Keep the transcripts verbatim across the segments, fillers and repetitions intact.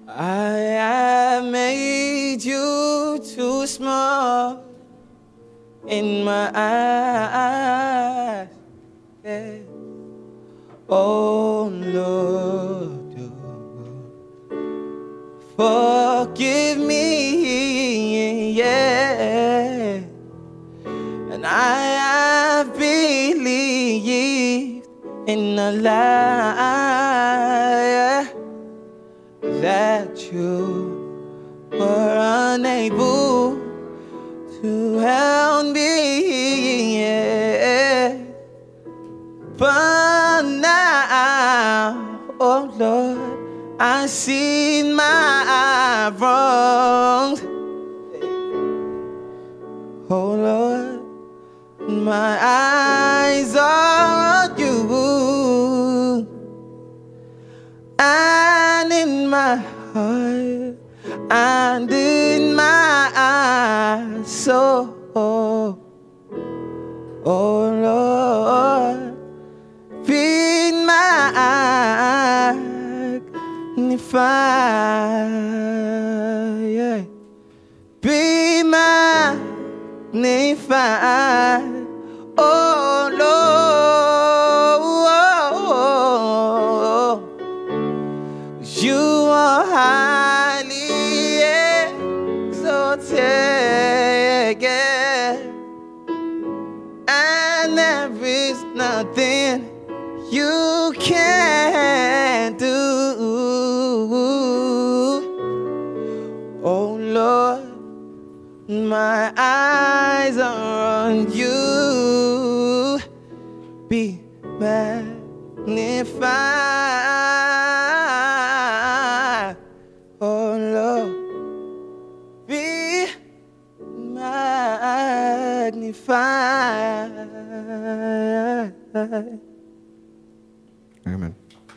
I have made you too small in my eyes. Yeah. Oh Lord, forgive me, yeah. And I have believed in a lie that you were unable to help me, yeah. But now, oh Lord, I see my wrongs. Oh Lord, my eyes are on you, and in my heart, and in my soul. Oh Lord, be magnified, be magnified. Oh Lord, you are highly exalted, yeah. And there is nothing you can't do. Oh Lord, my eyes are on you. Be magnified. Oh Lord, be magnified. Amen.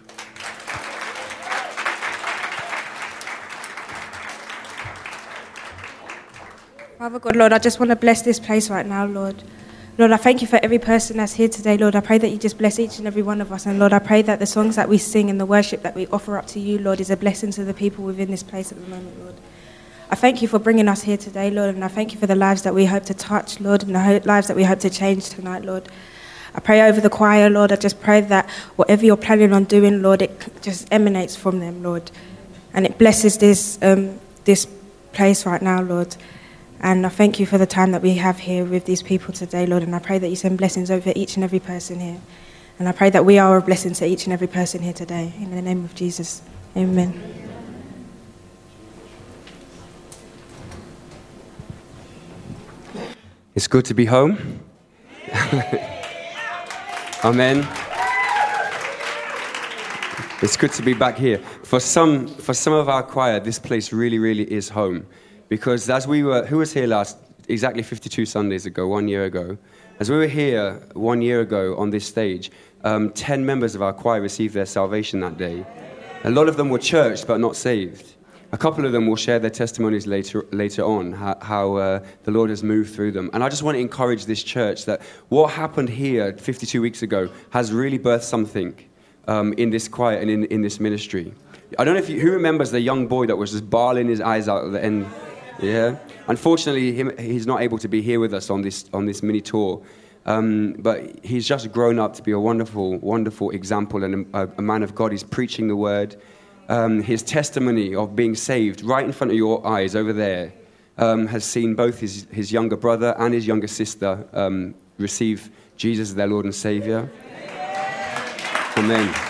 Father God, Lord, I just want to bless this place right now, Lord. Lord, I thank you for every person that's here today, Lord. I pray that you just bless each and every one of us. And Lord, I pray that the songs that we sing and the worship that we offer up to you, Lord, is a blessing to the people within this place at the moment, Lord. I thank you for bringing us here today, Lord, and I thank you for the lives that we hope to touch, Lord, and the ho- lives that we hope to change tonight, Lord. I pray over the choir, Lord. I just pray that whatever you're planning on doing, Lord, it just emanates from them, Lord. And it blesses this um, this place right now, Lord. And I thank you for the time that we have here with these people today, Lord. And I pray that you send blessings over each and every person here. And I pray that we are a blessing to each and every person here today. In the name of Jesus, amen. It's good to be home. Amen. It's good to be back here. For some, for some of our choir, this place really, really is home. Because as we were, who was here last, exactly fifty-two Sundays ago, one year ago? As we were here one year ago on this stage, um, ten members of our choir received their salvation that day. A lot of them were churched but not saved. A couple of them will share their testimonies later later on, how, how uh, the Lord has moved through them. And I just want to encourage this church that what happened here fifty-two weeks ago has really birthed something um, in this choir and in, in this ministry. I don't know if you, who remembers the young boy that was just bawling his eyes out at the end. Yeah. Unfortunately, him, he's not able to be here with us on this on this mini tour. Um, but he's just grown up to be a wonderful, wonderful example and a, a man of God. He's preaching the word. Um, his testimony of being saved right in front of your eyes over there um, has seen both his, his younger brother and his younger sister um, receive Jesus as their Lord and Savior. Amen.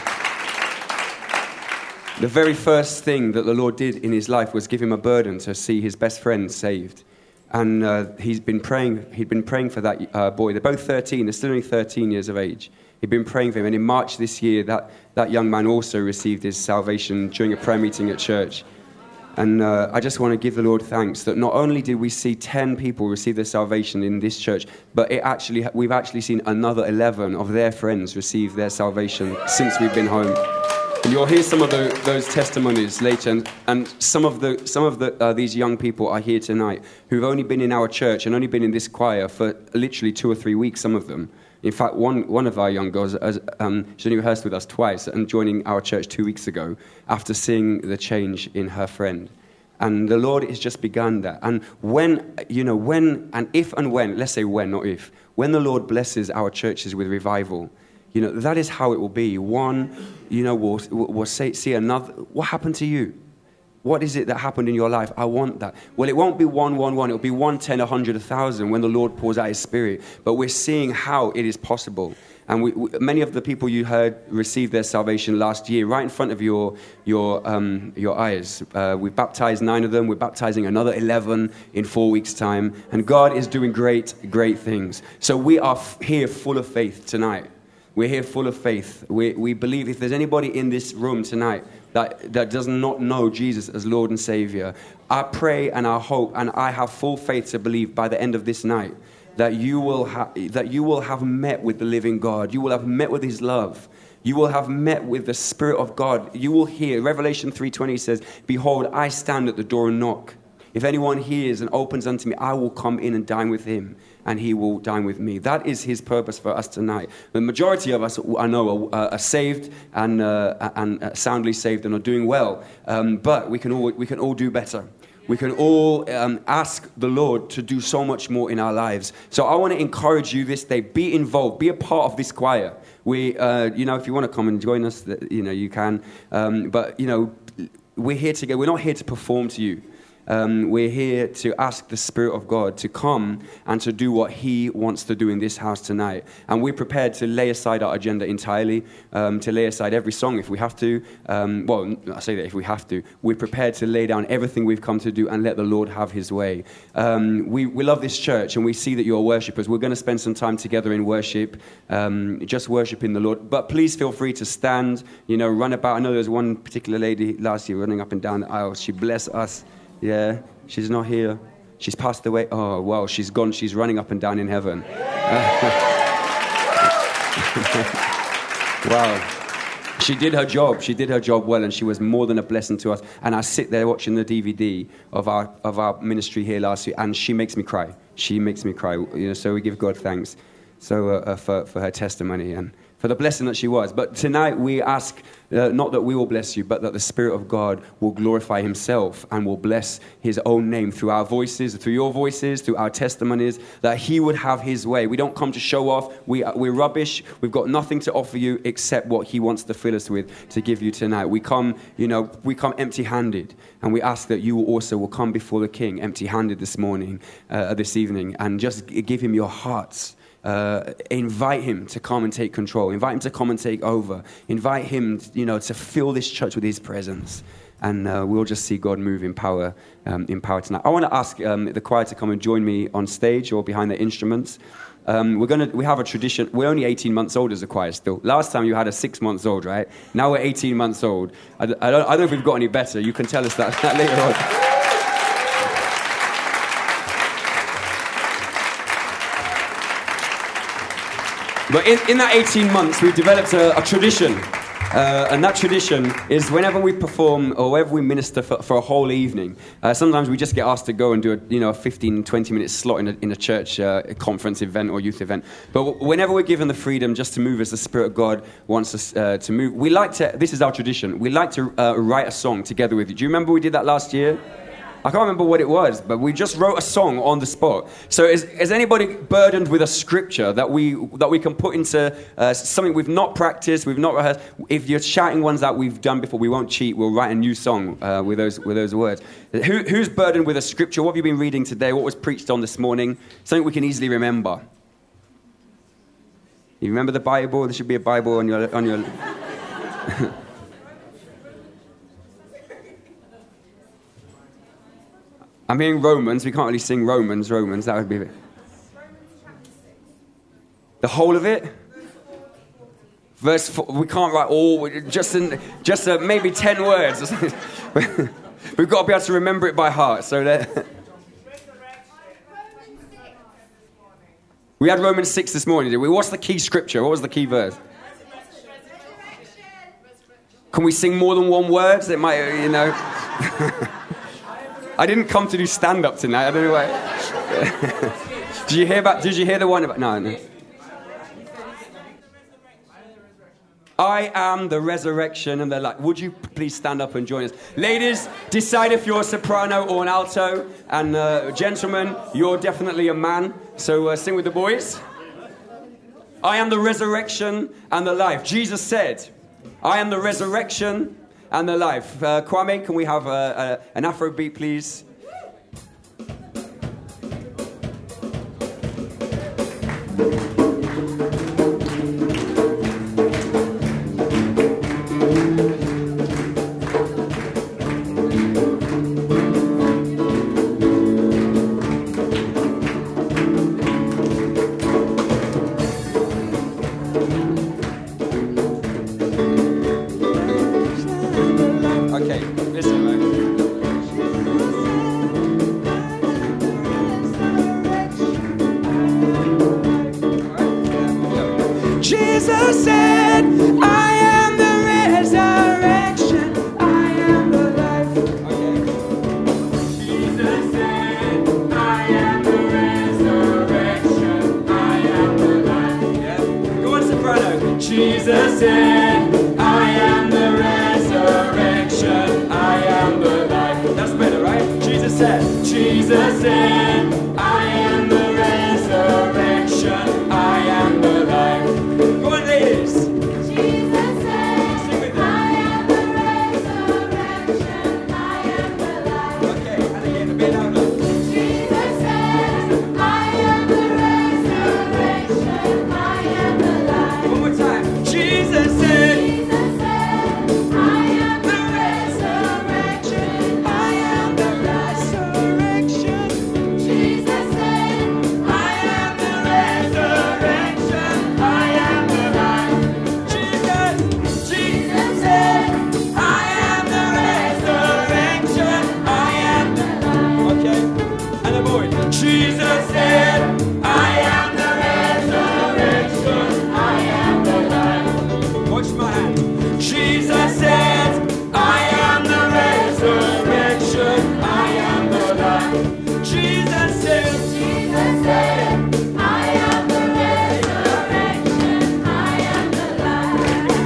The very first thing that the Lord did in his life was give him a burden to see his best friend saved. And uh, he's been praying, he'd been praying for that uh, boy. They're both thirteen, they're still only thirteen years of age. He'd been praying for him. And in March this year, that, that young man also received his salvation during a prayer meeting at church. And uh, I just want to give the Lord thanks that not only did we see ten people receive their salvation in this church, but it actually we've actually seen another eleven of their friends receive their salvation since we've been home. And you'll hear some of the, those testimonies later, and, and some of the some of the, uh, these young people are here tonight who've only been in our church and only been in this choir for literally two or three weeks. Some of them, In fact, one, one of our young girls, um, she's only rehearsed with us twice and joining our church two weeks ago after seeing the change in her friend. And the Lord has just begun that. And when, you know, when, and if and when, let's say when, not if, when the Lord blesses our churches with revival, you know, that is how it will be. One, you know, will will say, see another, what happened to you? What is it that happened in your life? I want that. Well, it won't be one, one, one. It'll be one, ten, a hundred, a thousand when the Lord pours out his Spirit. But we're seeing how it is possible. And we, we, many of the people you heard received their salvation last year right in front of your your um, your eyes. Uh, we baptized nine of them. We're baptizing another eleven in four weeks' time. And God is doing great, great things. So we are f- here full of faith tonight. We're here full of faith. We, we believe if there's anybody in this room tonight that, that does not know Jesus as Lord and Savior, I pray and I hope and I have full faith to believe by the end of this night that you will ha- that you will have met with the living God. You will have met with his love. You will have met with the Spirit of God. You will hear. Revelation three twenty says, "Behold, I stand at the door and knock. If anyone hears and opens unto me, I will come in and dine with him, and he will dine with me." That is his purpose for us tonight. The majority of us, I know, are, are saved and, uh, and soundly saved and are doing well. Um, but we can all we can all do better. We can all um, ask the Lord to do so much more in our lives. So I want to encourage you this day: be involved, be a part of this choir. We, uh, you know, if you want to come and join us, you know, you can. Um, but you know, we're here together. We're not here to perform to you. Um, we're here to ask the Spirit of God to come and to do what he wants to do in this house tonight. And we're prepared to lay aside our agenda entirely, um, to lay aside every song if we have to. Um, well, I say that if we have to. We're prepared to lay down everything we've come to do and let the Lord have his way. Um, we, we love this church and we see that you're worshipers. We're going to spend some time together in worship, um, just worshiping the Lord. But please feel free to stand, you know, run about. I know there was one particular lady last year running up and down the aisle. She bless us. Yeah, she's not here. She's passed away. Oh, wow, she's gone. She's running up and down in heaven. Wow. She did her job. She did her job well, and she was more than a blessing to us. And I sit there watching the D V D of our of our ministry here last year, and she makes me cry. She makes me cry. You know, so we give God thanks. So uh, for for her testimony and for the blessing that she was. But tonight we ask, uh, not that we will bless you, but that the Spirit of God will glorify himself and will bless his own name through our voices, through your voices, through our testimonies, that he would have his way. We don't come to show off. We, we're rubbish. We've got nothing to offer you except what he wants to fill us with to give you tonight. We come, you know, we come empty-handed, and we ask that you also will come before the King empty-handed this morning, uh, this evening, and just give him your hearts. Uh, invite him to come and take control. Invite him to come and take over. Invite him, you know, to fill this church with his presence. And uh, we'll just see God move in power, um, in power tonight. I want to ask um, the choir to come and join me on stage or behind the instruments. Um, we're gonna. We have a tradition. We're only eighteen months old as a choir still. Last time you had a six months old, right? Now we're eighteen months old. I, I, don't, I don't know if we've got any better. You can tell us that, that later on. But in, in that eighteen months, we've developed a, a tradition. Uh, and that tradition is whenever we perform or whenever we minister for, for a whole evening, uh, sometimes we just get asked to go and do a, you know, a fifteen, twenty minute slot in a, in a church uh, conference event or youth event. But w- whenever we're given the freedom just to move as the Spirit of God wants us uh, to move, we like to, this is our tradition, we like to uh, write a song together with you. Do you remember we did that last year? I can't remember what it was, but we just wrote a song on the spot. So is, is anybody burdened with a scripture that we that we can put into uh, something we've not practiced, we've not rehearsed? If you're shouting ones that we've done before, we won't cheat. We'll write a new song uh, with those with those words. Who, who's burdened with a scripture? What have you been reading today? What was preached on this morning? Something we can easily remember. You remember the Bible? There should be a Bible on your on your. I'm hearing Romans. We can't really sing Romans. Romans, that would be it. The whole of it? Verse four, we can't write all, just in, just uh, maybe ten words. We've got to be able to remember it by heart. So that we had Romans six this morning, did we? What's the key scripture? What was the key verse? Can we sing more than one word? It might, you know. I didn't come to do stand-up tonight. I don't know why. Did you hear about? Did you hear the one about? No, no. I am the resurrection and the life. Would you please stand up and join us? Ladies, decide if you're a soprano or an alto. And uh, gentlemen, you're definitely a man. So uh, sing with the boys. I am the resurrection and the life. Jesus said, I am the resurrection and the life. Uh, Kwame, can we have uh, uh, an Afro beat, please? Jesus said, I am the resurrection, I am the life. Okay. Jesus said, I am the resurrection, I am the life. Yeah. Go on, soprano. Jesus said, I am the resurrection, I am the life. That's better, right? Jesus said, Jesus said, I am the resurrection, I am the life. Go on, ladies. Jesus said, Sing with them. I am the resurrection, I am the life. Okay, and again, a bit louder. Jesus said, I am the resurrection, I am the life. One more time. Jesus said, Jesus said, I am the resurrection, I am the life. resurrection. Jesus said, I am the resurrection, I am the life. Jesus, Jesus said, I am the resurrection, I am the life. okay, and the boy. Jesus said, I am the resurrection, I am the life. Watch my hand. Jesus said, I am the resurrection, I am the life. Jesus said, Jesus said, I am the resurrection, I am the life.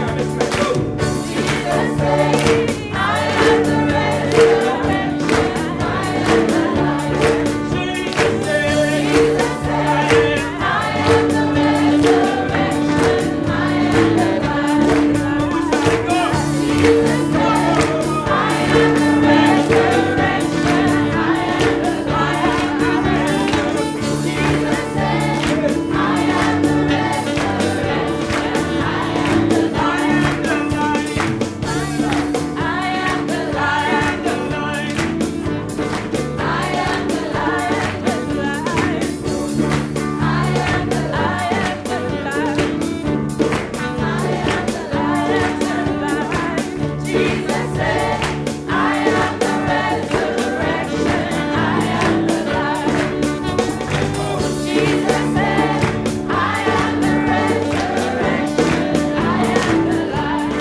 Jesus said, I am the resurrection, I am the life. Jesus said, Jesus said, I am the resurrection, I am the life. Jesus said, I am the resurrection, I am the life. Jesus said, I am the resurrection, I am the life. I am the life. I am the life. I am the life. Jesus said, I am the resurrection, I am the life. Jesus said, I am the resurrection, I am the life.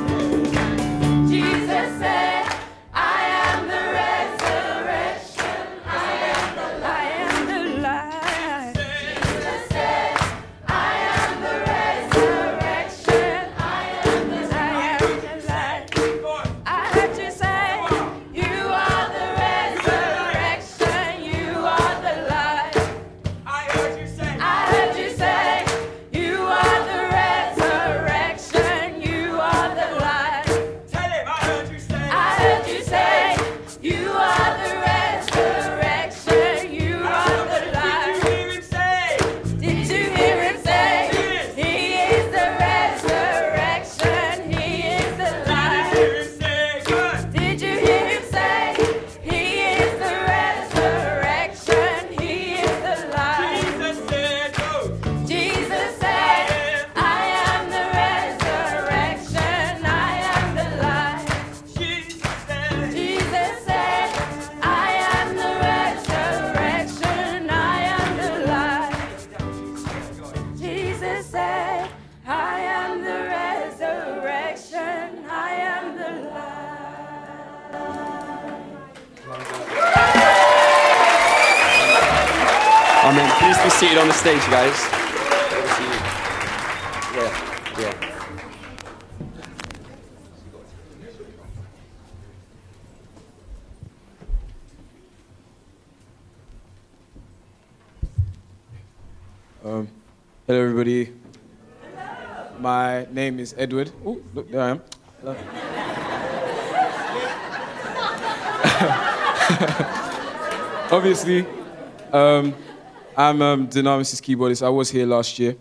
Jesus said, I am the resurrection, I am the life. Jesus said, I am the resurrection, I am the life. I heard you say, you are the resurrection, you are the life. I heard you say, I heard you say, you are the resurrection, you are the life. tell him, I heard you say, I heard you say, you are the resurrection, you are the life. Did you hear him say? Did you hear him say, he is the resurrection, he is the life. Hear him say, good. Did you hear him say, he is the resurrection, he is the life. Jesus said, go. Jesus said, I am the resurrection, I am the life. Jesus said, Jesus said, I am the resurrection, I am the life. Jesus said, I am the resurrection, I am the life. Amen. Please be seated on the stage, guys. Yeah, yeah. Um, hello, everybody. My name is Edward. Oh, look, there I am. Hello. Obviously, um, I'm um, Dynamis' keyboardist. I was here last year.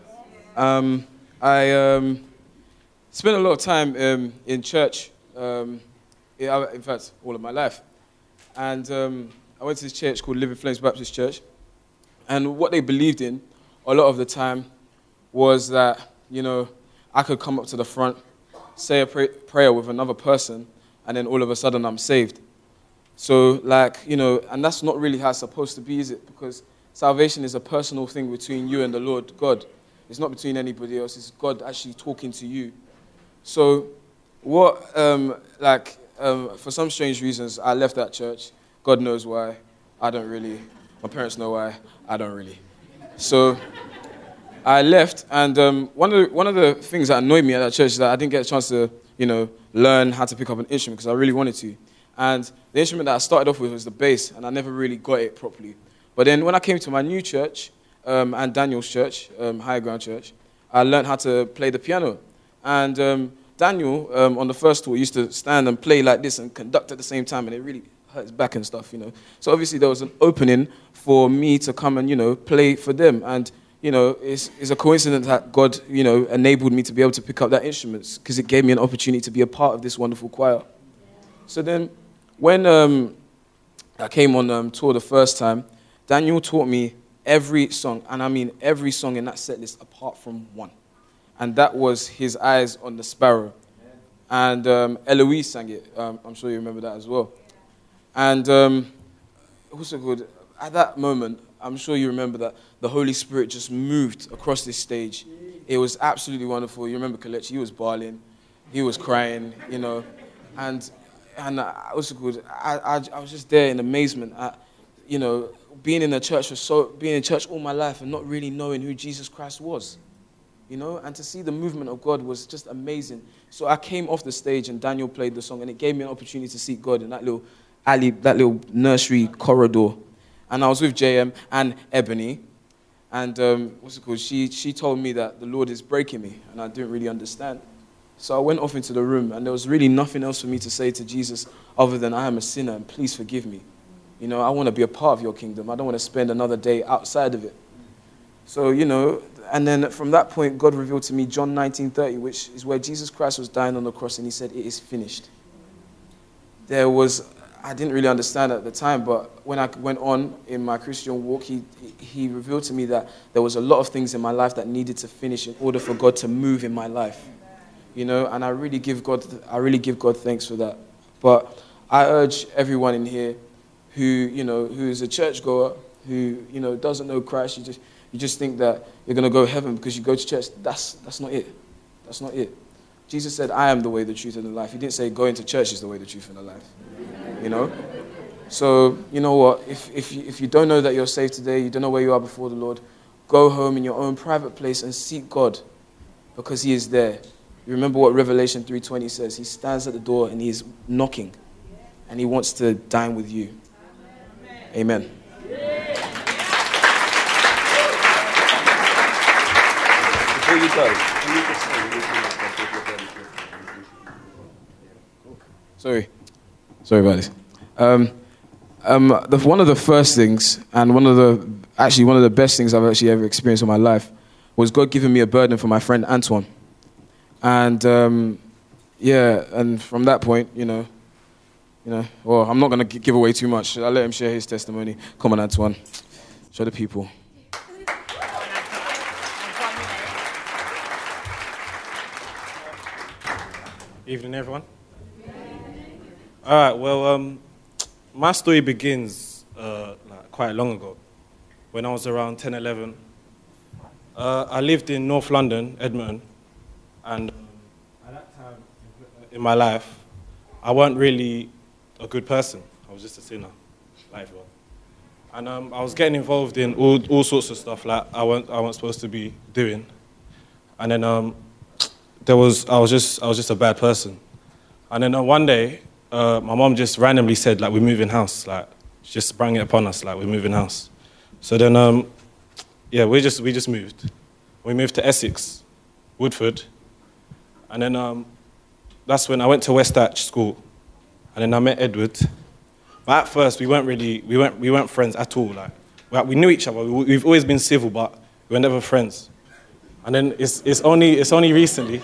Um, I um, spent a lot of time um, in church, um, in fact, all of my life. And um, I went to this church called Living Flames Baptist Church. And what they believed in a lot of the time was that, you know, I could come up to the front, say a pray- prayer with another person, and then all of a sudden I'm saved. So, like, you know, and that's not really how it's supposed to be, is it? Because salvation is a personal thing between you and the Lord God. It's not between anybody else. It's God actually talking to you. So, what, um, like, um, for some strange reasons, I left that church. God knows why. I don't really. My parents know why. I don't really. So, I left, and um, one of the, one of the things that annoyed me at that church is that I didn't get a chance to, you know, learn how to pick up an instrument because I really wanted to. And the instrument that I started off with was the bass, and I never really got it properly. But then when I came to my new church, um, and Daniel's church, um, Higher Ground Church, I learned how to play the piano. And um, Daniel, um, on the first tour, used to stand and play like this and conduct at the same time, and it really hurt his back and stuff, you know. So obviously there was an opening for me to come and, you know, play for them. And, you know, it's, it's a coincidence that God, you know, enabled me to be able to pick up that instrument because it gave me an opportunity to be a part of this wonderful choir. So then, when um, I came on um, tour the first time, Daniel taught me every song, and I mean every song in that set list apart from one. And that was His Eyes on the Sparrow. And um, Eloise sang it. Um, I'm sure you remember that as well. And um, also good, at that moment, I'm sure you remember that the Holy Spirit just moved across this stage. It was absolutely wonderful. You remember Kelechi, he was bawling, he was crying, you know, and... And I was good. I, I I was just there in amazement at, you know, being in the church for so being in church all my life and not really knowing who Jesus Christ was, you know. And to see the movement of God was just amazing. So I came off the stage and Daniel played the song, and it gave me an opportunity to seek God in that little alley, that little nursery corridor. And I was with J M and Ebony, and um, what's it called? She she told me that the Lord is breaking me, and I didn't really understand. So I went off into the room, and there was really nothing else for me to say to Jesus other than, I am a sinner, and please forgive me. You know, I want to be a part of your kingdom. I don't want to spend another day outside of it. So, you know, and then from that point, God revealed to me John nineteen thirty, which is where Jesus Christ was dying on the cross, and he said, it is finished. There was, I didn't really understand at the time, but when I went on in my Christian walk, he, he revealed to me that there was a lot of things in my life that needed to finish in order for God to move in my life. You know, and I really give God, I really give God thanks for that. But I urge everyone in here who, you know, who is a churchgoer, who, you know, doesn't know Christ, you just, you just think that you're going to go to heaven because you go to church. That's, that's not it. That's not it. Jesus said, I am the way, the truth, and the life. He didn't say going to church is the way, the truth, and the life. You know? So, you know what? If, if, you, if you don't know that you're saved today, you don't know where you are before the Lord, go home in your own private place and seek God because he is there. You remember what Revelation three twenty says. He stands at the door and he is knocking. And he wants to dine with you. Amen. Before you go, can you just say, Sorry. Sorry about this. Um, um, the, one of the first things, and one of the, actually one of the best things I've actually ever experienced in my life was God giving me a burden for my friend Antoine. And, um, yeah, and from that point, you know, you know, well, I'm not going to give away too much. I'll let him share his testimony. Come on, Antoine. Show the people. Evening, everyone. All right, well, um, my story begins uh, like quite long ago, when I was around ten, eleven. Uh, I lived in North London, Edmonton, and um, at that time in my life, I wasn't really a good person. I was just a sinner, like everyone. And um, I was getting involved in all, all sorts of stuff like I wasn't, I wasn't supposed to be doing. And then um, there was, I was just, I was just a bad person. And then uh, one day, uh, my mom just randomly said, like, we're moving house. Like, she just sprang it upon us, like, we're moving house. So then, um, yeah, we just we just moved. We moved to Essex, Woodford, and then um, that's when I went to West Hatch School, and then I met Edward. But at first, we weren't really we weren't we weren't friends at all. Like, we, we knew each other. We, we've always been civil, but we were never friends. And then it's it's only it's only recently.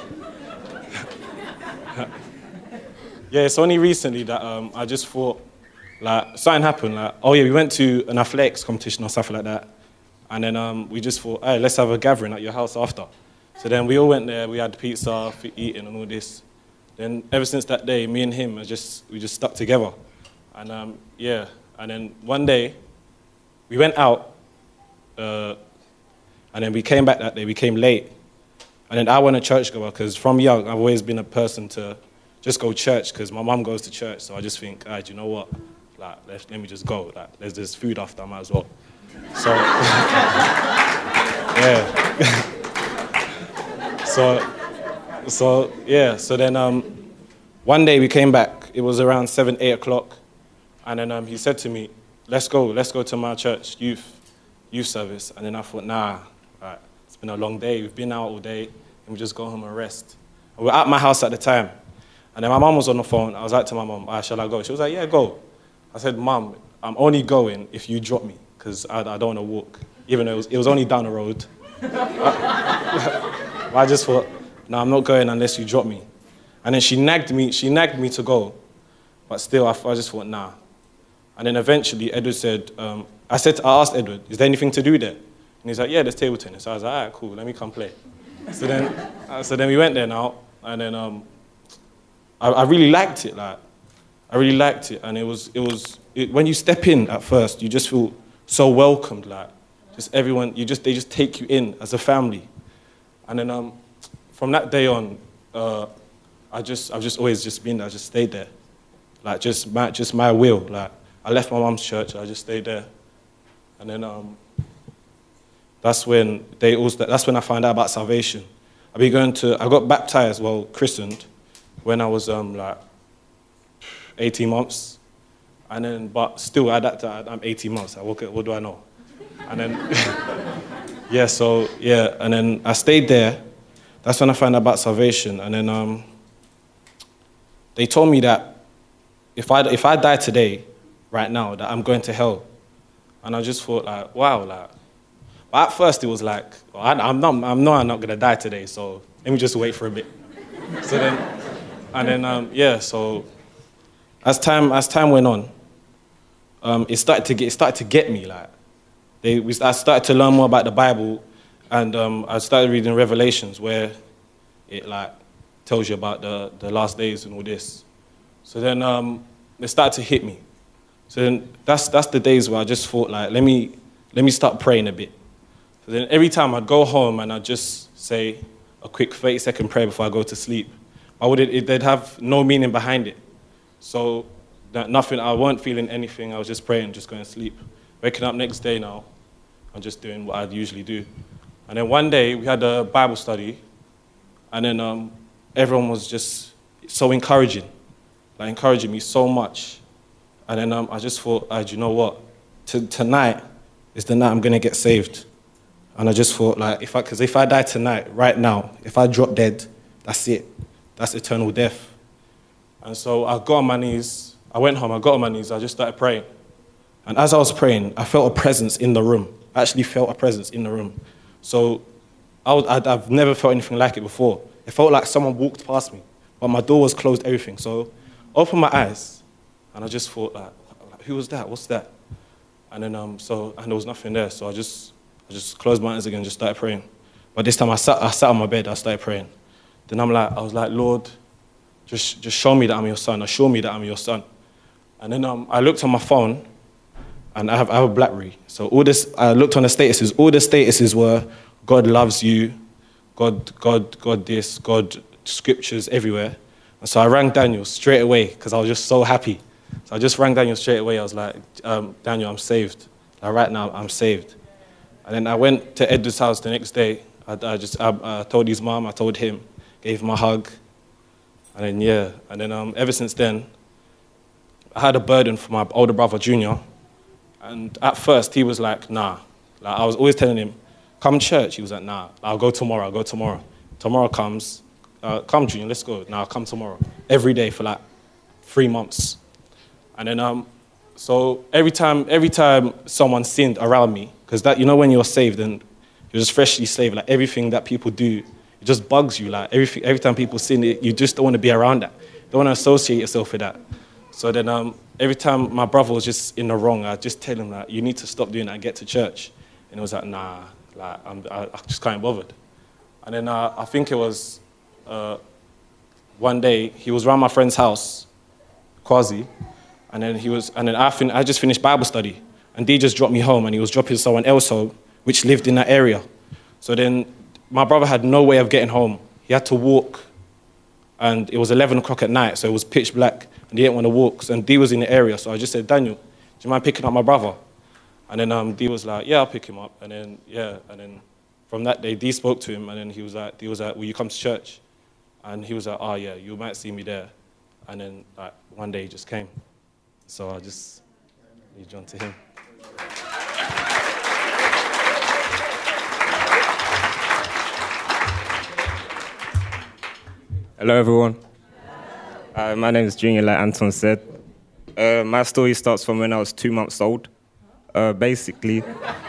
Yeah, it's only recently that um, I just thought, like, something happened. Like, oh yeah, we went to an athletics competition or something like that, and then um, we just thought, hey, let's have a gathering at your house after. So then we all went there. We had pizza, eating, and all this. Then ever since that day, me and him are just we just stuck together, and um, yeah. And then one day, we went out, uh, and then we came back that day. We came late, and then I went a churchgoer because from young I've always been a person to just go to church because my mum goes to church. So I just think, ah, do you know what? Like, let, let me just go. Like, there's this food after, I might as well. So, yeah. so, so yeah. So then um, one day we came back. It was around seven, eight o'clock, and then um, he said to me, "Let's go. Let's go to my church youth youth service." And then I thought, nah, right, it's been a long day. We've been out all day, and we just go home and rest. And we were at my house at the time. And then my mum was on the phone. I was like to my mum, ah, shall I go? She was like, yeah, go. I said, Mum, I'm only going if you drop me, because I, I don't want to walk, even though it was, it was only down the road. I, I just thought, no, I'm not going unless you drop me. And then she nagged me, she nagged me to go, but still, I, I just thought, nah. And then eventually, Edward said, um, I said, I asked Edward, is there anything to do there? And he's like, yeah, there's table tennis. So I was like, all right, cool, let me come play. So then, uh, so then we went there now, and then um, I, I really liked it. Like, I really liked it, and it was, it was. It, when you step in at first, you just feel so welcomed. Like, just everyone, you just they just take you in as a family, and then um, from that day on, uh, I just I've just always just been there. I just stayed there, like just my just my will. Like, I left my mum's church, I just stayed there, and then um, that's when they also that's when I found out about salvation. I been going to I got baptized, well christened, when I was um, like eighteen months, and then but still at that time I'm eighteen months. I what, what do I know? And then yeah, so yeah, and then I stayed there. That's when I found out about salvation, and then um, they told me that if I if I die today, right now, that I'm going to hell, and I just thought like, wow, like. But at first it was like, well, I, I'm not I'm not I'm not gonna die today, so let me just wait for a bit. So then, and then um, yeah, so. As time as time went on, um, it started to get it started to get me. Like, they, we, I started to learn more about the Bible, and um, I started reading Revelations, where it like tells you about the, the last days and all this. So then um, it started to hit me. So then that's that's the days where I just thought like, let me let me start praying a bit. So then every time I'd go home and I'd just say a quick thirty second prayer before I go to sleep. I would it, they'd have no meaning behind it. So that nothing, I weren't feeling anything. I was just praying, just going to sleep. Waking up next day now, I'm just doing what I'd usually do. And then one day we had a Bible study, and then um, everyone was just so encouraging, like encouraging me so much. And then um, I just thought, ah, do you know what? T- tonight is the night I'm gonna get saved. And I just thought, like, if I, because if I die tonight, right now, if I drop dead, that's it. That's eternal death. And so I got on my knees, I went home, I got on my knees, I just started praying. And as I was praying, I felt a presence in the room. I actually felt a presence in the room. So I was, I'd, I've never felt anything like it before. It felt like someone walked past me, but my door was closed, everything. So I opened my eyes, and I just thought, like, who was that? What's that? And then, um, so, and there was nothing there. So I just, I just closed my eyes again and just started praying. But this time I sat, I sat on my bed, I started praying. Then I'm like, I was like, Lord, Just, just show me that I'm your son, or show me that I'm your son. And then um, I looked on my phone, and I have, I have a BlackBerry. So all this, I looked on the statuses. All the statuses were, God loves you, God, God, God this, God, scriptures everywhere. And so I rang Daniel straight away, because I was just so happy. So I just rang Daniel straight away. I was like, um, Daniel, I'm saved. Like right now, I'm saved. And then I went to Edward's house the next day. I, I just, I, I told his mom, I told him, gave him a hug. And then, yeah, and then um, ever since then, I had a burden for my older brother, Junior. And at first, he was like, nah. Like, I was always telling him, come church. He was like, nah, I'll go tomorrow, I'll go tomorrow. Tomorrow comes, uh, come Junior, let's go. Now I'll come tomorrow. Every day for like three months. And then, um, so every time, every time someone sinned around me, because that, you know, when you're saved and you're just freshly saved, like everything that people do, it just bugs you. Like every, every time people sin, you just don't want to be around that. You don't want to associate yourself with that. So then um, every time my brother was just in the wrong, I'd just tell him that you need to stop doing that and get to church. And he was like, nah, like, I'm, I, I just can't be bothered. And then uh, I think it was uh, one day, he was around my friend's house, Kwazi, and then he was, and then I, fin- I just finished Bible study, and D just dropped me home, and he was dropping someone else home, which lived in that area. So then my brother had no way of getting home. He had to walk, and it was eleven o'clock at night, so it was pitch black, and he didn't want to walk, and D was in the area, so I just said, Daniel, do you mind picking up my brother? And then um, D was like, yeah, I'll pick him up, and then, yeah, and then from that day, D spoke to him, and then he was like, D was like, will you come to church? And he was like, oh, yeah, you might see me there. And then like, one day he just came. So I just lead on to him. Hello, everyone. Uh, my name is Junior, like Anton said. Uh, my story starts from when I was two months old. Uh, basically,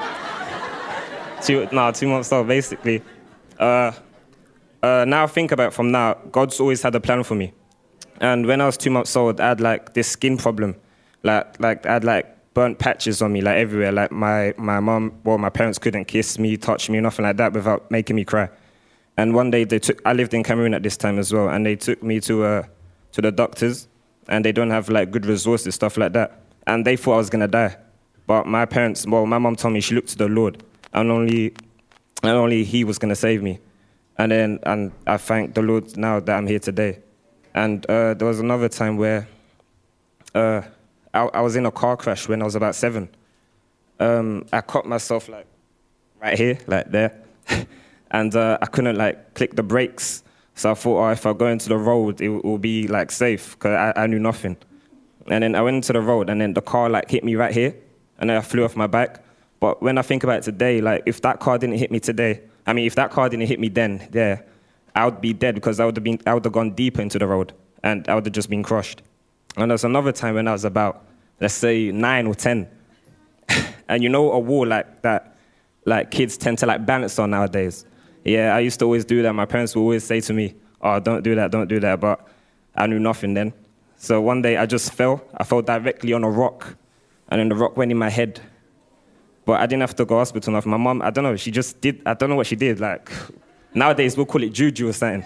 two, no, two months old, basically. Uh, uh, now I think about it from now, God's always had a plan for me. And when I was two months old, I had like this skin problem. Like, like I had like burnt patches on me, like everywhere. Like my, my mom, well, my parents couldn't kiss me, touch me, nothing like that without making me cry. And one day they took, I lived in Cameroon at this time as well, and they took me to uh, to the doctors, and they don't have like good resources, stuff like that. And they thought I was gonna die. But my parents, well, my mom told me she looked to the Lord, and only, and only He was gonna save me. And then, and I thank the Lord now that I'm here today. And uh, there was another time where uh, I, I was in a car crash when I was about seven. Um, I caught myself like right here, like there. And uh, I couldn't like click the brakes. So I thought, oh, if I go into the road, it will be like safe, because I, I knew nothing. And then I went into the road, and then the car like hit me right here, and then I flew off my bike. But when I think about it today, like if that car didn't hit me today, I mean, if that car didn't hit me then, yeah, I would be dead, because I would have been, I would have gone deeper into the road, and I would have just been crushed. And there's another time when I was about, let's say, nine or ten, and you know a wall like that, like kids tend to like balance on nowadays. Yeah, I used to always do that. My parents would always say to me, oh, don't do that, don't do that. But I knew nothing then. So one day I just fell. I fell directly on a rock, and then the rock went in my head. But I didn't have to go to hospital enough. My mom, I don't know, she just did, I don't know what she did. Like, nowadays we'll call it juju or something.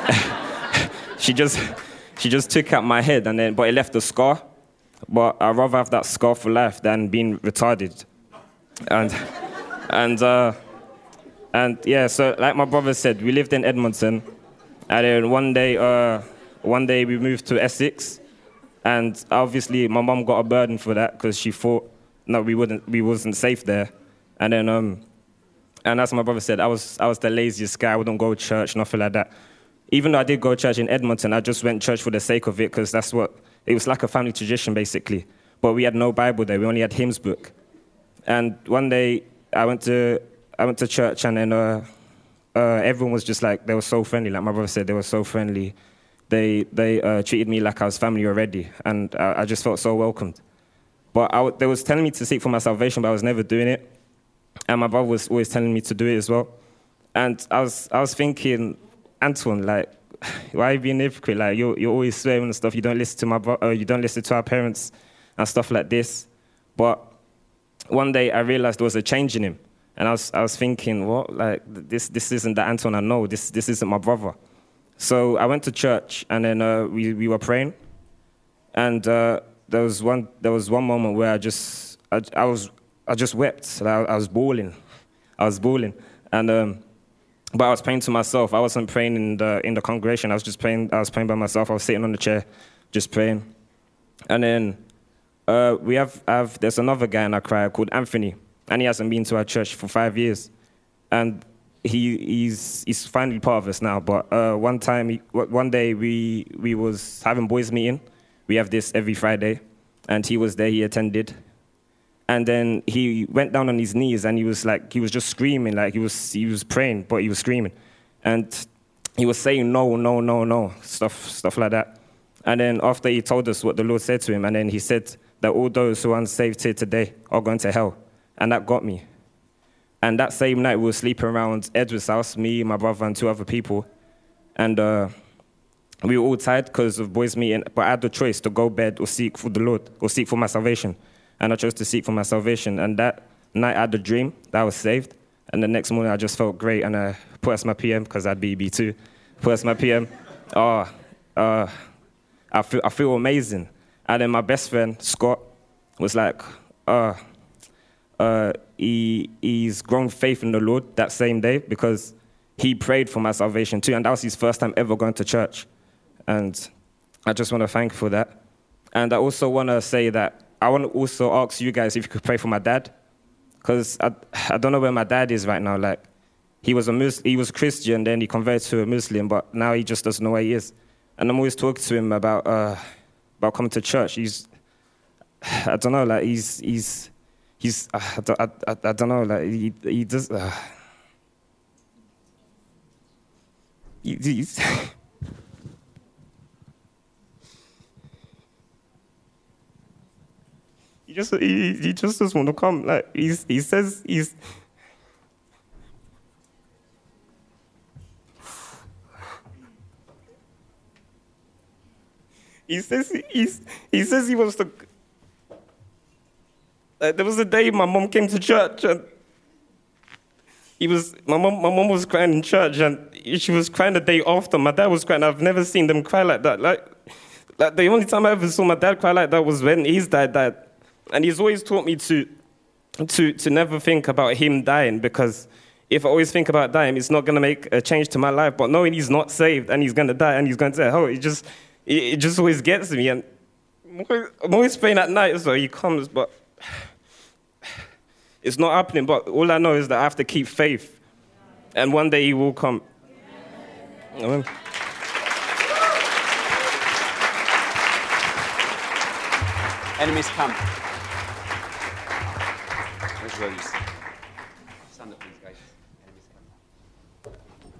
she just she just took out my head, and then, but it left a scar. But I'd rather have that scar for life than being retarded. And, and, uh, And yeah, so like my brother said, we lived in Edmonton, and then one day, uh, one day we moved to Essex, and obviously my mum got a burden for that, because she thought no, we wouldn't, we wasn't safe there, and then um, and as my brother said, I was I was the laziest guy. I wouldn't go to church, nothing like that. Even though I did go to church in Edmonton, I just went to church for the sake of it, because that's what it was, like a family tradition basically. But we had no Bible there; we only had hymns book. And one day I went to. I went to church, and then uh, uh, everyone was just like, they were so friendly. Like my brother said, they were so friendly. They they uh, treated me like I was family already, and I, I just felt so welcomed. But I w- they was telling me to seek for my salvation, but I was never doing it. And my brother was always telling me to do it as well. And I was I was thinking, Antoine, like, why are you being a hypocrite? Like, you're you're always swearing and stuff. You don't listen to my bro- uh, you don't listen to our parents and stuff like this. But one day I realized there was a change in him. And I was I was thinking, what? Like, this this isn't the Anton I know. This this isn't my brother. So I went to church, and then uh, we we were praying, and uh, there was one there was one moment where I just I, I was I just wept. I, I was bawling, I was bawling, and um, but I was praying to myself. I wasn't praying in the in the congregation. I was just praying. I was praying by myself. I was sitting on the chair, just praying, and then uh, we have have there's another guy in our choir called Anthony. And he hasn't been to our church for five years. And he, he's he's finally part of us now. But uh, one time, he, one day, we we was having boys' meeting. We have this every Friday. And he was there, he attended. And then he went down on his knees and he was like, he was just screaming, like he was, he was praying, but he was screaming. And he was saying no, no, no, no, stuff, stuff like that. And then after he told us what the Lord said to him, and then he said that all those who are unsaved here today are going to hell. And that got me. And that same night, we were sleeping around Edward's house, me, my brother, and two other people. And uh, we were all tired because of boys' meeting, but I had the choice to go bed or seek for the Lord, or seek for my salvation. And I chose to seek for my salvation. And that night, I had a dream that I was saved. And the next morning, I just felt great. And I put as my P M, because I had B B too. Put as my P M. Oh, uh, I feel, I feel amazing. And then my best friend, Scott, was like, uh, uh, he, he's grown faith in the Lord that same day because he prayed for my salvation too. And that was his first time ever going to church. And I just want to thank you for that. And I also want to say that I want to also ask you guys if you could pray for my dad. Because I, I don't know where my dad is right now. Like, he was a Mus- he was Christian, then he converted to a Muslim, but now he just doesn't know where he is. And I'm always talking to him about uh, about coming to church. He's, I don't know, like he's he's he's uh, I, don't, I, I, I don't know, like he he does. Uh, he, he's He just he, he just doesn't want to come. Like he's, he says he's. He says he's, he says he wants to. Uh, there was a day my mom came to church and he was my mom. My mom was crying in church and she was crying the day after. My dad was crying. I've never seen them cry like that. Like, like the only time I ever saw my dad cry like that was when his dad died. And he's always taught me to, to, to never think about him dying, because if I always think about dying, it's not going to make a change to my life. But knowing he's not saved and he's going to die and he's going to hell, it just, it, it just always gets me. And I'm always praying at night, so he comes, but it's not happening. But all I know is that I have to keep faith, and one day he will come. Amen. Enemies come. Where's Rose? Stand up, please, guys. Enemies come.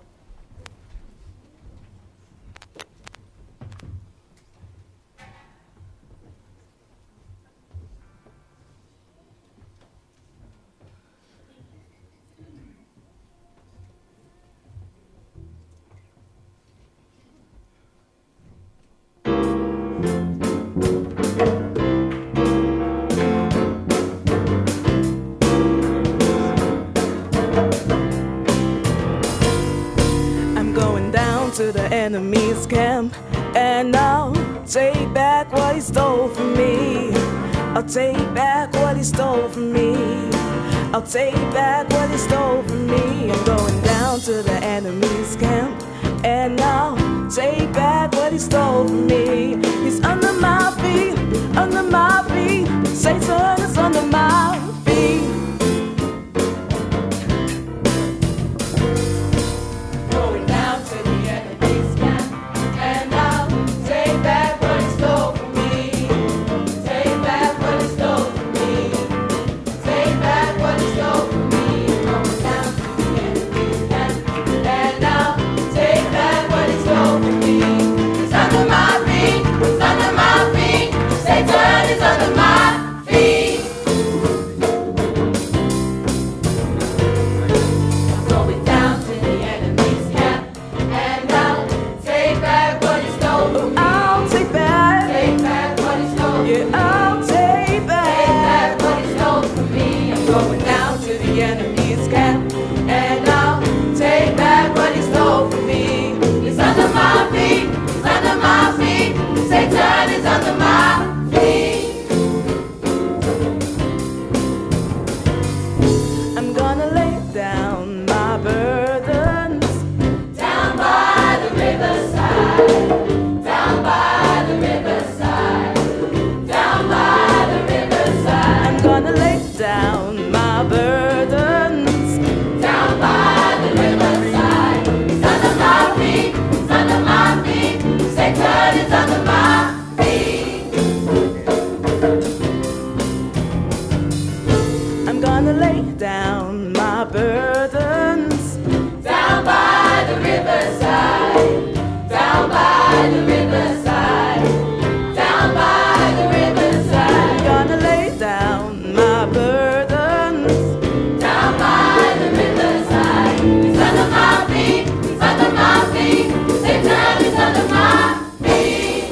To the enemy's camp, and I'll take back what he stole from me. I'll take back what he stole from me. I'll take back what he stole from me. I'm going down to the enemy's camp, and I'll take back what he stole from me. He's under my feet, under my feet. Satan is under my feet. Under my gonna lay down my burdens Down by the riverside, down by the riverside, down by the riverside. gonna lay down my burdens Down by the riverside, it's under my feet, it's under my feet. Satan is under my feet.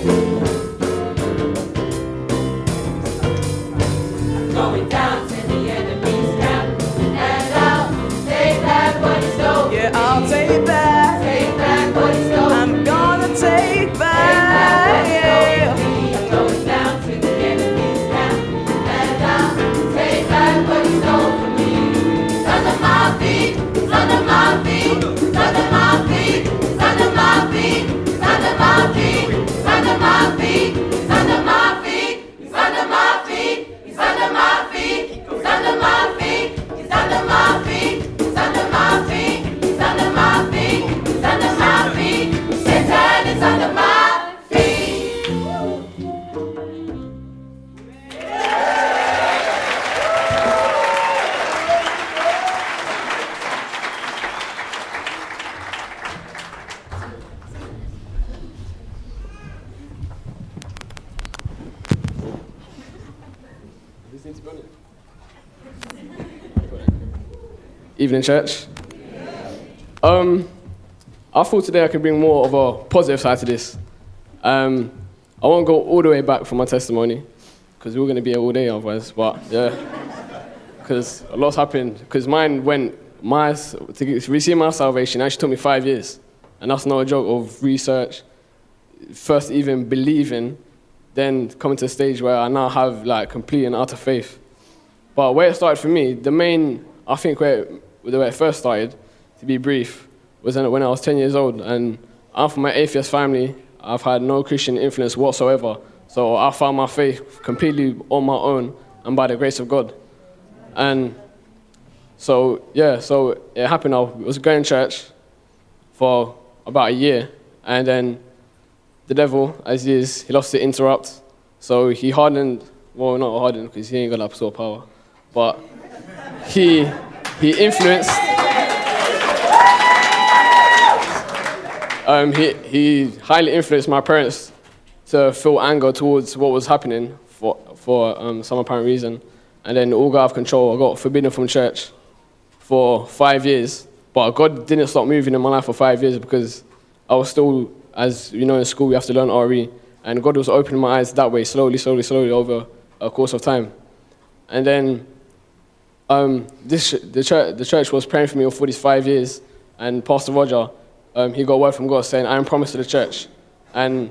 Going down to the enemy's camp, and I'll take back what he stole. yeah I'll take back Take back what he stole. I'm gonna take back yeah. I'm going down to the enemy's camp, and I'll take back what he stole from me. It's under my feet, it's under my feet, it's under my feet, it's under my feet, it's under my feet, it's under my feet, it's under my feet, it's under my feet, it's under my feet, it's under my feet, it's under my feet, it's under my feet, it's under my feet, it's under my feet. Satan is under my feet. Evening, church. Um, I thought today I could bring more of a positive side to this. Um, I won't go all the way back for my testimony, because we're going to be here all day otherwise, but yeah. Because a lot's happened. Because mine went, my, to get- to receive my salvation actually took me five years. And that's not a joke of research, first even believing, then coming to a stage where I now have like complete and utter faith. But where it started for me, the main, I think where it, the way it first started, to be brief, was when I was ten years old. And I'm from an atheist family. I've had no Christian influence whatsoever. So I found my faith completely on my own and by the grace of God. And so, yeah, so it happened. I was going to church for about a year. And then the devil, as he is, he loves to interrupt. So he hardened, well, not hardened, because he ain't got that sort of power. But he he influenced, um, he, he highly influenced my parents to feel anger towards what was happening for, for um, some apparent reason. And then all got out of control. I got forbidden from church for five years. But God didn't stop moving in my life for five years because I was still, as you know, in school, we have to learn R E. And God was opening my eyes that way, slowly, slowly, slowly, over a course of time. And then um, this, the, church, the church was praying for me for these five years. And Pastor Roger, um, he got a word from God saying, I am promised to the church. And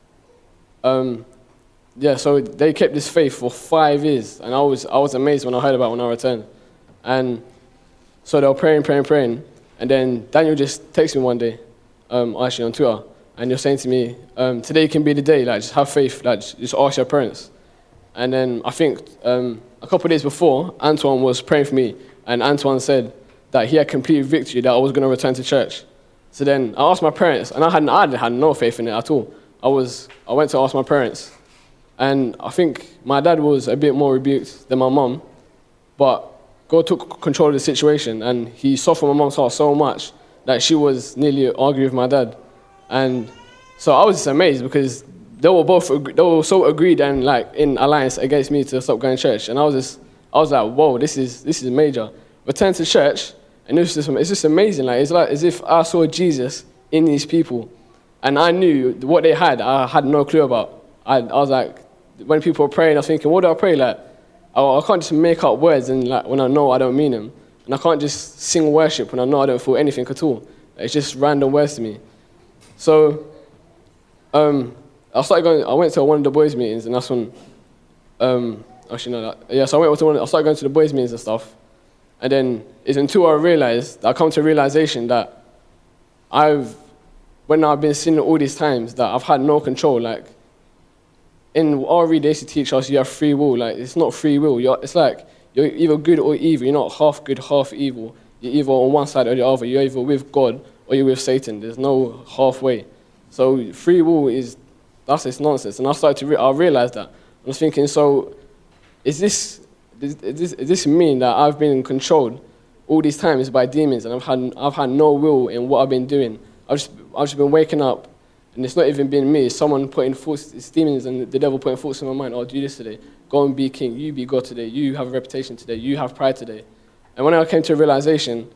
um, yeah, so they kept this faith for five years. And I was, I was amazed when I heard about it when I returned. And so they were praying, praying, praying. And then Daniel just texted me one day, um, actually on Twitter. And you're saying to me, um, today can be the day, like, just have faith, like, just ask your parents. And then I think um, a couple of days before, Antoine was praying for me, and Antoine said that he had complete victory, that I was going to return to church. So then I asked my parents, and I had, I had no faith in it at all. I was, I went to ask my parents, and I think my dad was a bit more rebuked than my mum, but God took control of the situation, and he softened my mum's heart so much that she was nearly arguing with my dad. And so I was just amazed because they were both they were so agreed and like in alliance against me to stop going to church. And I was just I was like, whoa, this is this is major. Return to church, and it's just it's just amazing. Like it's like as if I saw Jesus in these people, and I knew what they had. I had no clue about. I I was like, when people were praying, I was thinking, what do I pray like? I, I can't just make up words and like when I know I don't mean them, and I can't just sing worship when I know I don't feel anything at all. It's just random words to me. So, um, I started going. I went to one of the boys' meetings, and that's when, um, actually no, that, yeah. So I went to one. I started going to the boys' meetings and stuff, and then it's until I realized, I come to a realization that I've, when I've been sinning all these times, that I've had no control. Like in R E, they used to teach us you have free will. Like it's not free will. You're, it's like you're either good or evil. You're not half good, half evil. You're either on one side or the other. You're either with God or you're with Satan. There's no halfway. So free will is, that's just nonsense. And I started to, re- I realized that. I was thinking, so is this does, does, this, does this mean that I've been controlled all these times by demons and I've had, I've had no will in what I've been doing? I've just, I've just been waking up and it's not even been me. It's someone putting thoughts, it's demons and the devil putting thoughts in my mind. Oh, do this today. Go and be king. You be God today. You have a reputation today. You have pride today. And when I came to a realization,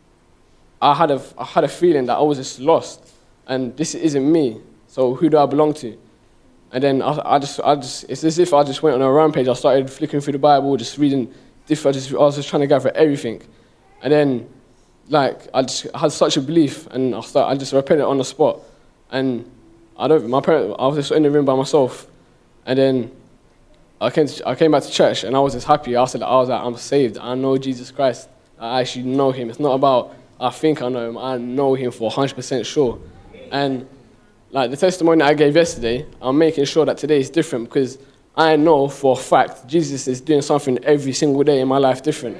I had a, I had a feeling that I was just lost. And this isn't me. So who do I belong to? And then I, I just, I just, it's as if I just went on a rampage. I started flicking through the Bible, just reading different, I, just, I was just trying to gather everything. And then, like, I just I had such a belief, and I, start, I just repented on the spot. And I don't, my parents, I was just in the room by myself. And then I came, to, I came back to church, and I was just happy. I said, I was like, I'm saved. I know Jesus Christ. I actually know him. It's not about, I think I know him. I know him for one hundred percent sure. And like the testimony I gave yesterday, I'm making sure that today is different because I know for a fact Jesus is doing something every single day in my life different.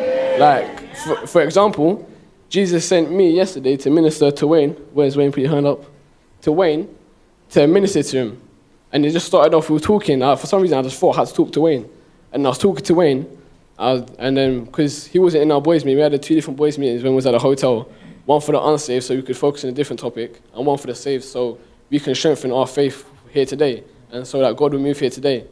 Like, for, for example, Jesus sent me yesterday to minister to Wayne. Where's Wayne? Put your hand up. To Wayne, to minister to him. And it just started off, we were talking. Uh, for some reason, I just thought I had to talk to Wayne. And I was talking to Wayne, I was, and then, because he wasn't in our boys' meeting, we had two different boys' meetings when we was at a hotel. One for the unsaved, so we could focus on a different topic, and one for the saved, so we can strengthen our faith here today, and so that God will move here today.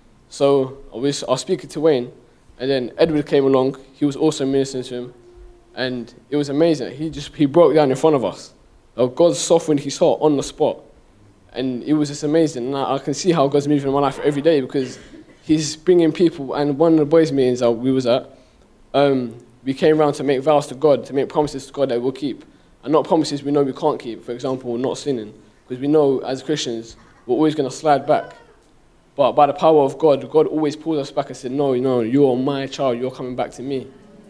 So I was, I was speaking to Wayne, and then Edward came along. He was also ministering to him, and it was amazing. He just he broke down in front of us. Uh, God softened his heart on the spot, and it was just amazing. And I, I can see how God's moving in my life every day because he's bringing people. And one of the boys' meetings that we was at, um, we came around to make vows to God, to make promises to God that we'll keep. And not promises we know we can't keep, for example, not sinning. Because we know as Christians, we're always going to slide back. But by the power of God, God always pulls us back and said, no, no, you're my child, you're coming back to me.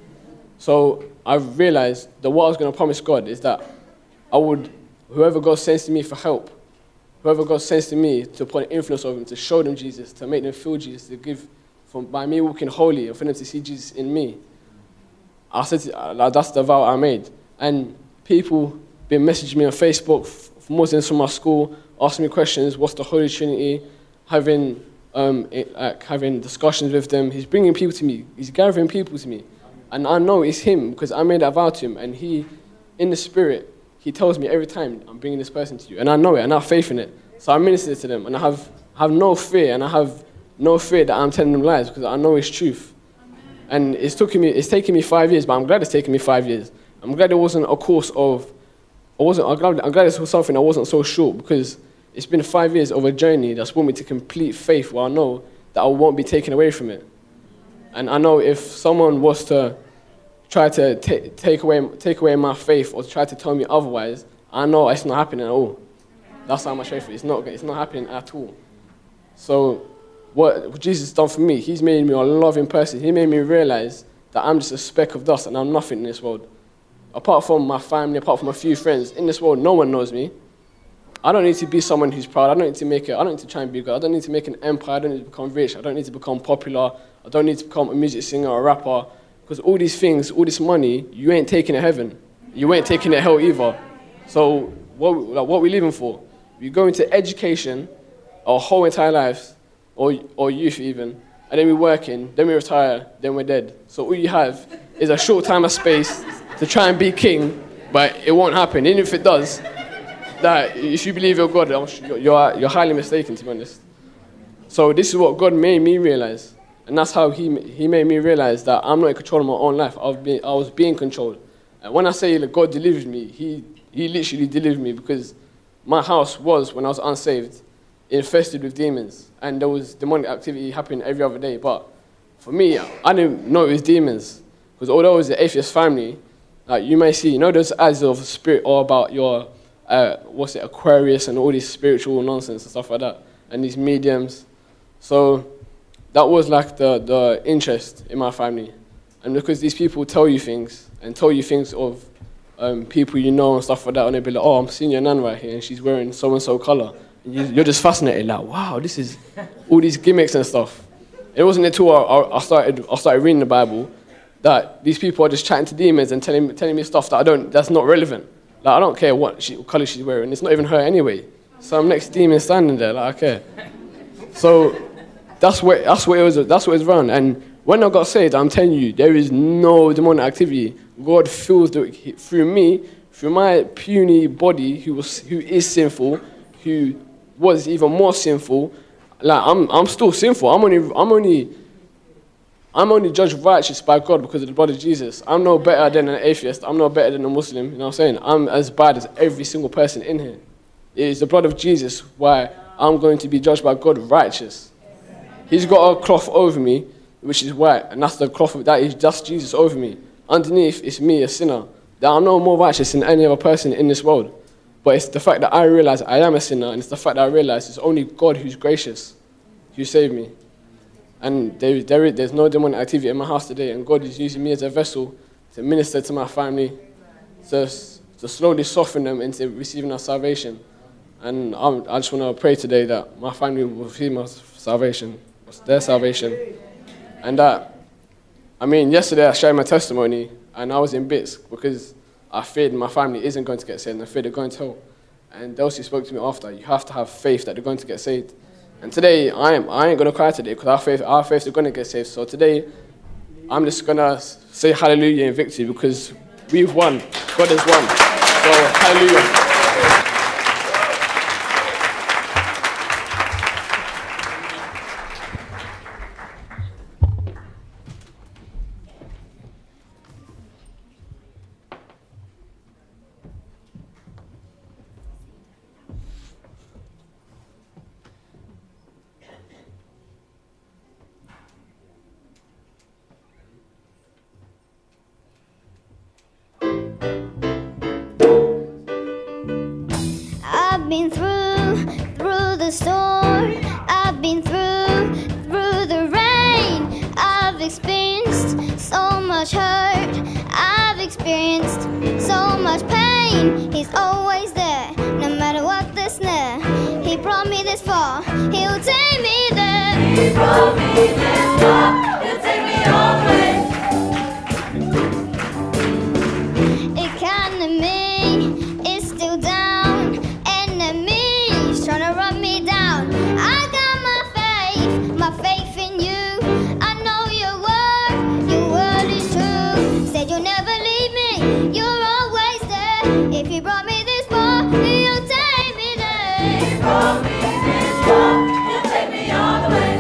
So I've realized that what I was going to promise God is that I would, whoever God sends to me for help, whoever God sends to me to put an influence over them, to show them Jesus, to make them feel Jesus, to give, from by me walking holy, and for them to see Jesus in me. I said, to, like, that's the vow I made. And people been messaging me on Facebook, f- Muslims from my school, asking me questions, what's the Holy Trinity, having um, it, like, having discussions with them. He's bringing people to me. He's gathering people to me. And I know it's him because I made that vow to him. And he, in the spirit, he tells me every time, I'm bringing this person to you. And I know it, and I have faith in it. So I minister to them, and I have, have no fear, and I have no fear that I'm telling them lies because I know it's truth. And it's taken me, it's taken me five years, but I'm glad it's taken me five years. I'm glad it wasn't a course of, I wasn't, I'm glad, I'm glad it was something that wasn't so short because it's been five years of a journey that's brought me to complete faith where I know that I won't be taken away from it. And I know if someone was to try to t- take away take away my faith or try to tell me otherwise, I know it's not happening at all. That's how much faith it is. It's not, it's not happening at all. So what Jesus has done for me, he's made me a loving person. He made me realize that I'm just a speck of dust and I'm nothing in this world. Apart from my family, apart from a few friends, in this world, no one knows me. I don't need to be someone who's proud. I don't need to make it. I don't need to try and be good. I don't need to make an empire. I don't need to become rich. I don't need to become popular. I don't need to become a music singer or a rapper. Because all these things, all this money, you ain't taking it heaven. You ain't taking it hell either. So what, like, what are we living for? We go into education our whole entire lives, or or youth even, and then we work in, then we retire, then we're dead. So all you have is a short time of space to try and be king, but it won't happen. Even if it does, that if you believe you're God, you're, you're highly mistaken, to be honest. So this is what God made me realize. And that's how he he made me realize that I'm not in control of my own life. I was being, I was being controlled. And when I say that God delivered me, he, he literally delivered me because my house was, when I was unsaved, infested with demons. And there was demonic activity happening every other day. But for me, I didn't know it was demons. Because although it was an atheist family, like you may see, you know those ads of spirit all about your, uh, what's it, Aquarius and all this spiritual nonsense and stuff like that. And these mediums. So that was like the, the interest in my family. And because these people tell you things, and tell you things of um, people you know and stuff like that, and they'll be like, oh, I'm seeing your nan right here, and she's wearing so-and-so colour. And you, you're just fascinated, like, wow, this is all these gimmicks and stuff. It wasn't until I, I, started, I started reading the Bible that these people are just chatting to demons and telling, telling me stuff that I don't, that's not relevant. Like, I don't care what, she, what colour she's wearing. It's not even her anyway. Some next demon standing there, like, I care. So that's what that's what it was. That's what it was around. And when I got saved, I'm telling you, there is no demonic activity. God feels the, through me, through my puny body, who was, who is sinful, who was even more sinful. Like I'm, I'm still sinful. I'm only, I'm only, I'm only judged righteous by God because of the blood of Jesus. I'm no better than an atheist. I'm no better than a Muslim. You know what I'm saying? I'm as bad as every single person in here. It is the blood of Jesus why I'm going to be judged by God righteous. He's got a cloth over me, which is white, and that's the cloth that is just Jesus over me. Underneath, it's me, a sinner. That I'm no more righteous than any other person in this world. But it's the fact that I realize I am a sinner, and it's the fact that I realize it's only God who's gracious, who saved me. And there, there, there's no demonic activity in my house today, and God is using me as a vessel to minister to my family, to, to slowly soften them into receiving our salvation. And I'm, I just want to pray today that my family will receive my salvation, their salvation. And that, I mean, yesterday I shared my testimony, and I was in bits because I feared my family isn't going to get saved, and I feared they're going to hell. And Delcy spoke to me after, you have to have faith that they're going to get saved. And today, I, am, I ain't going to cry today because our faith, our faith is going to get saved. So today, I'm just going to say hallelujah in victory because we've won. God has won. So, hallelujah. I've been through, through the storm. I've been through, through the rain. I've experienced so much hurt. I've experienced so much pain. He's always there, no matter what the snare. He brought me this far, he'll take me there. He brought me this far, he'll take me all the way. It kinda me is still down. Enemies trying to run me down. I got my faith, my faith in you. I know your word, your word is true. Said you'll never leave me, you're always there. If you brought me this far, you'll take me there. He brought me this far, you'll take me all the way.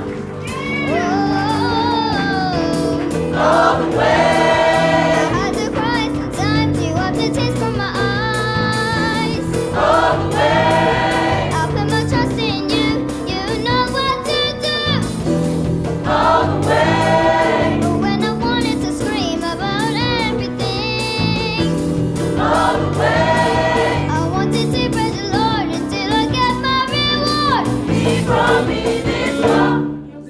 Oh, all the way. I had to cry sometimes, you wiped the tears from my eyes. All the way. I put my trust in you, you know what to do. All the way. But when I wanted to scream about everything. All the way. I wanted to praise the Lord until I get my reward. He brought me this far.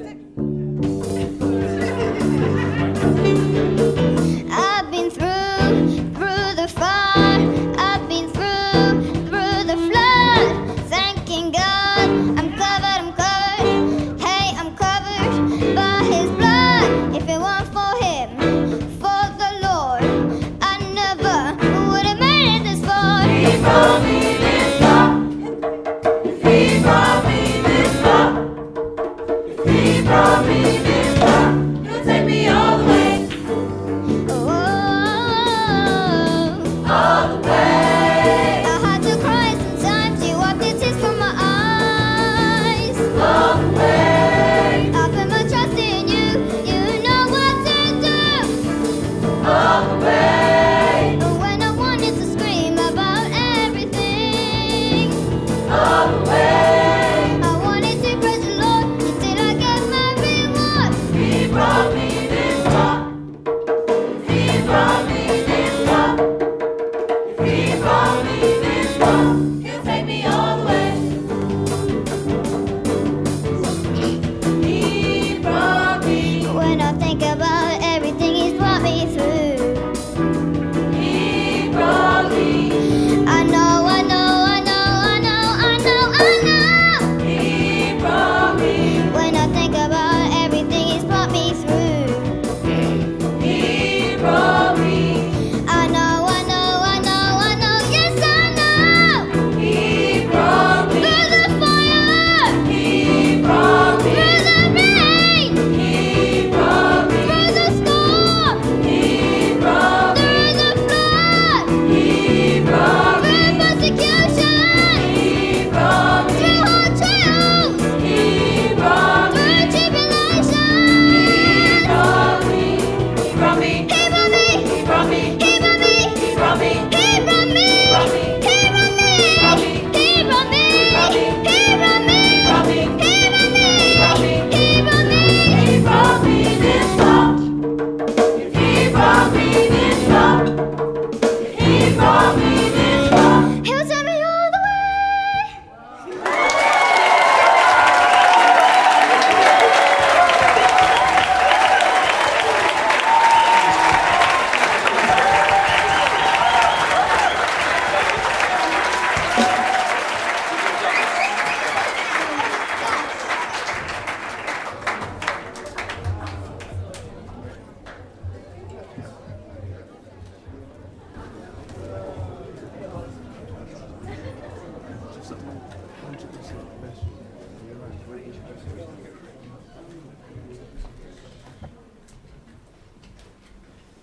I've been through, through the fire. I've been through, through the flood. Thanking God, I'm covered, I'm covered. Hey, I'm covered by His blood. If it weren't for Him, for the Lord, I never would have made it this far. He brought me this far. He brought me this far. He brought me this far. He'll take me all the way. All the way. I had to cry sometimes, you wiped the tears from my eyes. All the way. I put my trust in you, you know what to do. All the way. But when I wanted to scream about everything. All the way. I wanted to praise the Lord until I get my reward. He brought me this far. He brought me this far. He brought me this far. He'll take me all the way. He brought me. When I think about everything He's brought me through. He brought me. I know, I know, I know, I know, I know, I know. He brought me. When I think about everything He's brought me through.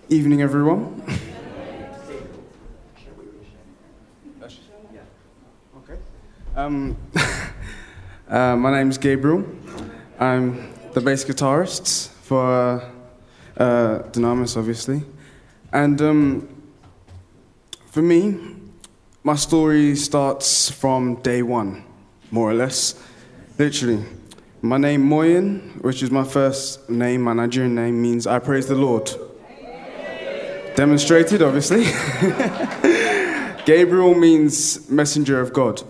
Evening, everyone. Okay. Um, uh, my name's Gabriel. I'm the bass guitarist for uh, uh, Dynamis, obviously. And um, for me, my story starts from day one, more or less. Literally. My name, Moyen, which is my first name, my Nigerian name, means I praise the Lord. Demonstrated, obviously. Gabriel means messenger of God.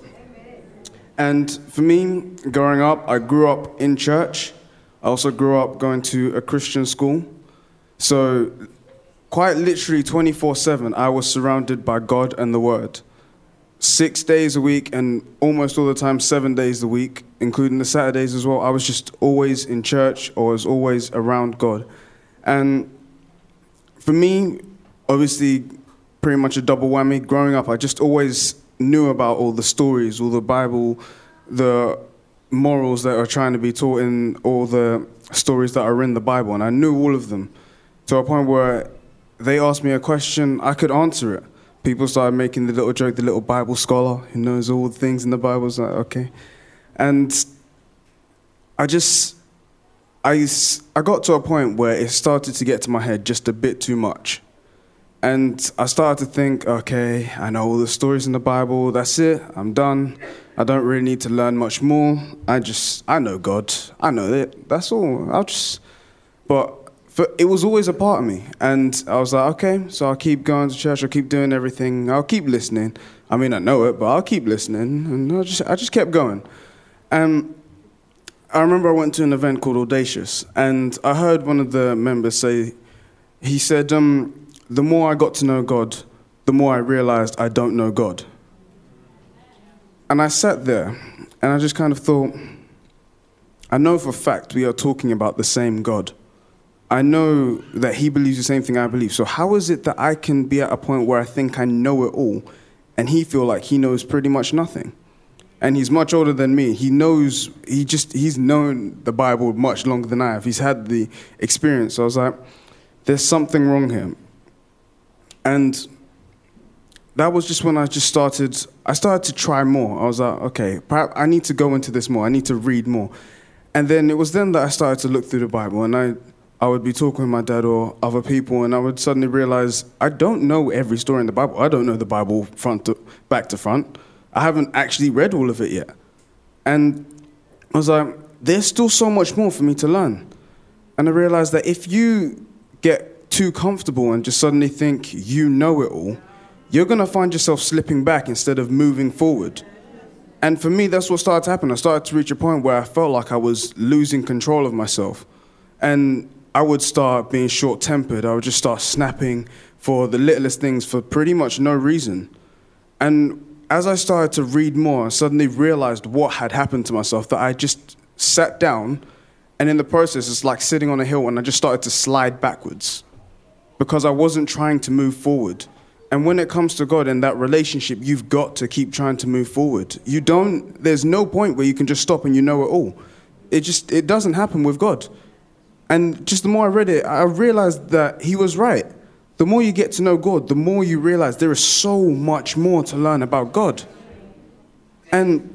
And for me, growing up, I grew up in church. I also grew up going to a Christian school. So quite literally twenty-four seven, I was surrounded by God and the Word. Six days a week and almost all the time, seven days a week, including the Saturdays as well. I was just always in church or was always around God. And for me, obviously, pretty much a double whammy. Growing up, I just always knew about all the stories, all the Bible, the morals that are trying to be taught in all the stories that are in the Bible. And I knew all of them to a point where they asked me a question, I could answer it. People started making the little joke, the little Bible scholar who knows all the things in the Bible. Is like, okay. And I just, I, I got to a point where it started to get to my head just a bit too much. And I started to think, okay, I know all the stories in the Bible, that's it, I'm done. I don't really need to learn much more. I just, I know God, I know it, that's all. I'll just, but for, it was always a part of me. And I was like, okay, so I'll keep going to church, I'll keep doing everything, I'll keep listening. I mean, I know it, but I'll keep listening. And I just, I just kept going. And I remember I went to an event called Audacious, and I heard one of the members say, he said, um, the more I got to know God, the more I realized I don't know God. And I sat there, and I just kind of thought, I know for a fact we are talking about the same God. I know that he believes the same thing I believe. So how is it that I can be at a point where I think I know it all, and he feel like he knows pretty much nothing? And he's much older than me. He knows, he just, he's known the Bible much longer than I have. He's had the experience. So I was like, there's something wrong here. And that was just when I just started, I started to try more. I was like, okay, perhaps I need to go into this more. I need to read more. And then it was then that I started to look through the Bible. And I, I would be talking with my dad or other people, and I would suddenly realize I don't know every story in the Bible. I don't know the Bible front to, back to front. I haven't actually read all of it yet. And I was like, there's still so much more for me to learn. And I realized that if you get too comfortable and just suddenly think you know it all, you're going to find yourself slipping back instead of moving forward. And for me, that's what started to happen. I started to reach a point where I felt like I was losing control of myself. And I would start being short-tempered. I would just start snapping for the littlest things for pretty much no reason. And as I started to read more, I suddenly realized what had happened to myself, that I just sat down, and in the process, it's like sitting on a hill, and I just started to slide backwards because I wasn't trying to move forward. And when it comes to God and that relationship, you've got to keep trying to move forward. You don't, there's no point where you can just stop and you know it all. It just, it doesn't happen with God. And just the more I read it, I realized that he was right. The more you get to know God, the more you realize there is so much more to learn about God. And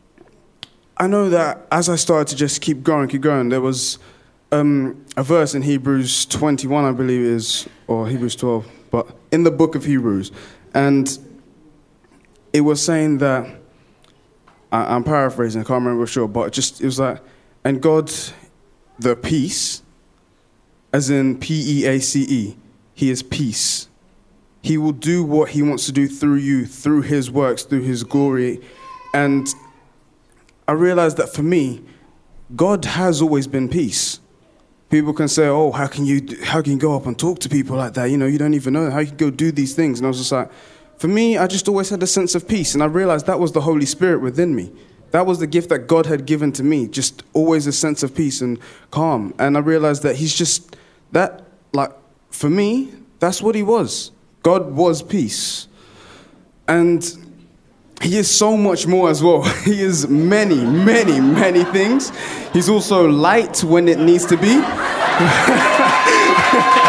I know that as I started to just keep growing, keep growing, there was um, a verse in Hebrews twenty-one, I believe it is, or Hebrews twelve, but in the book of Hebrews. And it was saying that, I, I'm paraphrasing, I can't remember for sure, but just, it was like, and God, the peace, as in P E A C E, he is peace. He will do what he wants to do through you, through his works, through his glory. And I realized that for me, God has always been peace. People can say, oh, how can you how can you go up and talk to people like that? You know, you don't even know how you can go do these things. And I was just like, for me, I just always had a sense of peace. And I realized that was the Holy Spirit within me. That was the gift that God had given to me, just always a sense of peace and calm. And I realized that he's just, that, like, for me, that's what he was. God was peace. And he is so much more as well. He is many, many, many things. He's also light when it needs to be.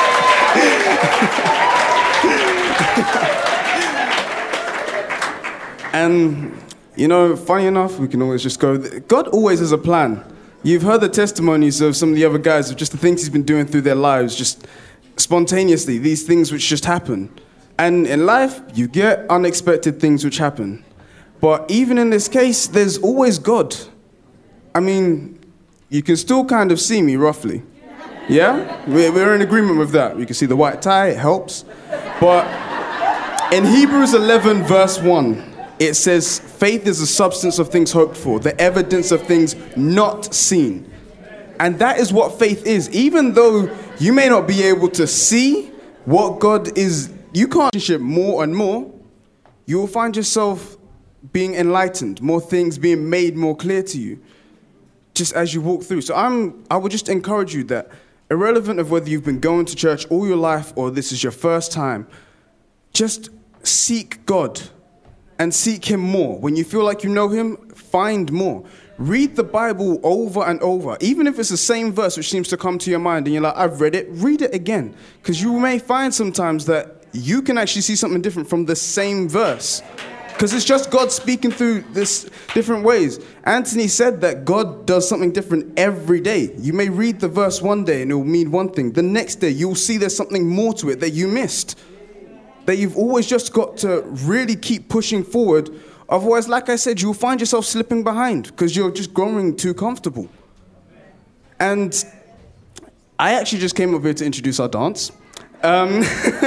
And, you know, funny enough, we can always just go, God always has a plan. You've heard the testimonies of some of the other guys of just the things he's been doing through their lives, just spontaneously, these things which just happen. And in life, you get unexpected things which happen. But even in this case, there's always God. I mean, you can still kind of see me roughly. Yeah? We're we're in agreement with that. You can see the white tie, it helps. But in Hebrews eleven, verse one, it says, faith is the substance of things hoped for, the evidence of things not seen. And that is what faith is. Even though you may not be able to see what God is, you can't ship more and more, you will find yourself being enlightened, more things being made more clear to you, just as you walk through. So I'm, I would just encourage you that, irrelevant of whether you've been going to church all your life or this is your first time, just seek God and seek him more. When you feel like you know him, find more. Read the Bible over and over. Even if it's the same verse which seems to come to your mind and you're like, I've read it, read it again. Because you may find sometimes that you can actually see something different from the same verse. Because it's just God speaking through this different ways. Anthony said that God does something different every day. You may read the verse one day and it will mean one thing. The next day you'll see there's something more to it that you missed. That you've always just got to really keep pushing forward. Otherwise, like I said, you'll find yourself slipping behind because you're just growing too comfortable. And I actually just came up here to introduce our dance. Um,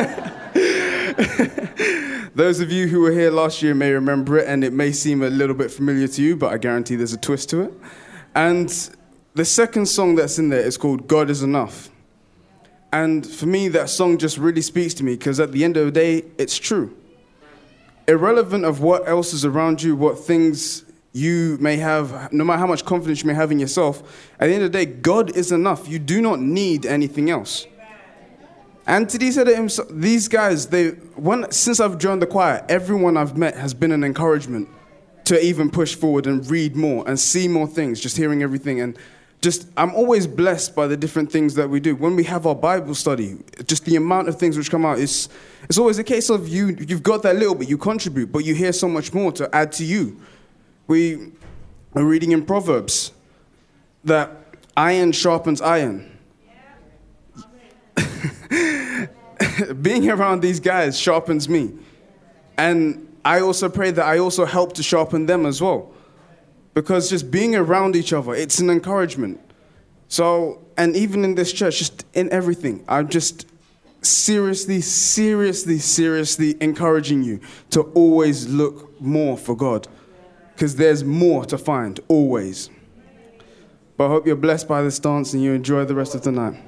those of you who were here last year may remember it, and it may seem a little bit familiar to you, but I guarantee there's a twist to it. And the second song that's in there is called God Is Enough. And for me, that song just really speaks to me because at the end of the day, it's true. Irrelevant of what else is around you, what things you may have, no matter how much confidence you may have in yourself, at the end of the day, God is enough. You do not need anything else. Anthony said it himself, these guys, they, when, since I've joined the choir, everyone I've met has been an encouragement to even push forward and read more and see more things, just hearing everything. And just, I'm always blessed by the different things that we do. When we have our Bible study, just the amount of things which come out, it's, it's always a case of you, you've got that little bit, you contribute, but you hear so much more to add to you. We are reading in Proverbs that iron sharpens iron. Being around these guys sharpens me. And I also pray that I also help to sharpen them as well. Because just being around each other, it's an encouragement. So, and even in this church, just in everything, I'm just seriously, seriously, seriously encouraging you to always look more for God. Because there's more to find, always. But I hope you're blessed by this dance and you enjoy the rest of the night.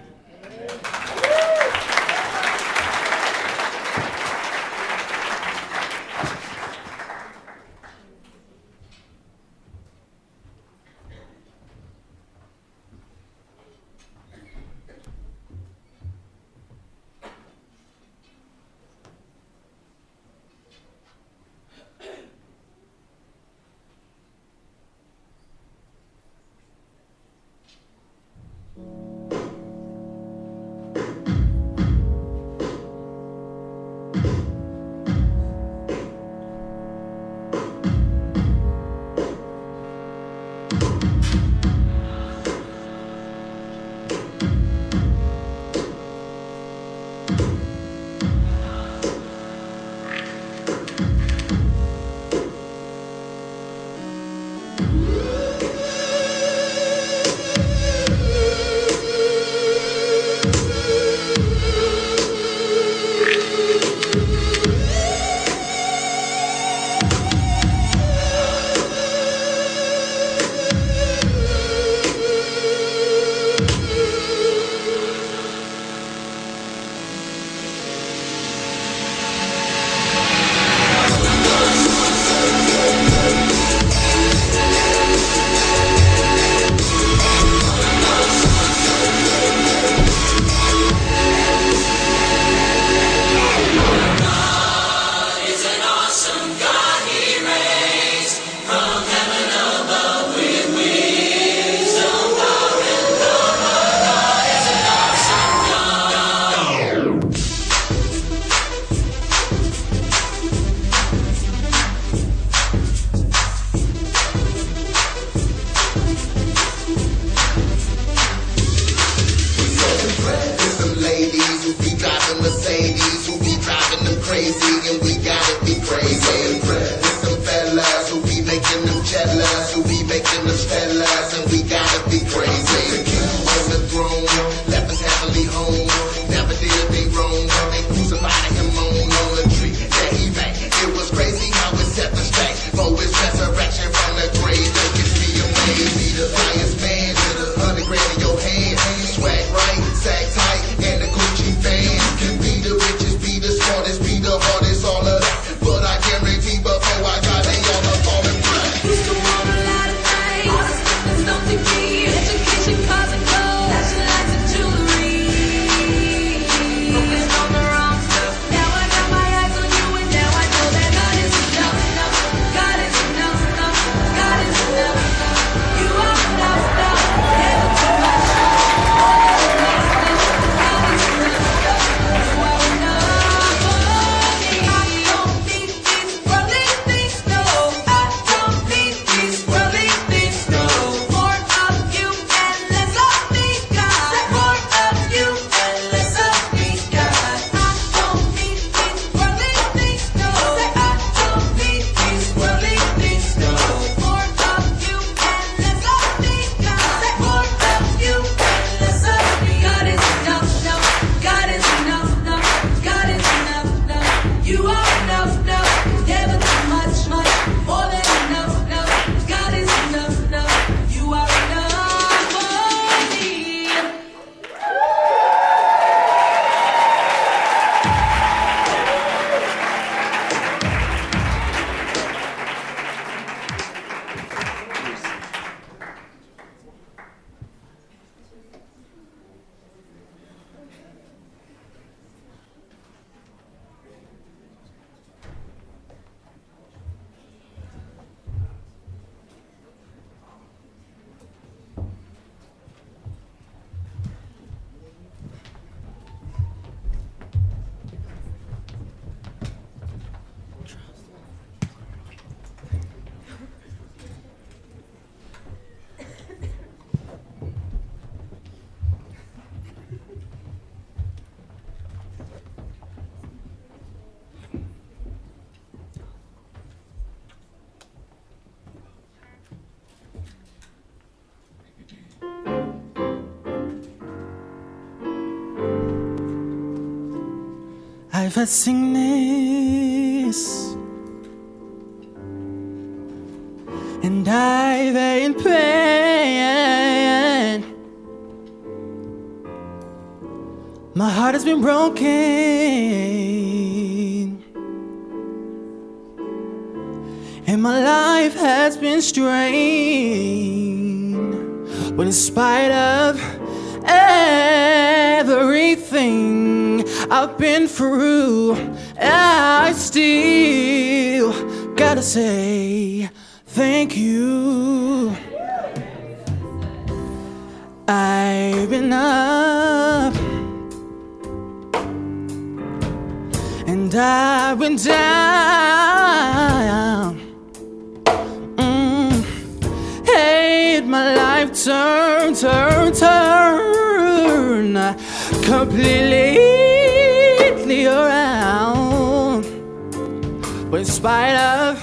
I've had sickness, and I've had pain. My heart has been broken, and my life has been strained. But in spite of everything I've been through, I still gotta say thank you. I've been up and I've been down. Mm. Hate my life turn, turn, turn completely around. But in spite of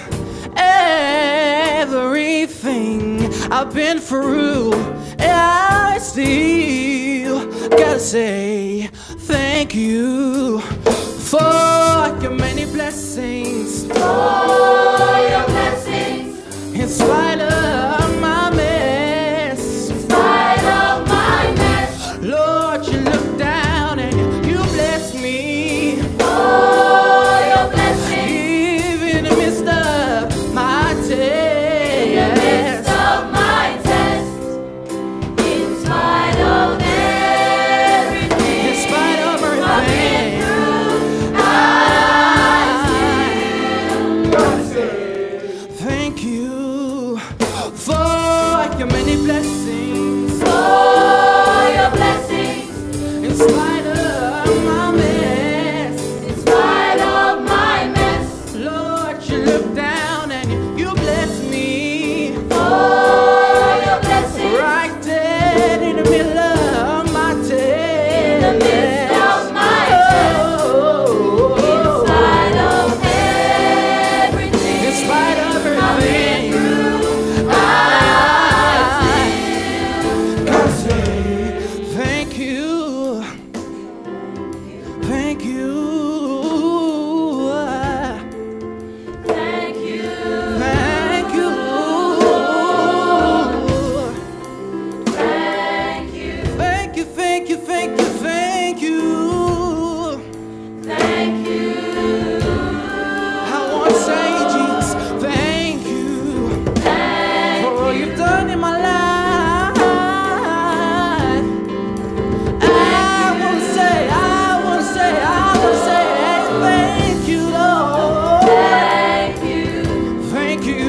everything I've been through, I still gotta say thank you for your many blessings, For your blessings, in spite of my mess, in spite of my mess. Lord, you look down and you bless me. For your blessings, Even in the midst of my in the midst test, of my test, in spite of everything, in spite of I've been everything, through, I thank you for your many blessings, for your blessings, in spite of my mess. in spite of my mess. Lord, you look down and you bless me. For your blessings, Right dead in the middle of my test. in the midst of my test, Oh, in spite of everything, in spite of I've been everything, through, I gotta say thank you, thank you, thank you, thank you, thank you, thank you, thank you, thank you, thank you. thank you, I want to say, Jesus, thank you for all you've done in my life. I want to say, I want to say, I want to say, thank you, Lord. thank you, Thank you.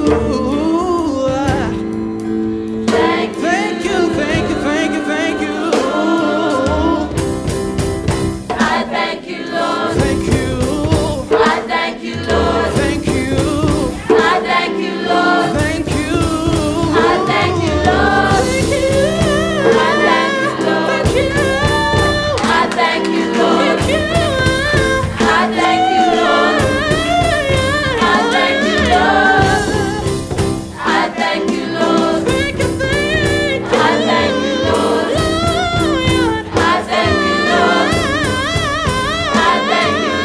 thank you, Thank you, thank you, thank you, thank you. I thank you, Lord, Thank you. I thank you, Lord, Thank you. I thank you, Lord, Thank you. I thank you, Lord, Thank you. I thank you, Lord, I thank you, Lord, I thank you, Lord, I thank you, Lord, I thank you, Lord, Thank you, thank I thank you, Lord, I thank you, Lord, I thank you,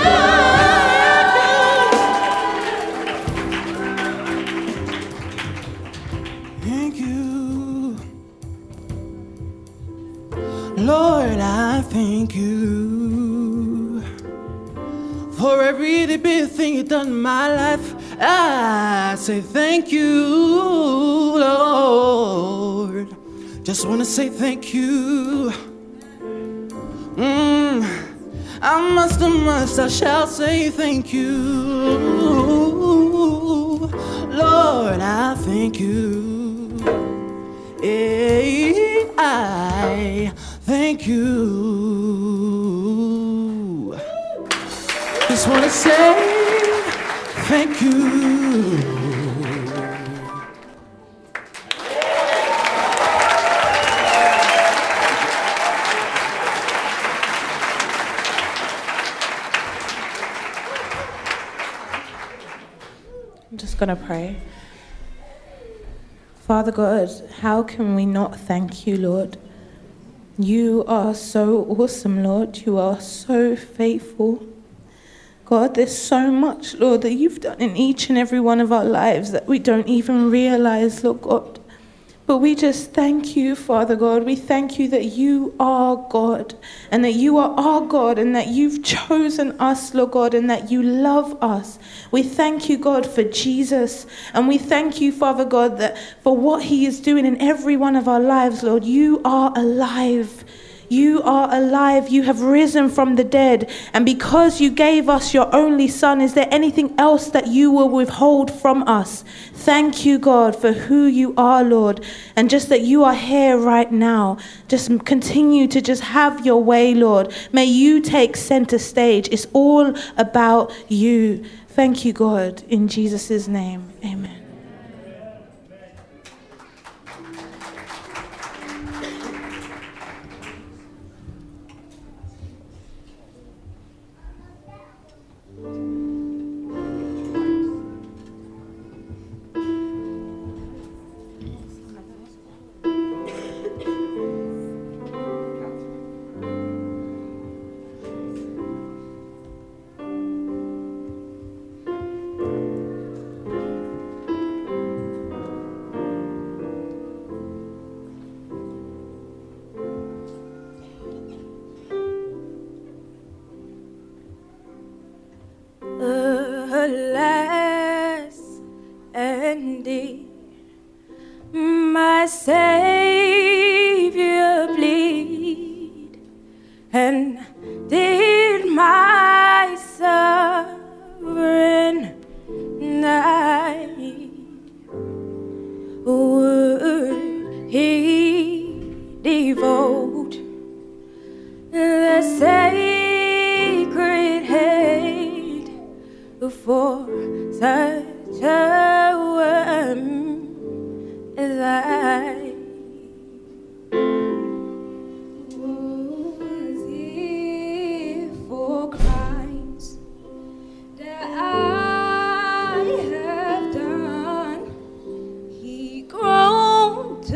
Thank you. Lord, I thank you for every little bit thing you've done in my life. I say thank you, Lord. Just want to say thank you. Mm, I must, I must, I shall say thank you. Lord, I thank you. Eh, I thank you. Just want to say thank you. I'm just going to pray. Father God, how can we not thank you, Lord? You are so awesome, Lord. You are so faithful. God, there's so much, Lord, that you've done in each and every one of our lives that we don't even realize, Lord God. But we just thank you, Father God. We thank you that you are God and that you are our God and that you've chosen us, Lord God, and that you love us. We thank you, God, for Jesus. And we thank you, Father God, that for what he is doing in every one of our lives, Lord. You are alive. You are alive. You have risen from the dead. And because you gave us your only Son, is there anything else that you will withhold from us? Thank you, God, for who you are, Lord. And just that you are here right now. Just continue to just have your way, Lord. May you take center stage. It's all about you. Thank you, God. In Jesus' name, amen. Alas, indeed, my Savior bleed, and did my sovereign night, would he devote the sacred hate for such a one as I? Was it for crimes that I have done? He groaned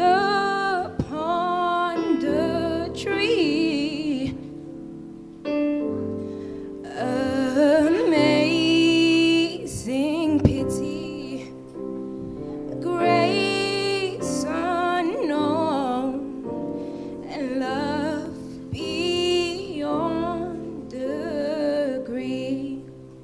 upon the tree. Amazing pity, grace unknown, and love beyond degree.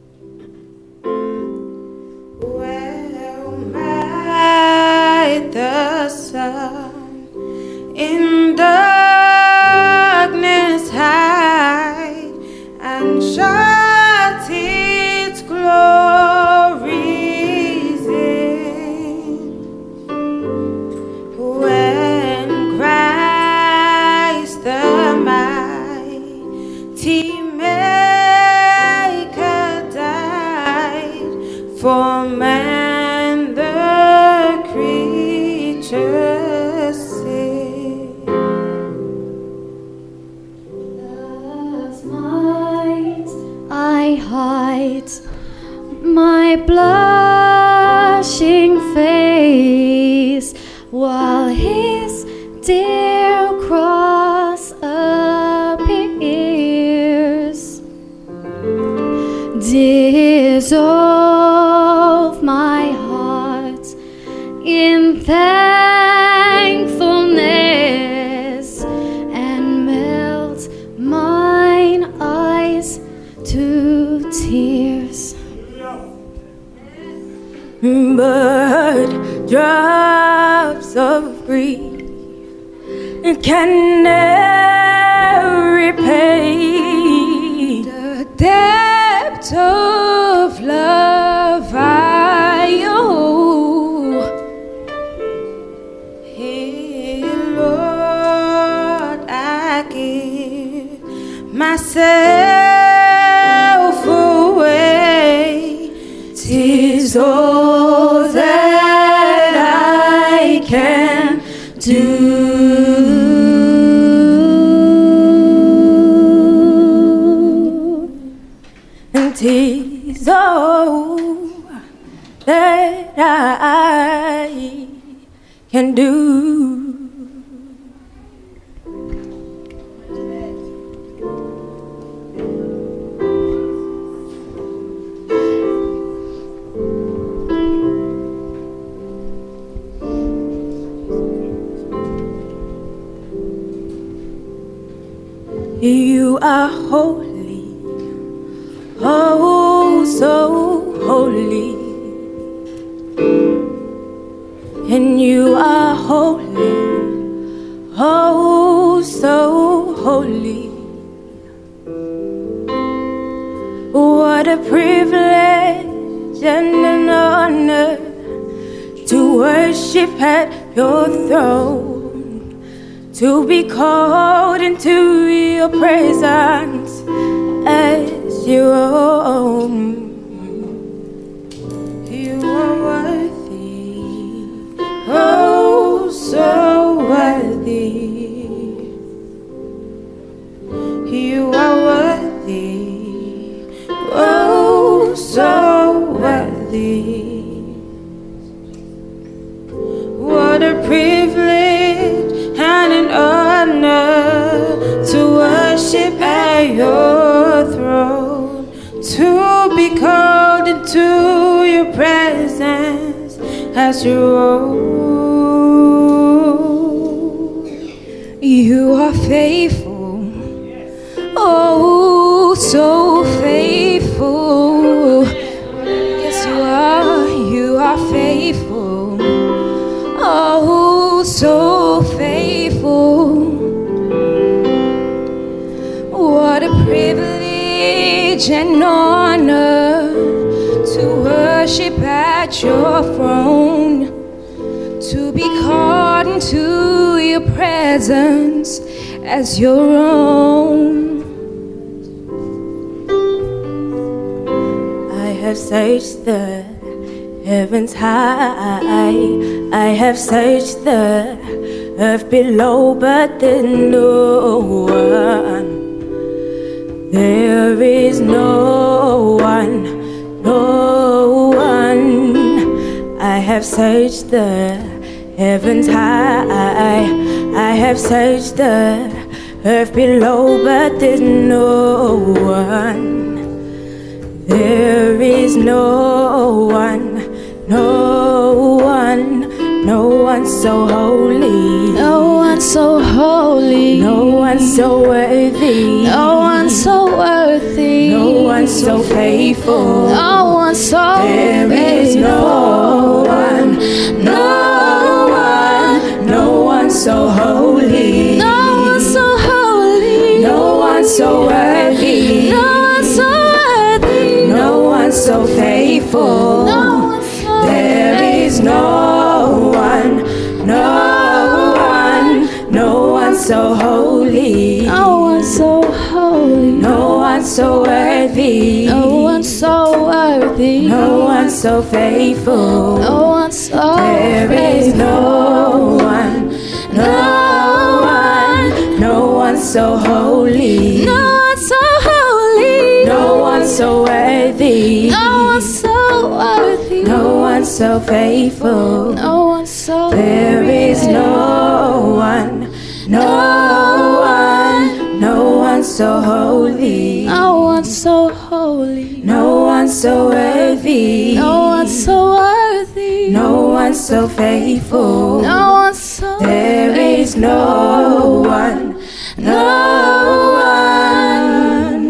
Well might the sun in darkness hide and shut its glories in, when Christ the mighty Maker died for man, the creature's sin. Thus might I hide my blushing face while his dear cross appears. Dissolve my heart in thankfulness and melt mine eyes to tears. But drops of grief can never repay the depth of love I owe. Hey, Lord, I give myself away. 'Tis all that I can do. And 'tis all that I can do. are holy, oh so holy, and you are holy, oh so holy. What a privilege and an honor to worship at your throne, to be called into your presence as your own. You are worthy, oh so worthy. You are worthy, oh so worthy. What a privilege and an honor to worship at your throne, to be called into your presence as your own. You are faithful, oh so faithful. Yes you are, you are faithful, oh so faithful. What a privilege and honor to worship at your throne, to be called into your presence as your own. I have searched the heavens high, I have searched the earth below, but there's no one. There is no one, no one. I have searched the heavens high, I have searched the earth below, but there's no one. There is no one, no one, no one so holy, No one so holy, no one so worthy, no one so worthy, no one so faithful, no one so there is no one, no one, no one so holy, no one so holy, no one so worthy, no one so worthy, no one so faithful, no one so there is no one, no one, no one so holy, no one so holy, no one so worthy, no one so worthy, no one so faithful, no one so there is no one, no one, no one so holy, no one so holy, no one so worthy, no one so worthy, no one so faithful, no one so there is no one, no one, no one so holy, no one so holy, no one so worthy, no one so worthy, no one so faithful, no one so there is no one, no one.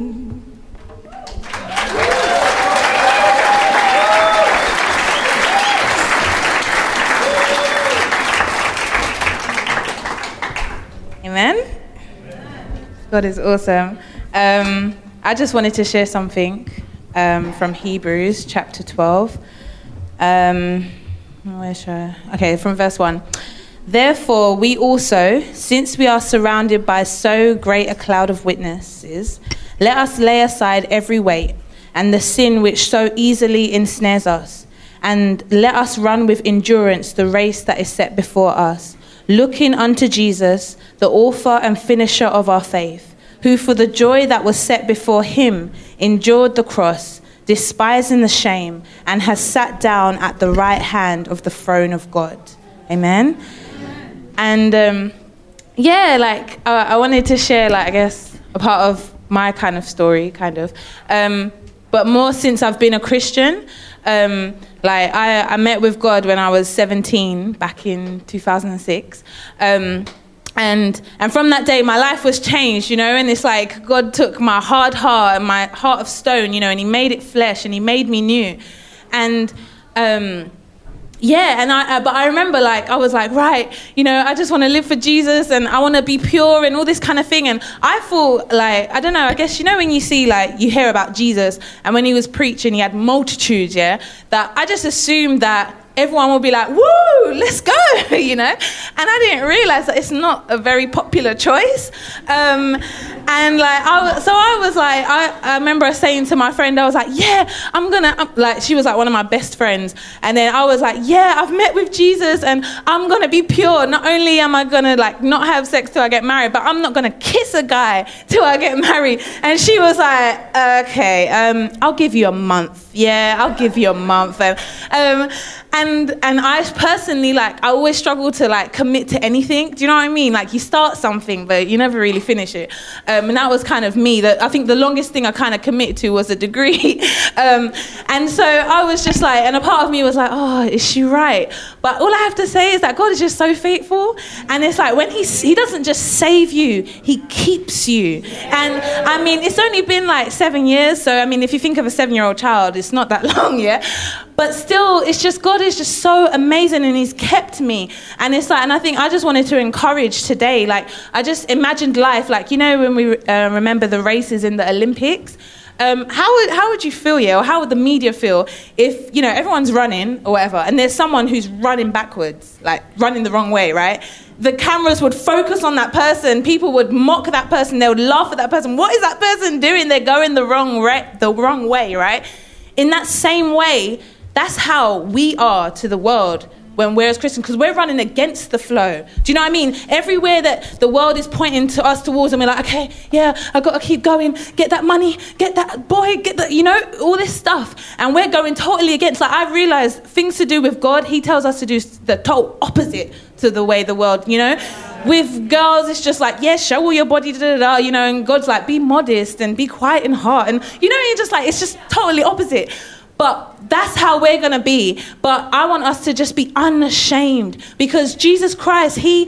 Amen. God is awesome. Um, I just wanted to share something um, from Hebrews chapter twelve. Um, where should I? Okay, from verse one. Therefore, we also, since we are surrounded by so great a cloud of witnesses, let us lay aside every weight and the sin which so easily ensnares us, and let us run with endurance the race that is set before us, looking unto Jesus, the author and finisher of our faith, who for the joy that was set before him endured the cross, despising the shame, and has sat down at the right hand of the throne of God. Amen. And um, yeah, like uh, I wanted to share, like I guess, a part of my kind of story, kind of. Um, but more since I've been a Christian. Um, like I, I met with God when I was seventeen, back in two thousand six. Um, And and from that day, my life was changed, you know, and it's like God took my hard heart and my heart of stone, you know, and he made it flesh and he made me new. And um, yeah, and I, uh, but I remember like, I was like, right, you know, I just want to live for Jesus and I want to be pure and all this kind of thing. And I thought like, I don't know, I guess, you know, when you see like, you hear about Jesus and when he was preaching, he had multitudes, yeah, that I just assumed that everyone will be like, woo, let's go, you know? And I didn't realize that it's not a very popular choice. Um, and like, I was, so I was like, I, I remember saying to my friend, I was like, yeah, I'm gonna, I'm, like, she was like one of my best friends. And then I was like, yeah, I've met with Jesus and I'm gonna be pure. Not only am I gonna like not have sex till I get married, but I'm not gonna kiss a guy till I get married. And she was like, okay, um, I'll give you a month. Yeah, I'll give you a month. And, um, and and I personally, like, I always struggle to like commit to anything. Do you know what I mean? Like, you start something, but you never really finish it. Um, and that was kind of me. That I think the longest thing I kind of committed to was a degree. um, and so I was just like, and a part of me was like, oh, is she right? But all I have to say is that God is just so faithful. And it's like when he he doesn't just save you, he keeps you. And I mean, it's only been like seven years. So I mean, if you think of a seven-year-old child, it's not that long, yeah. But still, it's just, God is just so amazing and he's kept me. And it's like, and I think I just wanted to encourage today, like, I just imagined life, like, you know, when we uh, remember the races in the Olympics, um, how would, how would you feel, yeah, or how would the media feel if, you know, everyone's running or whatever, and there's someone who's running backwards, like running the wrong way, right? The cameras would focus on that person. People would mock that person. They would laugh at that person. What is that person doing? They're going the wrong, re- the wrong way, right? In that same way, that's how we are to the world when we're as Christians, because we're running against the flow. Do you know what I mean? Everywhere that the world is pointing to us towards, and we're like, okay, yeah, I've got to keep going, get that money, get that boy, get that, you know, all this stuff. And we're going totally against, like, I realized things to do with God, he tells us to do the total opposite to the way the world, you know? With girls, it's just like, yeah, show all your body, da, da, da, you know, and God's like, be modest and be quiet in heart. And, you know, you're just like, it's just totally opposite. But that's how we're going to be. But I want us to just be unashamed, because Jesus Christ, he...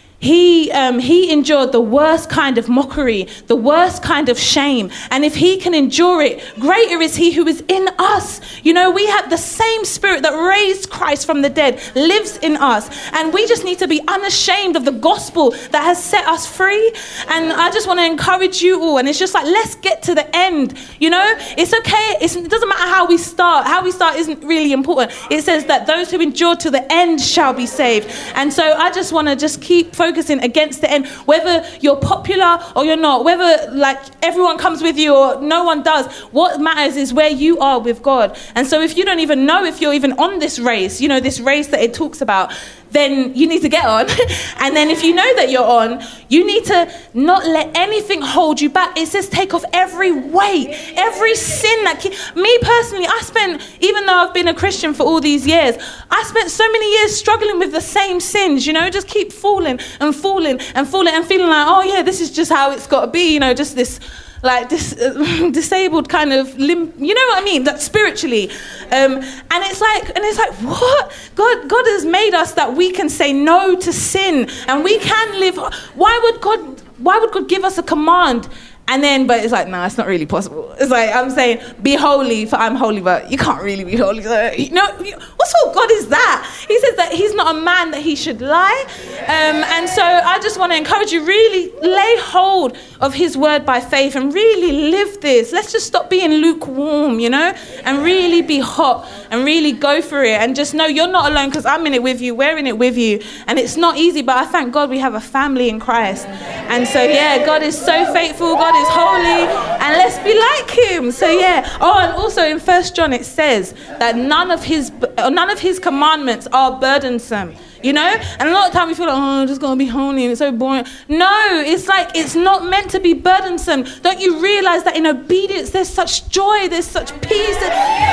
He um, he endured the worst kind of mockery, the worst kind of shame. And if he can endure it, greater is he who is in us. You know, we have the same spirit that raised Christ from the dead, lives in us. And we just need to be unashamed of the gospel that has set us free. And I just want to encourage you all. And it's just like, let's get to the end. You know, it's okay. It's, it doesn't matter how we start. How we start isn't really important. It says that those who endure to the end shall be saved. And so I just want to just keep focusing focusing against the end, whether you're popular or you're not, whether like everyone comes with you or no one does. What matters is where you are with God. And so if you don't even know if you're even on this race, you know, this race that it talks about, then you need to get on. And then if you know that you're on, you need to not let anything hold you back. It says take off every weight, every sin that keep... Me personally, I spent, even though I've been a Christian for all these years, I spent so many years struggling with the same sins, you know, just keep falling and falling and falling and feeling like, oh yeah, this is just how it's got to be, you know, just this like this uh, disabled kind of limb, you know what I mean, that spiritually, um, and it's like, and it's like, what? God, God has made us that we can say no to sin, and we can live. Why would God? Why would God give us a command? And then, but it's like, no, nah, it's not really possible. It's like, I'm saying, be holy, for I'm holy, but you can't really be holy. So, you know, what sort of God is that? He says that he's not a man that he should lie. Um, and so I just want to encourage you, really lay hold of his word by faith and really live this. Let's just stop being lukewarm, you know, and really be hot and really go for it. And just know you're not alone, because I'm in it with you. We're in it with you. And it's not easy, but I thank God we have a family in Christ. And so, yeah, God is so faithful. God is holy, and let's be like him. So yeah. Oh, and also in First John it says that none of his none of his commandments are burdensome. You know, and a lot of time we feel like, oh, I'm just gonna be holy and it's so boring. No, it's like it's not meant to be burdensome. Don't you realize that in obedience there's such joy, there's such peace? And,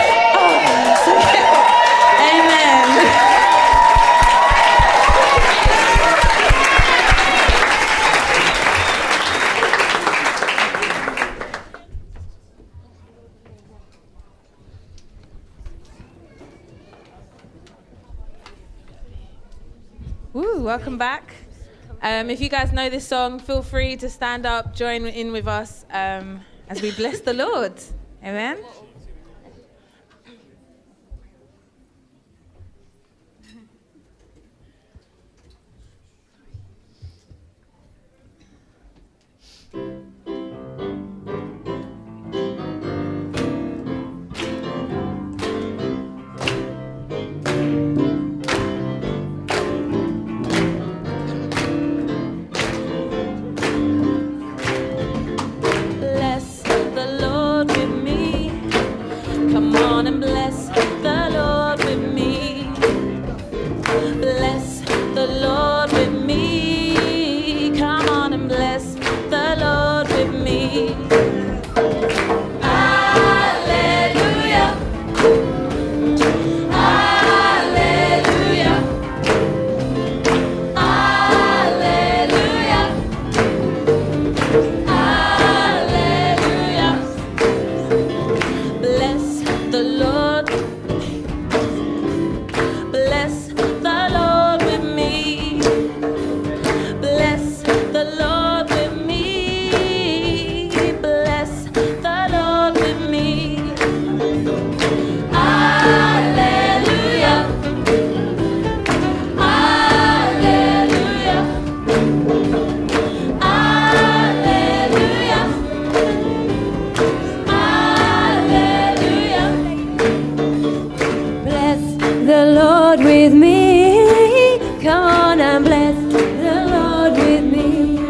oh, so, yeah. Amen. Woo, welcome back. Um, if you guys know this song, feel free to stand up, join in with us um, as we bless the Lord. Amen. Bless the Lord with me. Come on and bless the Lord with me. Bless the Lord with me. Come on and bless the Lord with me. Hallelujah. Hallelujah. Hallelujah. Hallelujah. Bless the Lord. Bless the Lord with me. Bless the Lord with me. Bless the Lord with me. Hallelujah. Hallelujah. Hallelujah. Hallelujah. Bless the Lord with me. Come on and bless the Lord with me.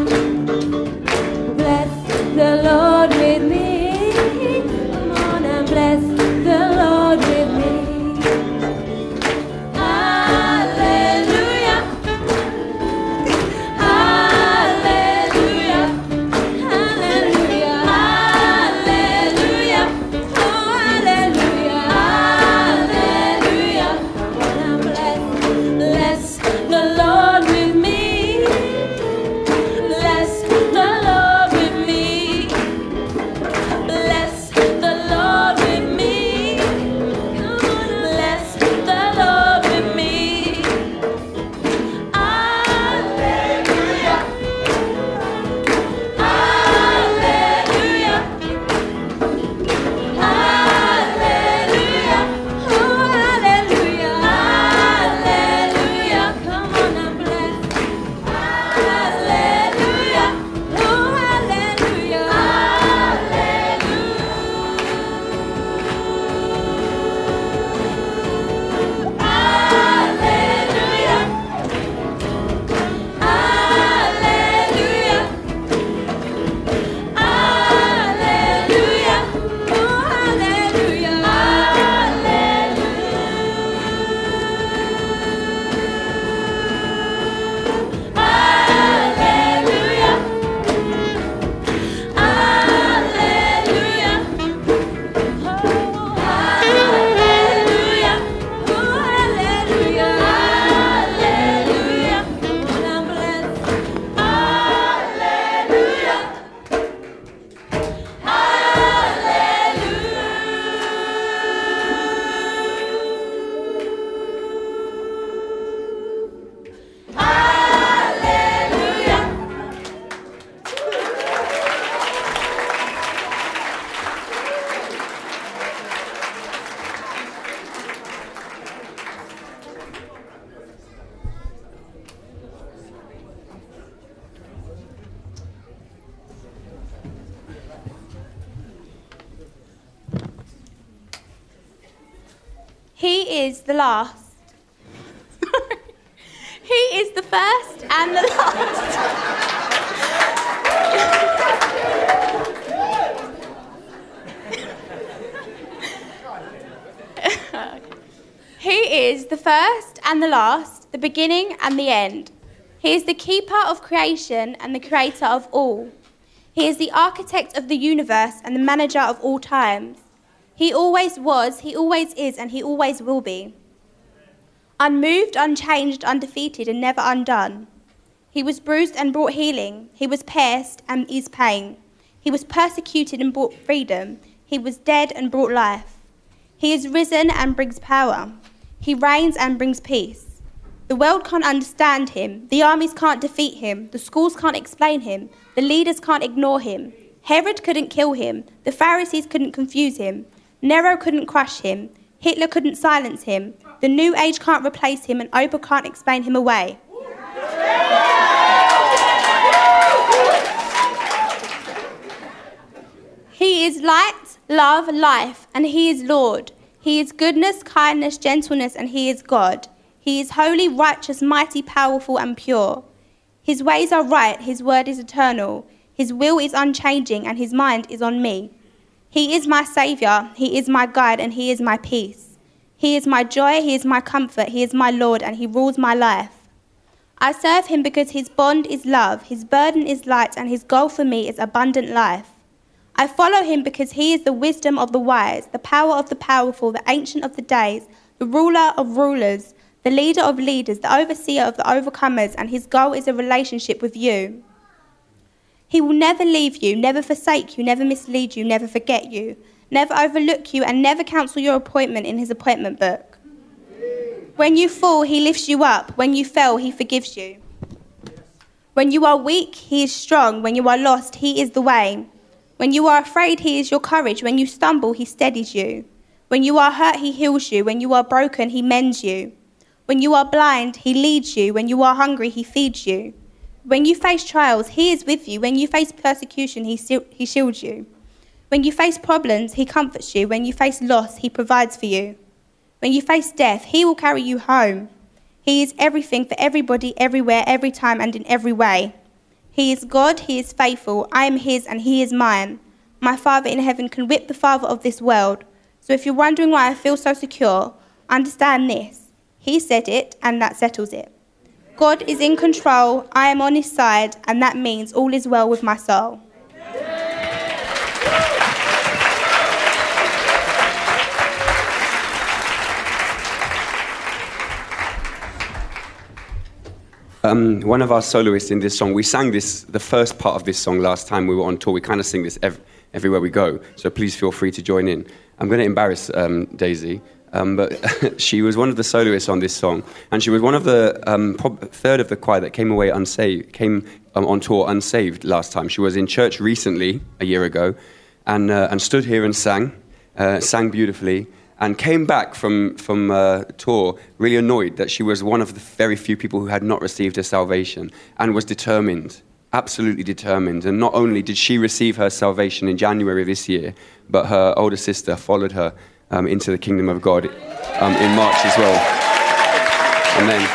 Bless the Lord with me. Come on and bless the Lord with me. Hallelujah. Hallelujah. Hallelujah. Hallelujah. Oh, hallelujah. Hallelujah. Come on and bless, bless the Lord with me. Bless the Lord with me. Bless the Lord with me. Come on, bless the Lord with me. Hallelujah. Hallelujah. Hallelujah. Oh, hallelujah. Hallelujah. Come on and bless. Hallelujah. Oh, hallelujah. Hallelujah. Hallelujah. Hallelujah. Oh, hallelujah. Hallelujah. Hallelujah. Oh, hallelujah. Oh, hallelujah. Hallelujah. Come on and bless. Hallelujah. Hallelujah. He is the last. He is the first and the last. He is the first and the last, the beginning and the end. He is the keeper of creation and the creator of all. He is the architect of the universe and the manager of all times. He always was, he always is, and he always will be. Unmoved, unchanged, undefeated, and never undone. He was bruised and brought healing. He was pierced and eased pain. He was persecuted and brought freedom. He was dead and brought life. He is risen and brings power. He reigns and brings peace. The world can't understand him. The armies can't defeat him. The schools can't explain him. The leaders can't ignore him. Herod couldn't kill him. The Pharisees couldn't confuse him. Nero couldn't crush him. Hitler couldn't silence him. The New Age can't replace him, and Oprah can't explain him away. He is light, love, life, and he is Lord. He is goodness, kindness, gentleness, and he is God. He is holy, righteous, mighty, powerful, and pure. His ways are right, his word is eternal. His will is unchanging, and his mind is on me. He is my saviour, he is my guide, and he is my peace. He is my joy, he is my comfort, he is my Lord, and he rules my life. I serve him because his bond is love, his burden is light, and his goal for me is abundant life. I follow him because he is the wisdom of the wise, the power of the powerful, the ancient of the days, the ruler of rulers, the leader of leaders, the overseer of the overcomers, and his goal is a relationship with you. He will never leave you, never forsake you, never mislead you, never forget you, never overlook you, and never cancel your appointment in his appointment book. When you fall, he lifts you up. When you fell, he forgives you. When you are weak, he is strong. When you are lost, he is the way. When you are afraid, he is your courage. When you stumble, he steadies you. When you are hurt, he heals you. When you are broken, he mends you. When you are blind, he leads you. When you are hungry, he feeds you. When you face trials, he is with you. When you face persecution, he, he shields you. When you face problems, he comforts you. When you face loss, he provides for you. When you face death, he will carry you home. He is everything for everybody, everywhere, every time, and in every way. He is God, he is faithful. I am his and he is mine. My Father in heaven can whip the father of this world. So if you're wondering why I feel so secure, understand this. He said it, and that settles it. God is in control, I am on his side, and that means all is well with my soul. Um, one of our soloists in this song, we sang this, the first part of this song last time we were on tour. We kind of sing this ev- everywhere we go, so please feel free to join in. I'm going to embarrass um, Daisy, um, but she was one of the soloists on this song, and she was one of the um, prob- third of the choir that came away unsaved, came um, on tour unsaved last time. She was in church recently, a year ago, and uh, and stood here and sang, uh, sang beautifully. And came back from from uh, tour really annoyed that she was one of the very few people who had not received her salvation, and was determined, absolutely determined. And not only did she receive her salvation in January this year, but her older sister followed her um, into the kingdom of God um, in March as well. And then.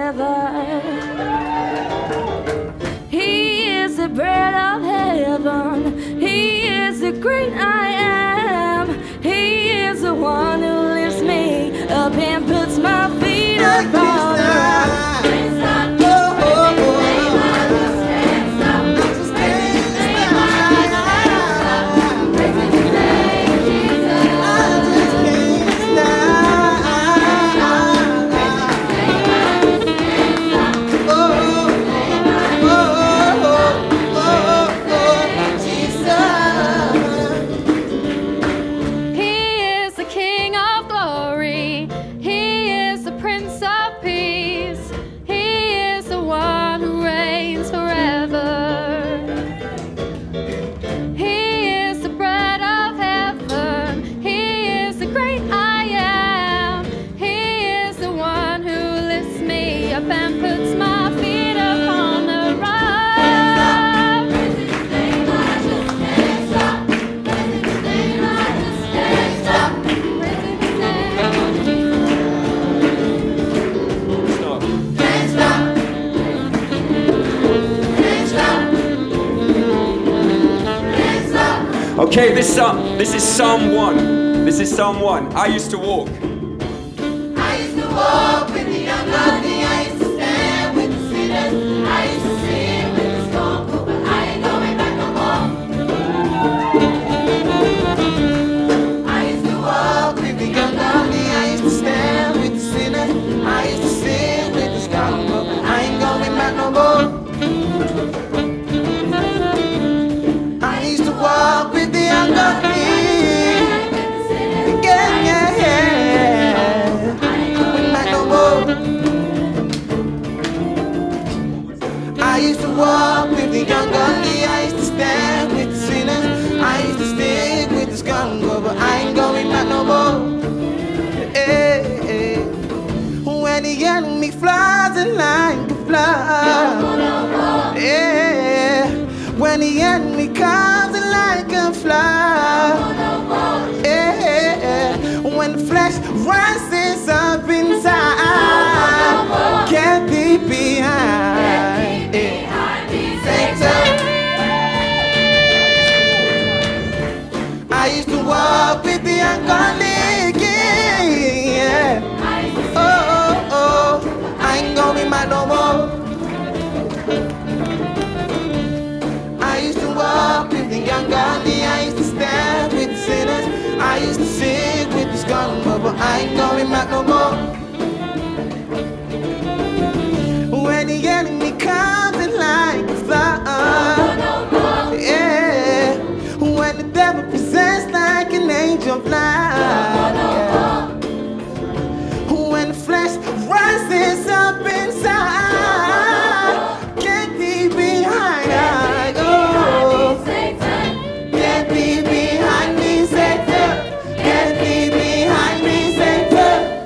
forever. He is the bread of heaven. He is the great I am. He is the one who lifts me up and puts my feet upon the rock. Okay, this psalm, this is Psalm one. This is Psalm one. I used to walk. I used to walk with the ungodly. I used to stand with the sinners. I used to sing with the scornful, but I ain't going back no more. I used to walk with the ungodly. I used to stand with the sinners. I used to sing with the scornful, but I ain't going back no more. I used to walk with the ungodly. Yeah, yeah, yeah. I ain't going back no more. I used to walk with the ungodly. I used to stand with the sinners. I used to stick with the scoundrel, but I ain't going back no more. Hey, hey. When the enemy flies in like a flood. Yeah. When the enemy comes in like a flood. Yeah. When the flesh rises up inside, can't be behind. Satan. I used to walk with the ungodly. Yeah. Oh, oh, oh. I ain't gonna be mad no more. I used to walk with the ungodly. I used to stand with the sinners. I used to sit with the scoundrel, but I ain't going back no more. When the enemy comes in like a flood, yeah. When the devil possessed like an angel of light, yeah. When the flesh rises up inside, can't be behind. Oh, can't be behind me, Satan. Can't be behind me, Satan.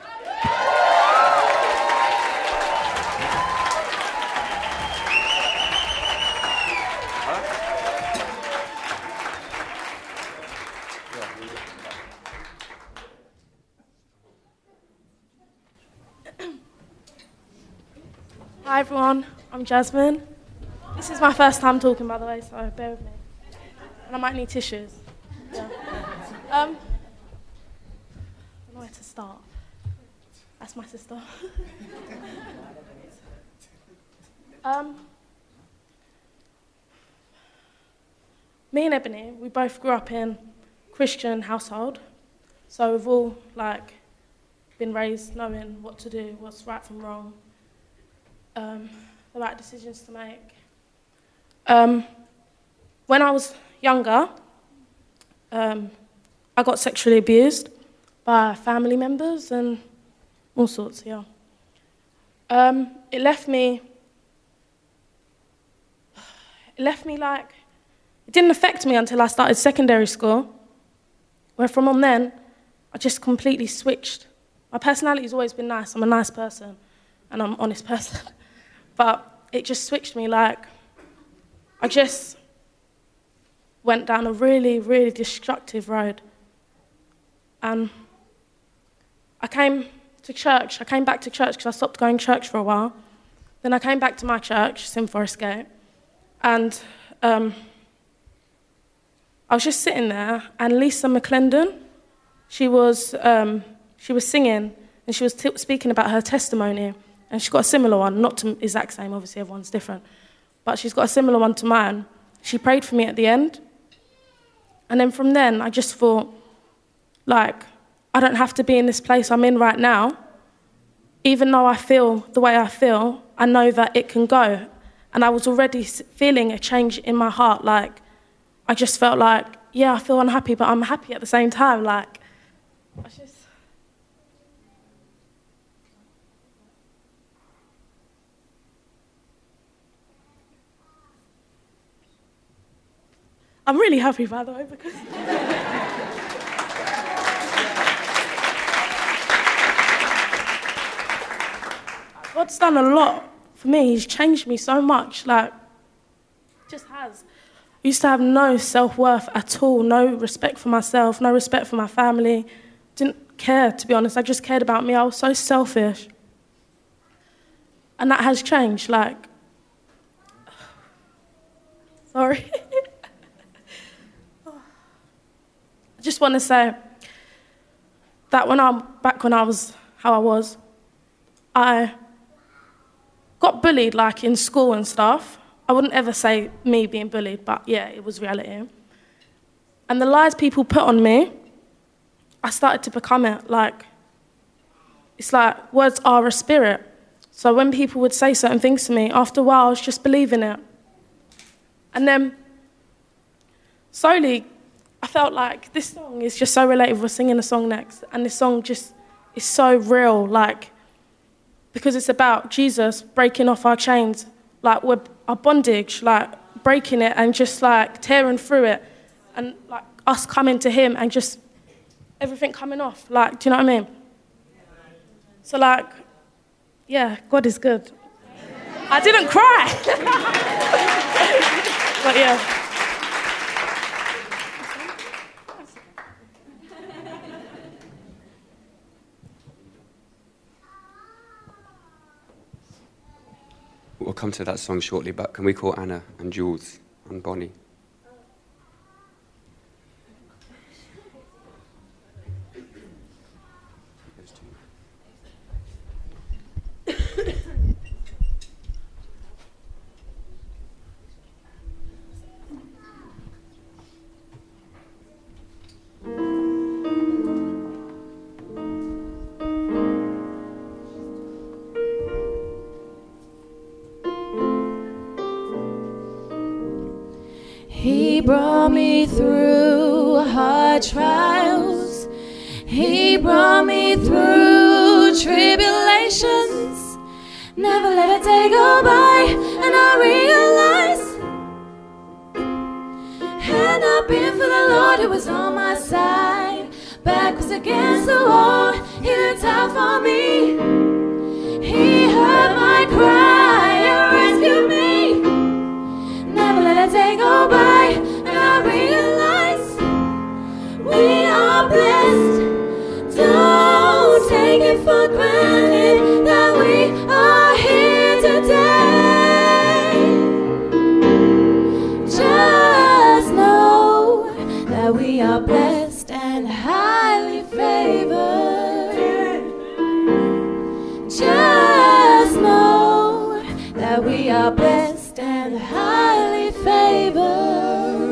Hi everyone, I'm Jasmine. This is my first time talking, by the way, so bear with me. And I might need tissues. Yeah. Um, I don't know where to start. That's my sister. um, me and Ebony, we both grew up in Christian household, so we've all like been raised knowing what to do, what's right from wrong. Um, the right decisions to make. Um, when I was younger, um, I got sexually abused by family members and all sorts, yeah. Um, it left me, it left me like, it didn't affect me until I started secondary school, where from on then, I just completely switched. My personality's always been nice, I'm a nice person, and I'm an honest person. But it just switched me, like, I just went down a really, really destructive road. And I came to church. I came back to church because I stopped going to church for a while. Then I came back to my church, Sim Forest Gate, and um, I was just sitting there, and Lisa McClendon, she was um, she was singing, and she was t- speaking about her testimony, and she got a similar one, not to exact same, obviously everyone's different, but she's got a similar one to mine. She prayed for me at the end, and then from then I just thought, like, I don't have to be in this place I'm in right now. Even though I feel the way I feel, I know that it can go. And I was already feeling a change in my heart. Like, I just felt like, yeah, I feel unhappy, but I'm happy at the same time. Like, I just... I'm really happy, by the way, because... God's done a lot for me. He's changed me so much. Like, just has. I used to have no self-worth at all, no respect for myself, no respect for my family. Didn't care, to be honest. I just cared about me. I was so selfish. And that has changed. Like, sorry. I just want to say that when I'm back when I was how I was, I got bullied, like, in school and stuff. I wouldn't ever say me being bullied, but yeah, it was reality. And the lies people put on me, I started to become it. Like, it's like words are a spirit. So when people would say certain things to me, after a while, I was just believing it. And then slowly, I felt like this song is just so relatable. We're singing a song next, and this song just is so real, like, because it's about Jesus breaking off our chains, like, we're, our bondage, like, breaking it and just, like, tearing through it, and, like, us coming to him and just everything coming off. Like, do you know what I mean? So, like, yeah, God is good. I didn't cry. But, yeah. We'll come to that song shortly, but can we call Anna and Jules and Bonnie? He brought me through hard trials. He brought me through tribulations. Never let a day go by and I realized, had not been for the Lord who was on my side, back was against the wall, he looked out for me. He heard my cry and rescued me. Never let a day go by and I realize we are blessed. Don't take it for granted that we are here today. Just know that we are blessed and highly favored. Just know that we are blessed and highly favored.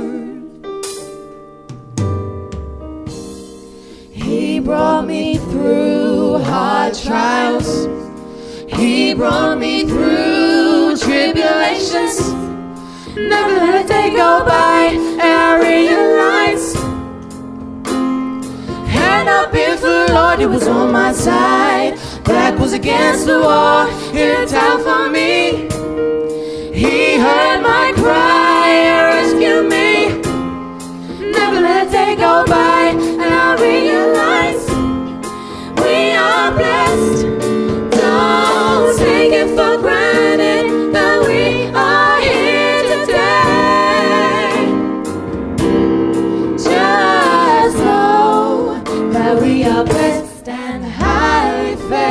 He brought me through hard trials. He brought me through tribulations. Never let a day go by and I realized, had not been for the Lord, He was on my side. Back was against the wall, He looked out for me. He heard my cry and rescued me. Never let a day go by and I realize we are blessed. Don't take it for granted that we are here today. Just know that we are blessed and highly favored.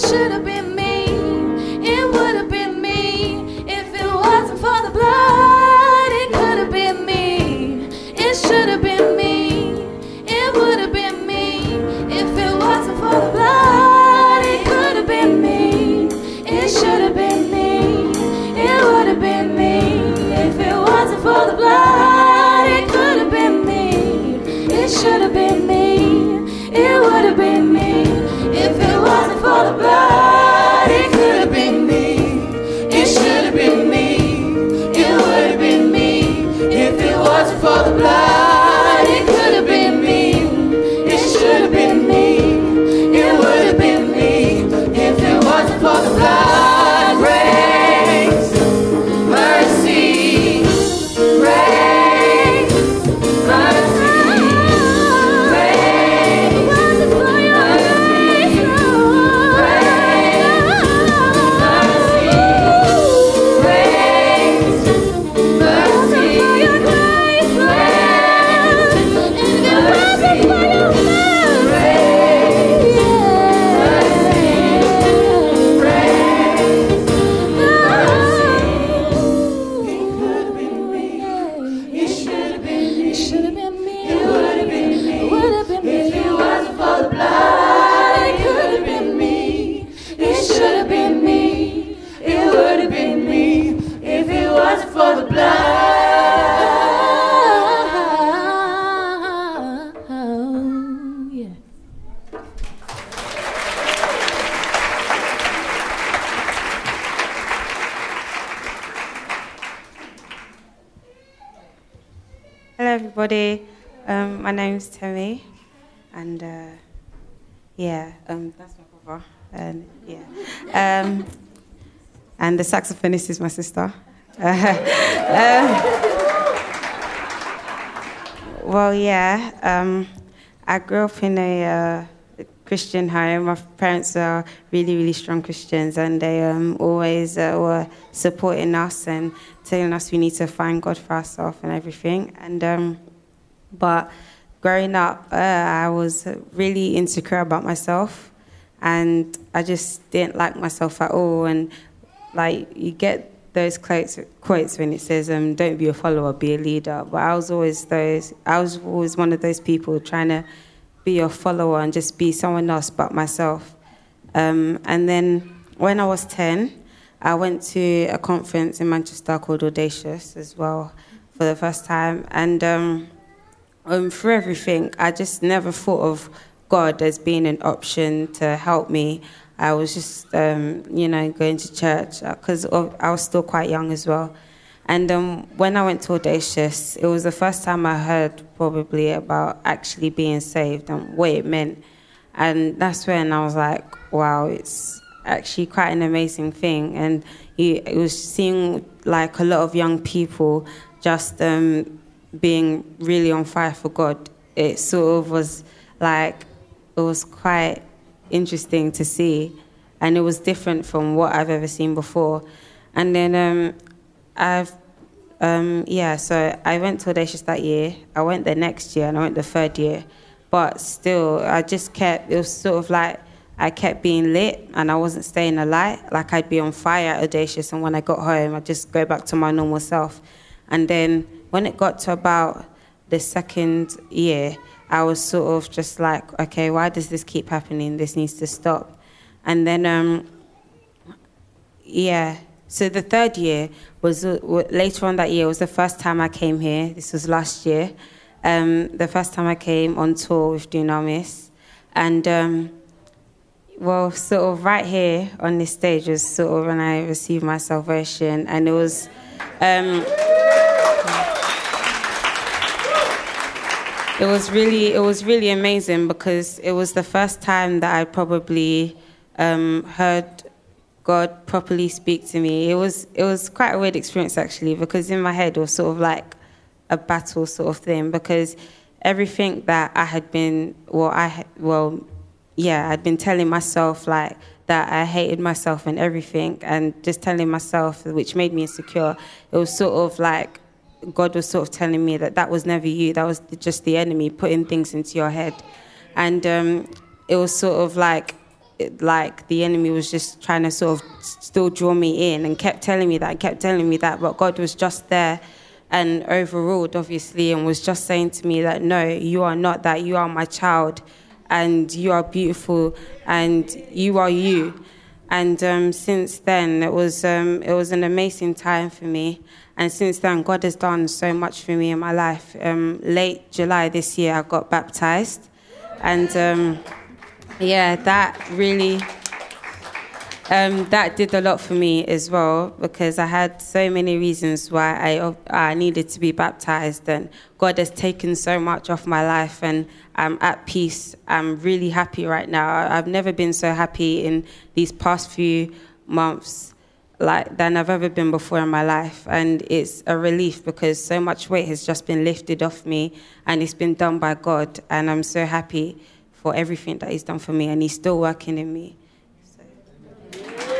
should have been me. It would have been me if it wasn't for the blood. It could have been me. It should have been me. It would have been me if it wasn't for the blood. It could have been me. It should have been me. It would have been me if it wasn't for the blood. It could have been me. It should have been me. It would have been me if it wasn't for the blood. It could have been me. It should have been me. It would have been me if it wasn't for the blood. It could have been me. It should have been me. It would have been me if it wasn't for the blood. Grace, mercy, grace, mercy. Hello, everybody. Um, my name's Temi, and uh, yeah, um, that's my brother, and yeah, um, and the saxophonist is my sister. Uh, well, yeah, um, I grew up in a uh, Christian home. My parents are really, really strong Christians, and they um, always uh, were supporting us and telling us we need to find God for ourselves and everything. And um, but growing up, uh, I was really insecure about myself, and I just didn't like myself at all. And like you get those quotes, quotes when it says, um, "Don't be a follower, be a leader." But I was always those. I was always one of those people trying to be a follower and just be someone else but myself. Um, and then when I was ten, I went to a conference in Manchester called Audacious as well for the first time. And um, um, through everything, I just never thought of God as being an option to help me. I was just, um, you know, going to church because I was still quite young as well. And um, when I went to Audacious, it was the first time I heard probably about actually being saved and what it meant. And that's when I was like, wow, it's actually quite an amazing thing. And it was seeing like a lot of young people just um, being really on fire for God. It sort of was like, it was quite interesting to see. And it was different from what I've ever seen before. And then um, I've, um, yeah, so I went to Audacious that year. I went the next year and I went the third year. But still, I just kept, it was sort of like, I kept being lit and I wasn't staying alight. Like I'd be on fire at Audacious, and when I got home, I'd just go back to my normal self. And then when it got to about the second year, I was sort of just like, okay, why does this keep happening? This needs to stop. And then, um, yeah, so the third year was, uh, later on that year, was the first time I came here. This was last year. Um, the first time I came on tour with Dunamis. And, um, well, sort of right here on this stage was sort of when I received my salvation. And it was... Um, It was really, it was really amazing because it was the first time that I probably um, heard God properly speak to me. It was, it was quite a weird experience actually, because in my head it was sort of like a battle sort of thing, because everything that I had been, well, I, well, yeah, I'd been telling myself like that I hated myself and everything, and just telling myself, which made me insecure. It was sort of like God was sort of telling me that that was never you, that was just the enemy putting things into your head. And um, it was sort of like it, like the enemy was just trying to sort of still draw me in and kept telling me that, and kept telling me that, but God was just there and overruled, obviously, and was just saying to me that, no, you are not that, you are my child, and you are beautiful, and you are you. And um, since then, it was um, it was an amazing time for me. And since then, God has done so much for me in my life. Um, late July this year, I got baptized. And um, yeah, that really, um, that did a lot for me as well, because I had so many reasons why I, I needed to be baptized. And God has taken so much off my life, and I'm at peace. I'm really happy right now. I've never been so happy in these past few months like than I've ever been before in my life. And it's a relief because so much weight has just been lifted off me, and it's been done by God. And I'm so happy for everything that he's done for me, and he's still working in me. So.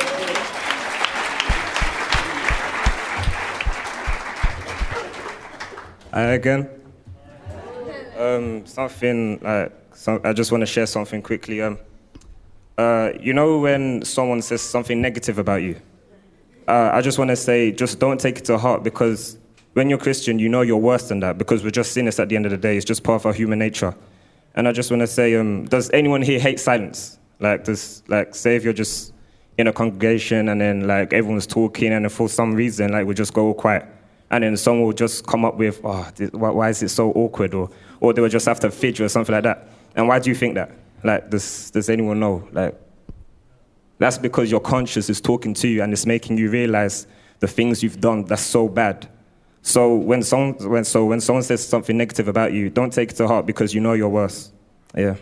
Hi again. Um, something like, some, I just want to share something quickly. Um, uh, you know when someone says something negative about you? Uh, I just want to say, just don't take it to heart, because when you're Christian, you know you're worse than that, because we're just sinners at the end of the day. It's just part of our human nature. And I just want to say, um, does anyone here hate silence? Like, does, like, say if you're just in a congregation and then, like, everyone's talking and then for some reason, like, we just go all quiet. And then someone will just come up with, oh, this, why, why is it so awkward? Or, or they will just have to fidget or something like that. And why do you think that? Like, does, does anyone know? Like, that's because your conscience is talking to you and it's making you realize the things you've done that's so bad. So when someone, when, so when someone says something negative about you, don't take it to heart, because you know you're worse. Yeah.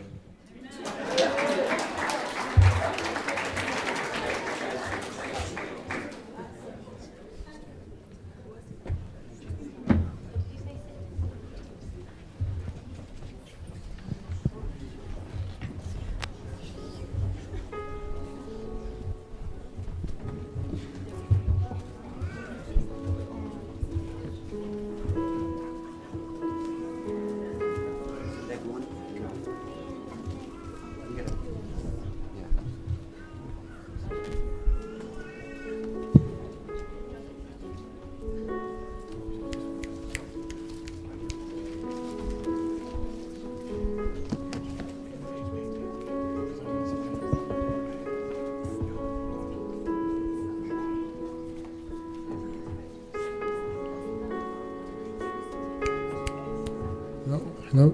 Hello?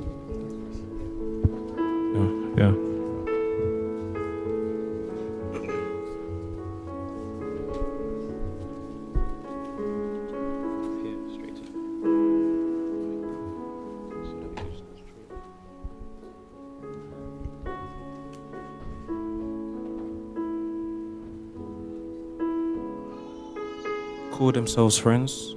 Oh, yeah. Call themselves friends.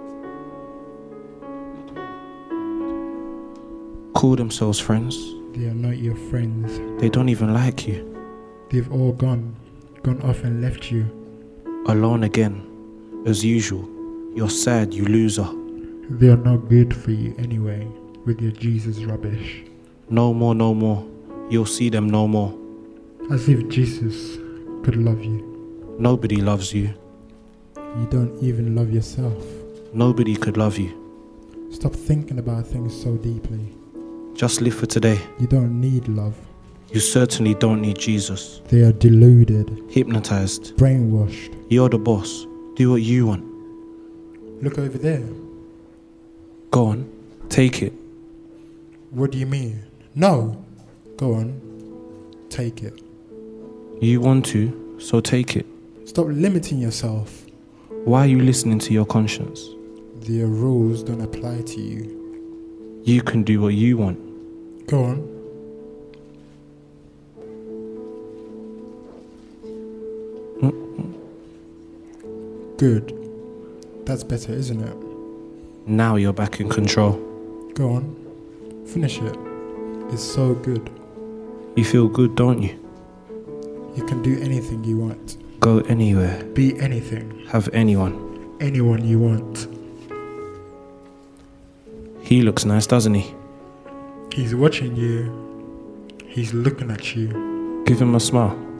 Call themselves friends. They are not your friends. They don't even like you. They've all gone, gone off and left you. Alone again, as usual. You're sad, you loser. They are not good for you anyway, with your Jesus rubbish. No more, no more. You'll see them no more. As if Jesus could love you. Nobody loves you. You don't even love yourself. Nobody could love you. Stop thinking about things so deeply. Just live for today. You don't need love. You certainly don't need Jesus. They are deluded. Hypnotized. Brainwashed. You're the boss. Do what you want. Look over there. Go on. Take it. What do you mean? No. Go on. Take it. You want to, so take it. Stop limiting yourself. Why are you listening to your conscience? Their rules don't apply to you. You can do what you want. Go on. Mm-mm. Good. That's better, isn't it? Now you're back in control. Go on. Finish it. It's so good. You feel good, don't you? You can do anything you want. Go anywhere. Be anything. Have anyone. Anyone you want. He looks nice, doesn't he? He's watching you. He's looking at you. Give him a smile.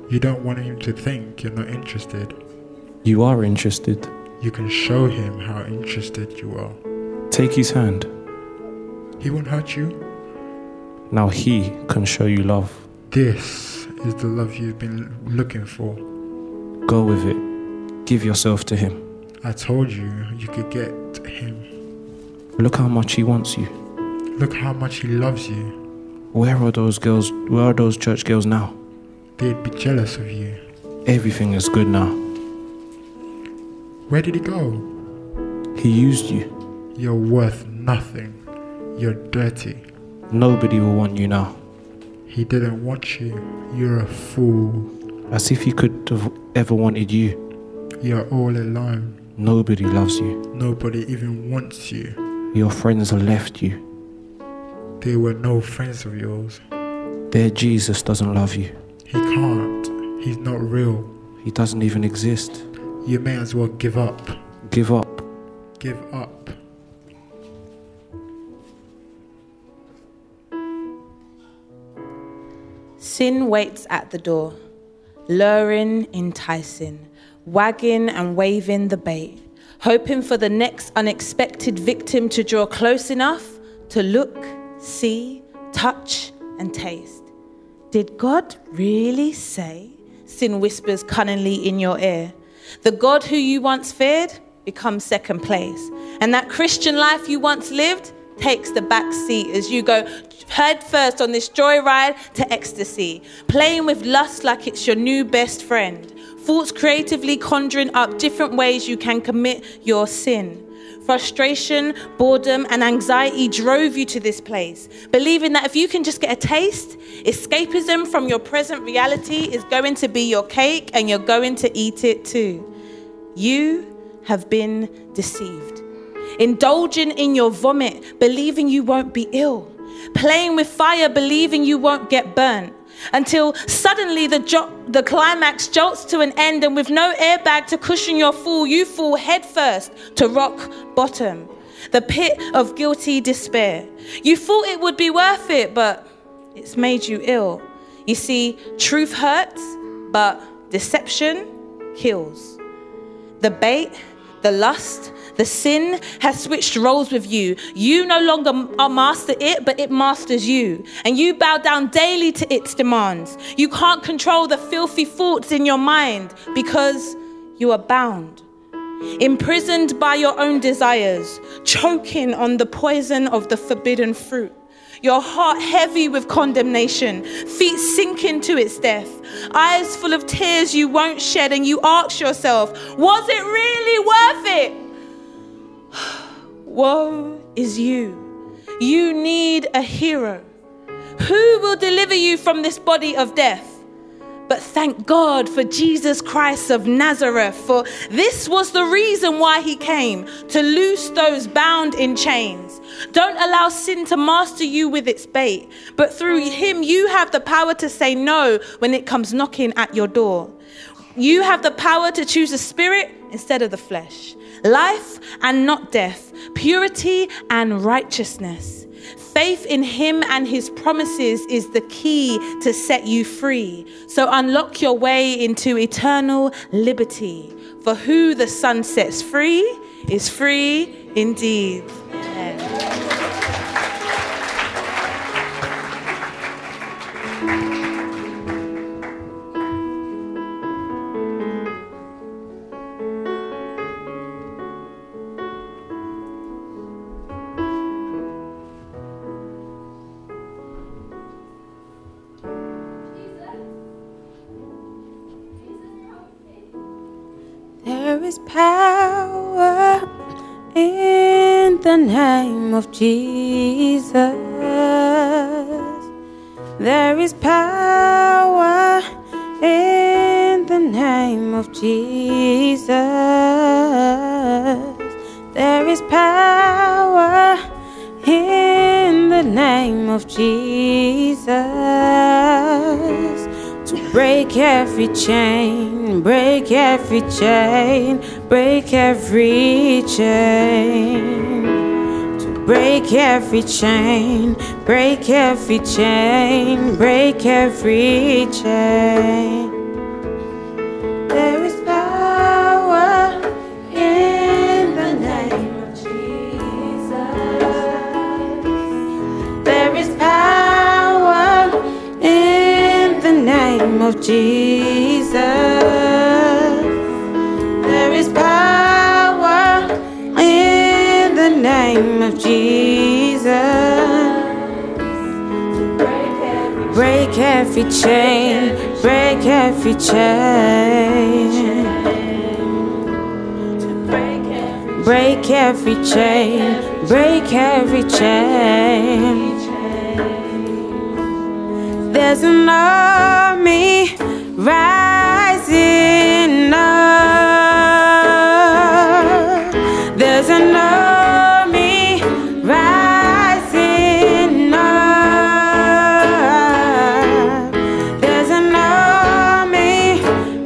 You don't want him to think you're not interested. You are interested. You can show him how interested you are. Take his hand. He won't hurt you. Now he can show you love. This is the love you've been looking for. Go with it. Give yourself to him. I told you you could get him. Look how much he wants you. Look how much he loves you. Where are those girls? Where are those church girls now? They'd be jealous of you. Everything is good now. Where did he go? He used you. You're worth nothing. You're dirty. Nobody will want you now. He didn't want you. You're a fool. As if he could have ever wanted you. You're all alone. Nobody loves you. Nobody even wants you. Your friends have left you. They were no friends of yours. Their Jesus doesn't love you. He can't. He's not real. He doesn't even exist. You may as well give up. Give up. Give up. Sin waits at the door, luring, enticing, wagging and waving the bait, hoping for the next unexpected victim to draw close enough to look, see, touch, and taste. Did God really say? Sin whispers cunningly in your ear. The God who you once feared becomes second place. And that Christian life you once lived takes the back seat as you go head first on this joyride to ecstasy, playing with lust like it's your new best friend. Thoughts creatively conjuring up different ways you can commit your sin. Frustration, boredom, and anxiety drove you to this place, believing that if you can just get a taste, escapism from your present reality is going to be your cake and you're going to eat it too. You have been deceived. Indulging in your vomit, believing you won't be ill. Playing with fire, believing you won't get burnt. Until suddenly the, jo- the climax jolts to an end, and with no airbag to cushion your fall, you fall headfirst to rock bottom, the pit of guilty despair. You thought it would be worth it, but it's made you ill. You see, truth hurts, but deception kills. The bait, the lust, the sin has switched roles with you. You no longer master it, but it masters you. And you bow down daily to its demands. You can't control the filthy thoughts in your mind because you are bound. Imprisoned by your own desires, choking on the poison of the forbidden fruit. Your heart heavy with condemnation, feet sinking to its death, eyes full of tears you won't shed, and you ask yourself, was it really worth it? Woe is you. You need a hero. Who will deliver you from this body of death? But thank God for Jesus Christ of Nazareth, for this was the reason why he came, to loose those bound in chains. Don't allow sin to master you with its bait, but through him you have the power to say no when it comes knocking at your door. You have the power to choose the spirit instead of the flesh, life and not death, purity and righteousness. Faith in him and his promises is the key to set you free. So unlock your way into eternal liberty. For who the Son sets free is free indeed. Amen. There is power in the name of Jesus. There is power in the name of Jesus. There is power in the name of Jesus to break every chain, break every chain, break every chain. To break every chain, break every chain, break every chain. name of Jesus. There is power in the name of Jesus. Break every chain, break every chain. Break every chain, break every chain. There's an army rising up. There's an army rising up. There's an army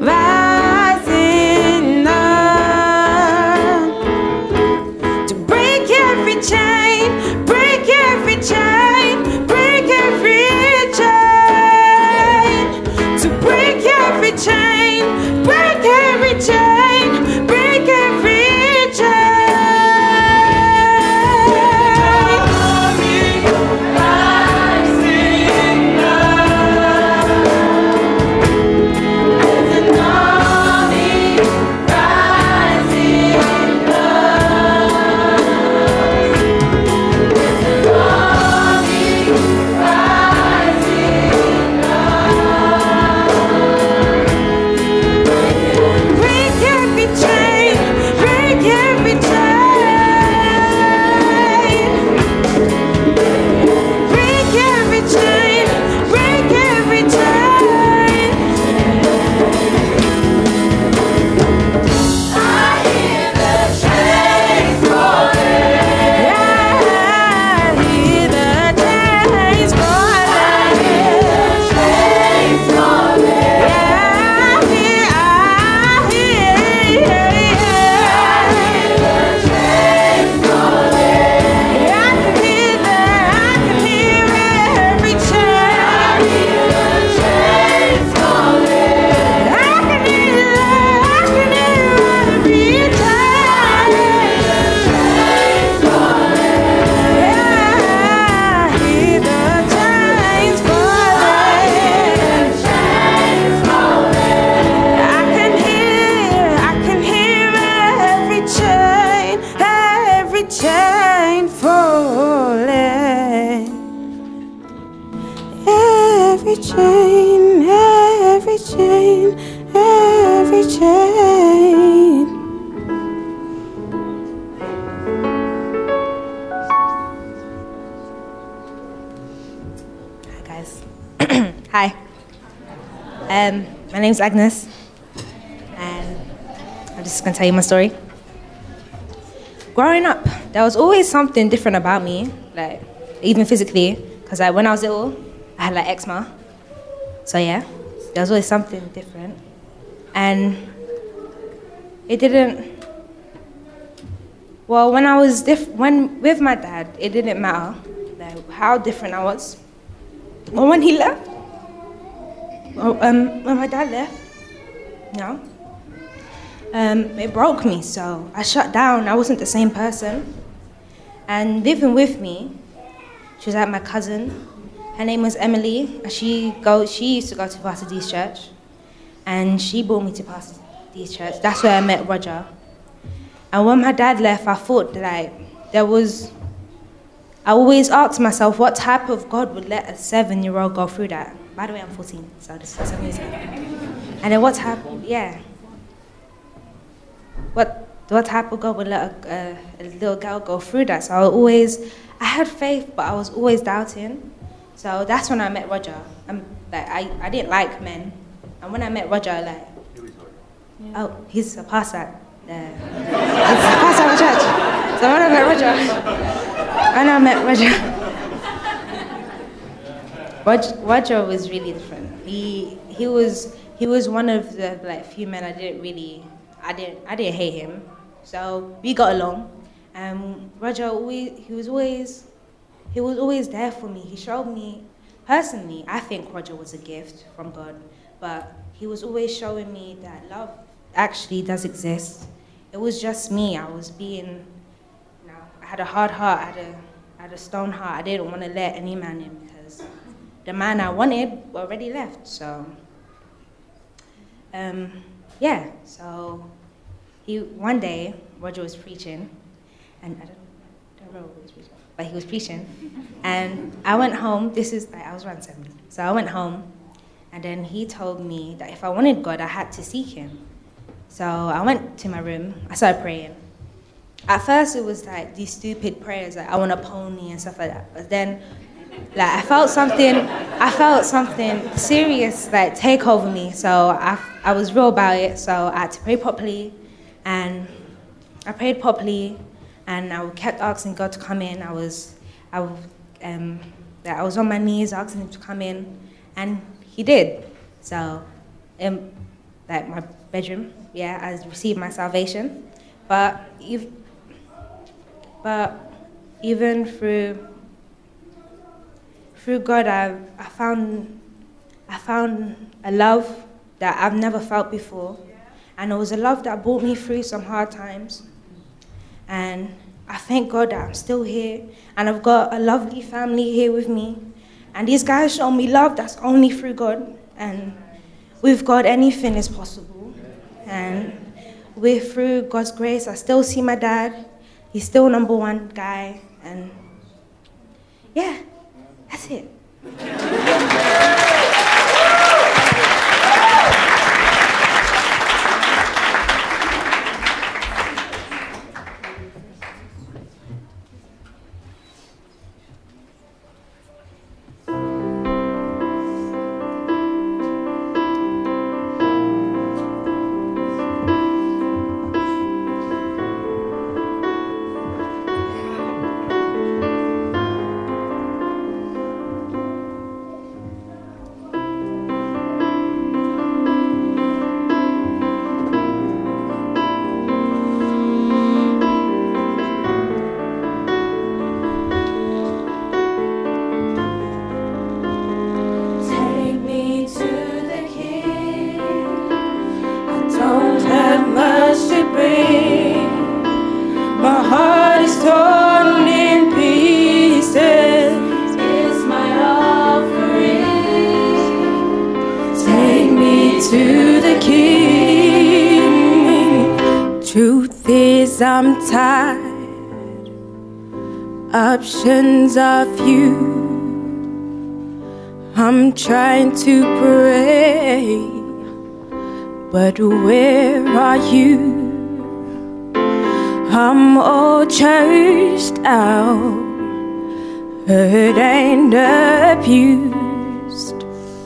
rising up to break every chain, break every chain, break every chain, to break every chain, break every chain, break every chain. Chain falling, every chain, every chain, every chain. Hi guys. Hi. Um, my name's Agnes, and I'm just gonna tell you my story. Growing up, there was always something different about me, like even physically, because like when I was little, I had like eczema. So yeah, there was always something different, and it didn't. Well, when I was diff- when with my dad, it didn't matter like how different I was. But when he left, well, um, when my dad left, you know. Um, it broke me, so I shut down. I wasn't the same person. And living with me, she was like my cousin. Her name was Emily. And she go. She used to go to Pastor D's church, and she brought me to Pastor D's church. That's where I met Roger. And when my dad left, I thought like there was. I always asked myself, what type of God would let a seven-year-old go through that? By the way, I'm fourteen, so this is seven years ago. And then what type? Yeah. What what type of God would let a, a, a little girl go through that? So I always, I had faith, but I was always doubting. So that's when I met Roger. I'm, like, I, I didn't like men. And when I met Roger, like, oh, he's a pastor at, uh, he's a pastor at my church. So when I met Roger, when I met Roger, Roger, Roger was really different. He, he was, he was one of the like few men I didn't really, I didn't, I didn't hate him. So we got along. Um, Roger always, he was always, he was always there for me. He showed me, personally, I think Roger was a gift from God, but he was always showing me that love actually does exist. It was just me. I was being, you know, I had a hard heart. I had a, I had a stone heart. I didn't want to let any man in because the man I wanted already left. So, um, yeah. So, he one day Roger was preaching, and I don't, don't remember what he was preaching, but he was preaching, and I went home. This is like I was around seven, so I went home, and then he told me that if I wanted God, I had to seek Him. So I went to my room. I started praying. At first, it was like these stupid prayers, like I want a pony and stuff like that. But then, like I felt something, I felt something serious like take over me. So I, I was real about it. So I had to pray properly, and I prayed properly, and I kept asking God to come in. I was, I, um, like, I was on my knees asking Him to come in, and He did. So, in like my bedroom, yeah, I received my salvation. But if But even through through God, I I found I found a love that I've never felt before, and it was a love that brought me through some hard times. And I thank God that I'm still here, and I've got a lovely family here with me. And these guys show me love that's only through God, and with God, anything is possible. And with through God's grace, I still see my dad. He's still number one guy, and yeah, that's it. I'm tired, options of you. I'm trying to pray, but where are you? I'm all churched out, hurt and abused.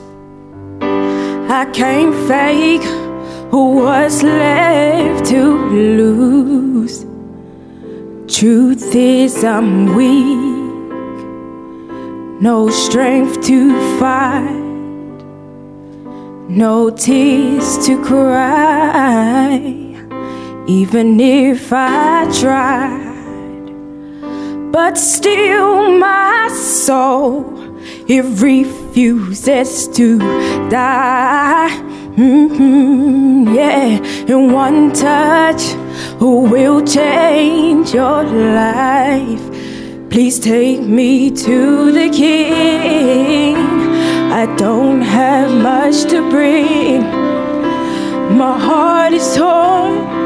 I can't fake what's left to lose. Truth is I'm weak, no strength to fight, no tears to cry, even if I tried. But still my soul, it refuses to die. Mm-hmm, yeah, and one touch will change your life. Please take me to the King. I don't have much to bring. My heart is torn.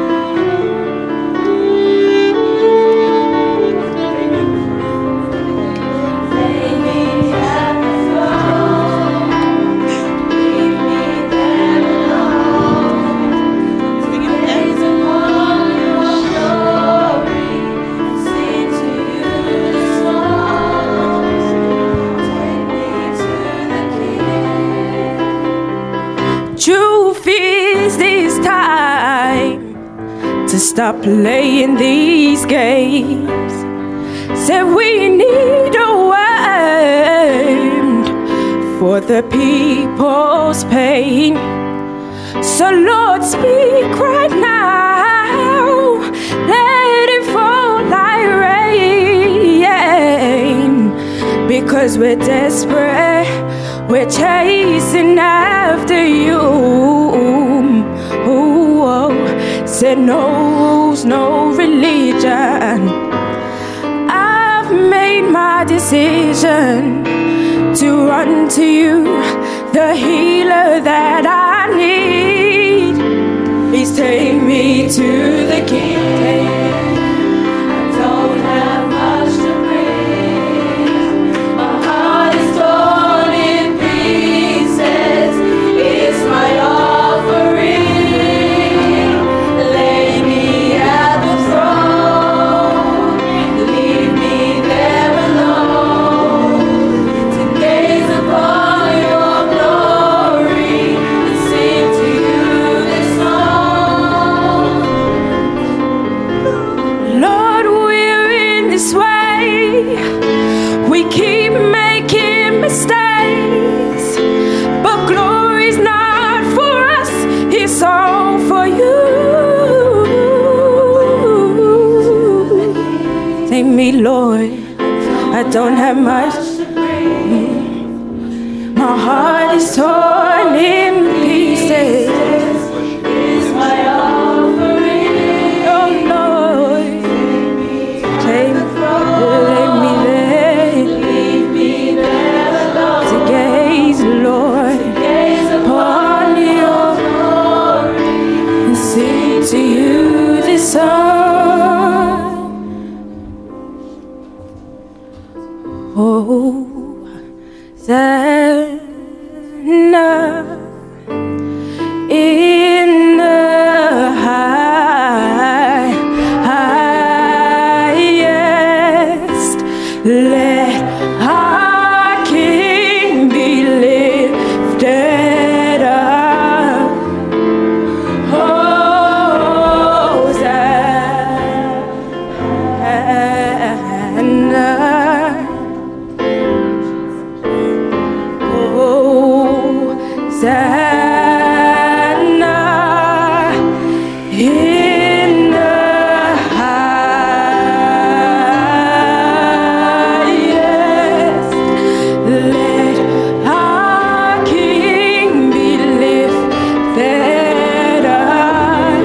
Truth is this time to stop playing these games. Said we need a word for the people's pain. So Lord, speak right now. Let it fall like rain. Because we're desperate, we're chasing after you. Ooh, oh. Said no rules, no religion. I've made my decision to run to you, the healer that I need. Please take me to the King. I don't have much to bring. My heart is torn in pieces. It's my offering. Lay me at the throne. Leave me there alone to gaze upon your glory and sing to you this song. Lord, we're in this way. We keep making mistakes, but glory's not for us, it's all for you. Take me, Lord, I don't have much. My heart is torn in pieces. It's my offering. Oh Lord, take me, let me there. Leave me there alone to gaze, Lord, upon your glory and sing to you this song. Oh, Hosanna in the high, highest. Let our King be lifted up. Hosanna. Hosanna in the highest. Let our King be lifted up.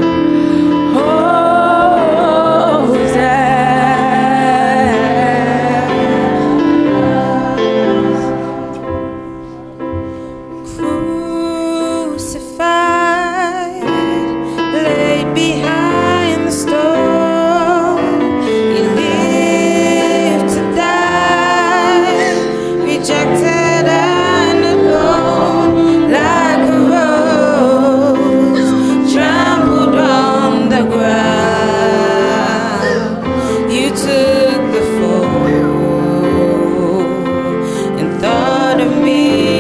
Crucified, laid behind the stone, you lived to die, rejected and alone, like a rose trampled on the ground. You took the fall and thought of me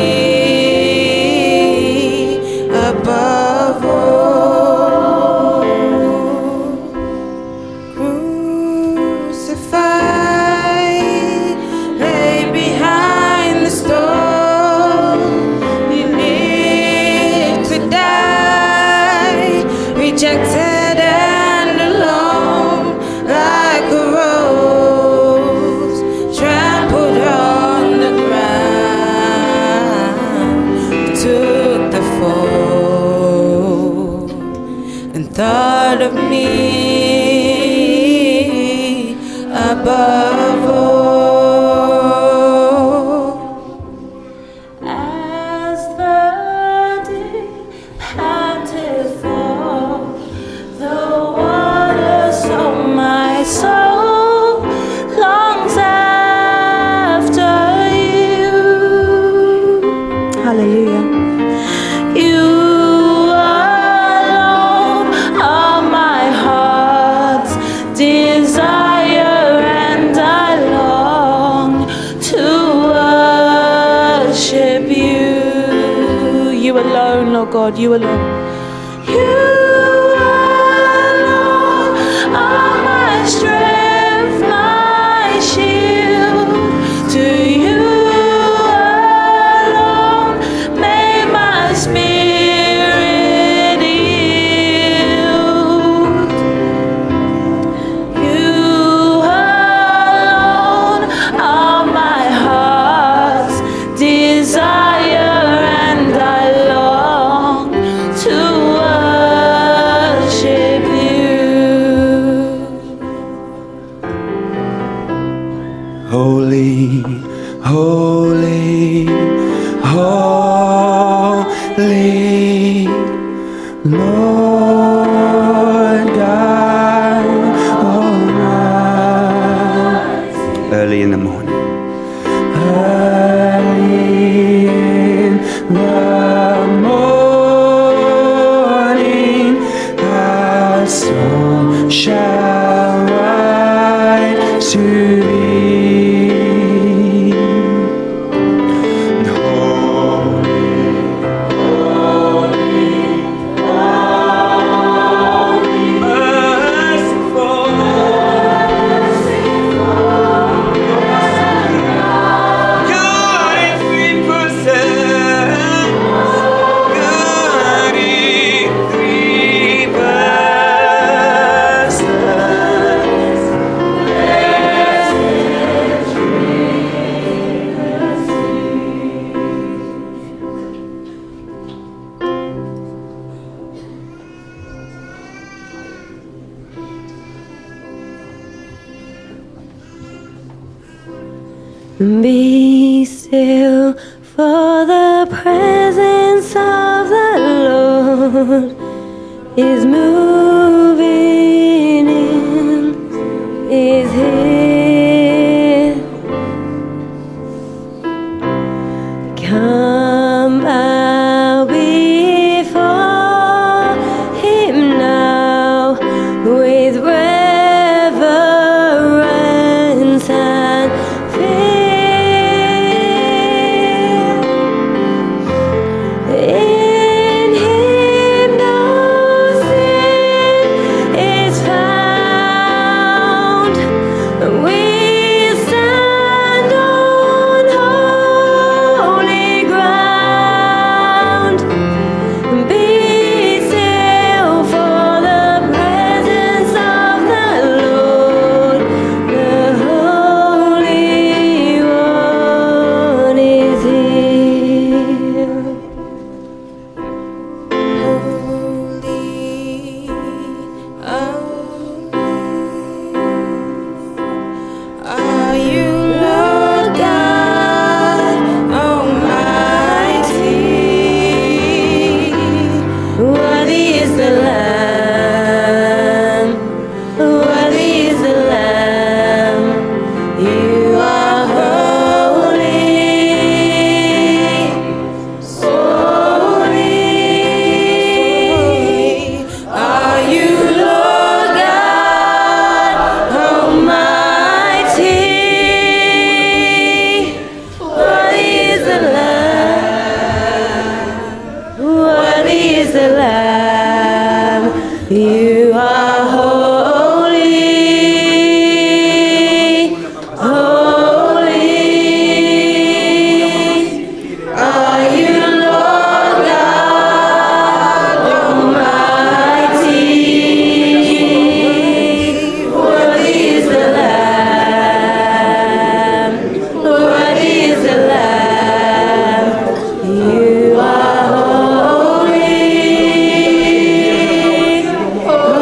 above all. Crucified, laid behind the stone, you lived to die, rejected and alone, like a rose trampled on the ground. You took the fall and thought of me above all. As the deep panted for the waters of my soul longs after you. Hallelujah. You alone are my heart's desire, and I long to worship you. You alone, Lord God, you alone. You alone are my strength, my shield. To you alone may my spirit yield. You alone are my heart's desire, and I long to worship Lord God Almighty. Early in the morning. Early in the morning, our song shall rise to thee. And holy, holy, holy, merciful, God in three persons, God in three persons. Be still for the presence of the Lord is moving in, is here. Come bow before Him now with reverence and fear. In Him no sin is found. We stand on holy ground. Be still for the presence of the Lord. The Holy One is here. Are you Lord God Almighty? Worthy is the Lamb. Worthy is the Lamb. You are holy, holy. Are you Lord God Almighty? Worthy is the Lamb. Worthy is the Lamb. You are holy, holy. Are you Lord God Almighty? Worthy is the Lamb. Worthy is the Lamb. You are holy, holy.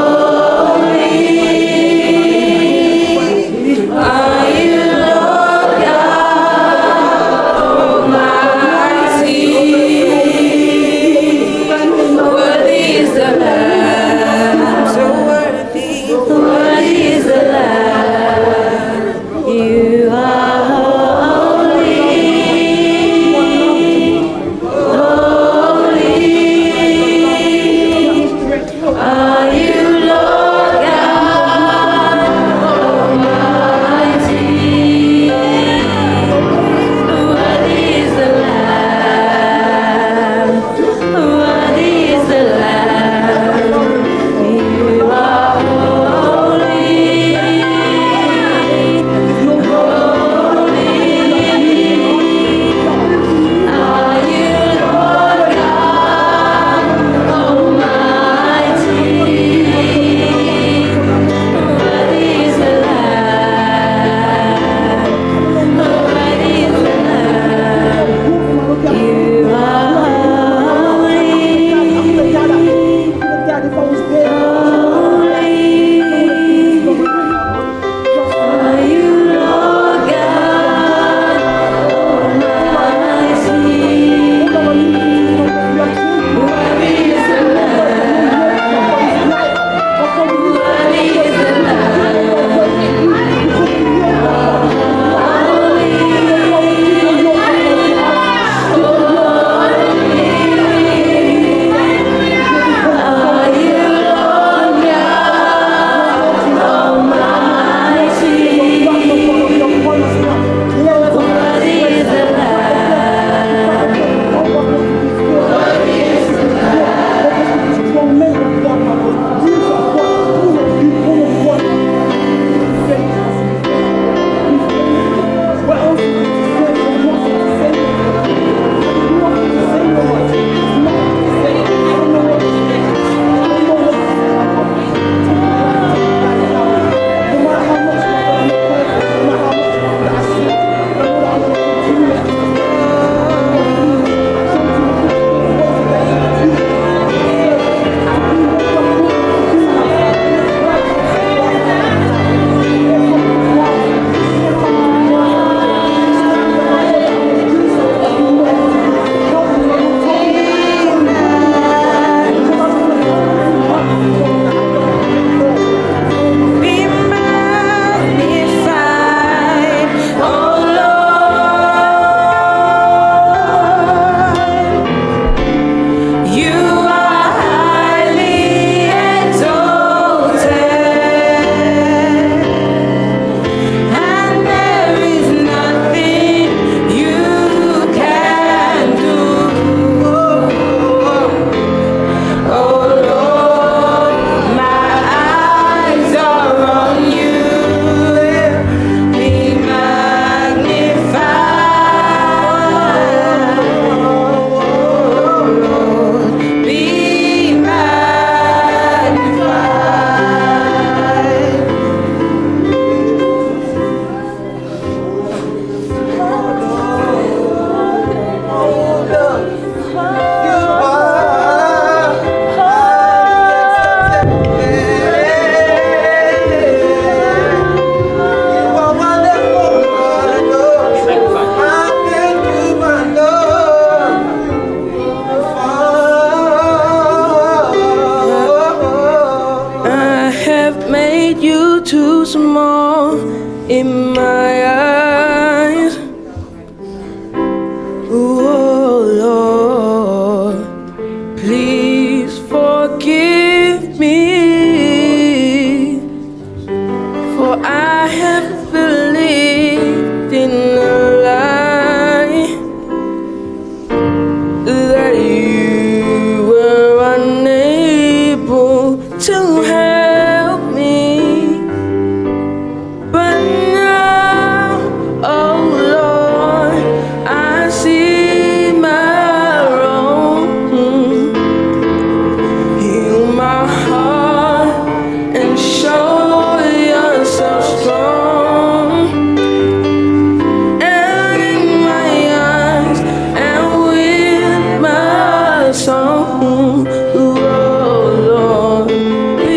you too small in my eyes. Oh Lord, please forgive me, for I have believed in a lie that you were unable to help me. But now, oh Lord, I see my wrong. Heal my heart and show yourself strong. And in my eyes and with my song, oh Lord, be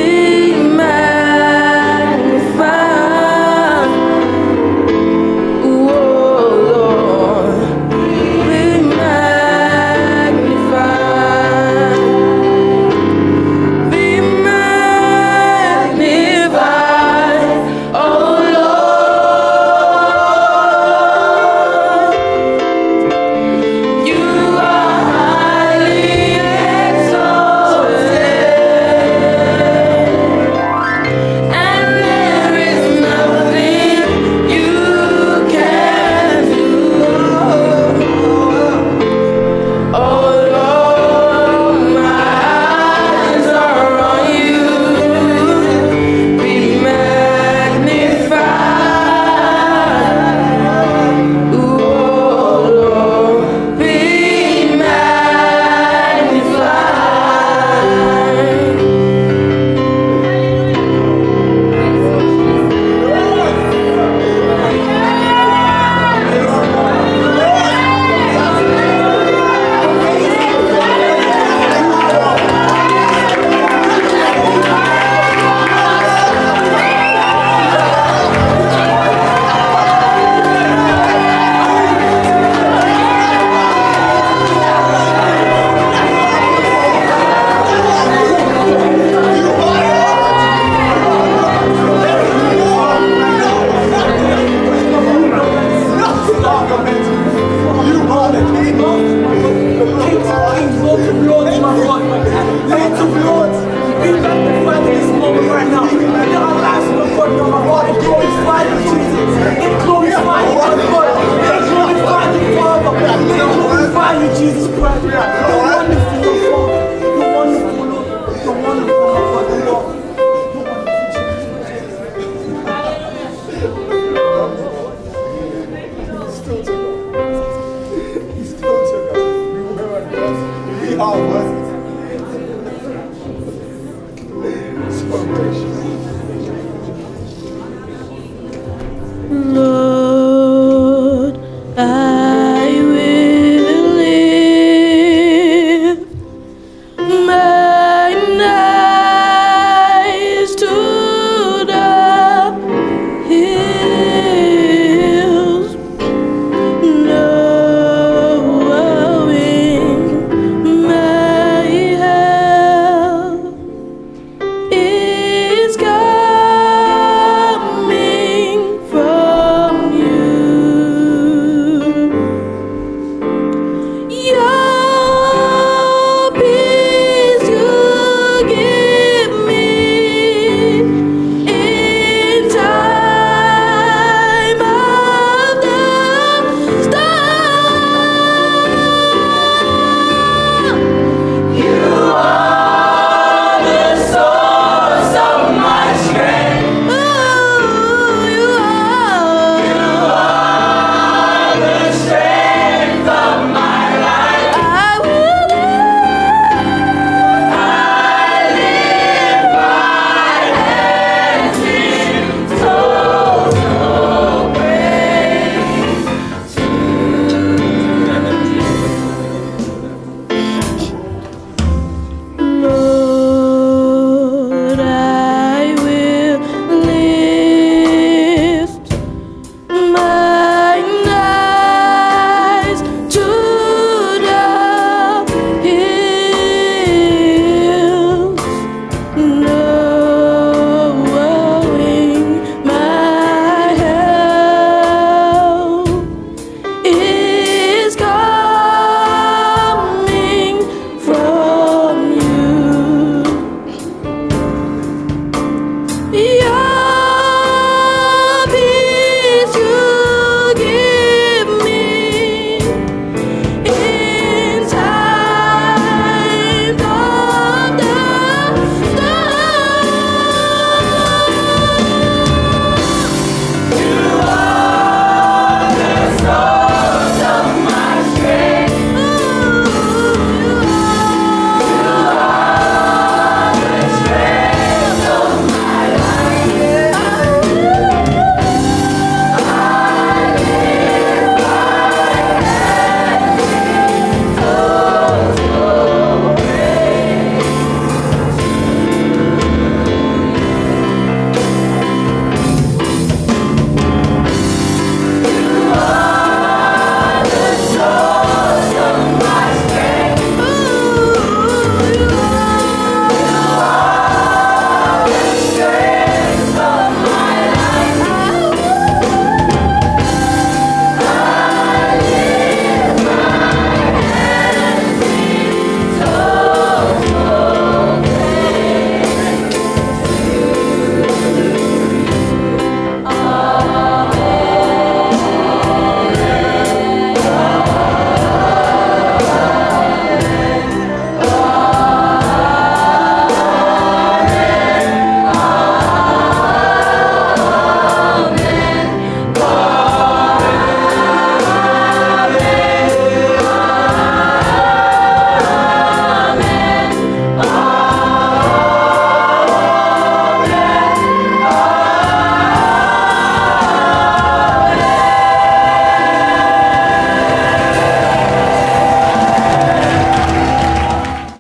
magnified. Oh Lord, be magnified. Be magnified, oh Lord. You are highly exalted, and there is nothing you can do. Oh Lord, my eyes are on you. Be magnified. Oh Lord, be Jesus Christ, you're wonderful, Lord. You're wonderful, Lord. You're wonderful, Lord. Still took us. He still took us. We were at us. We are worth it.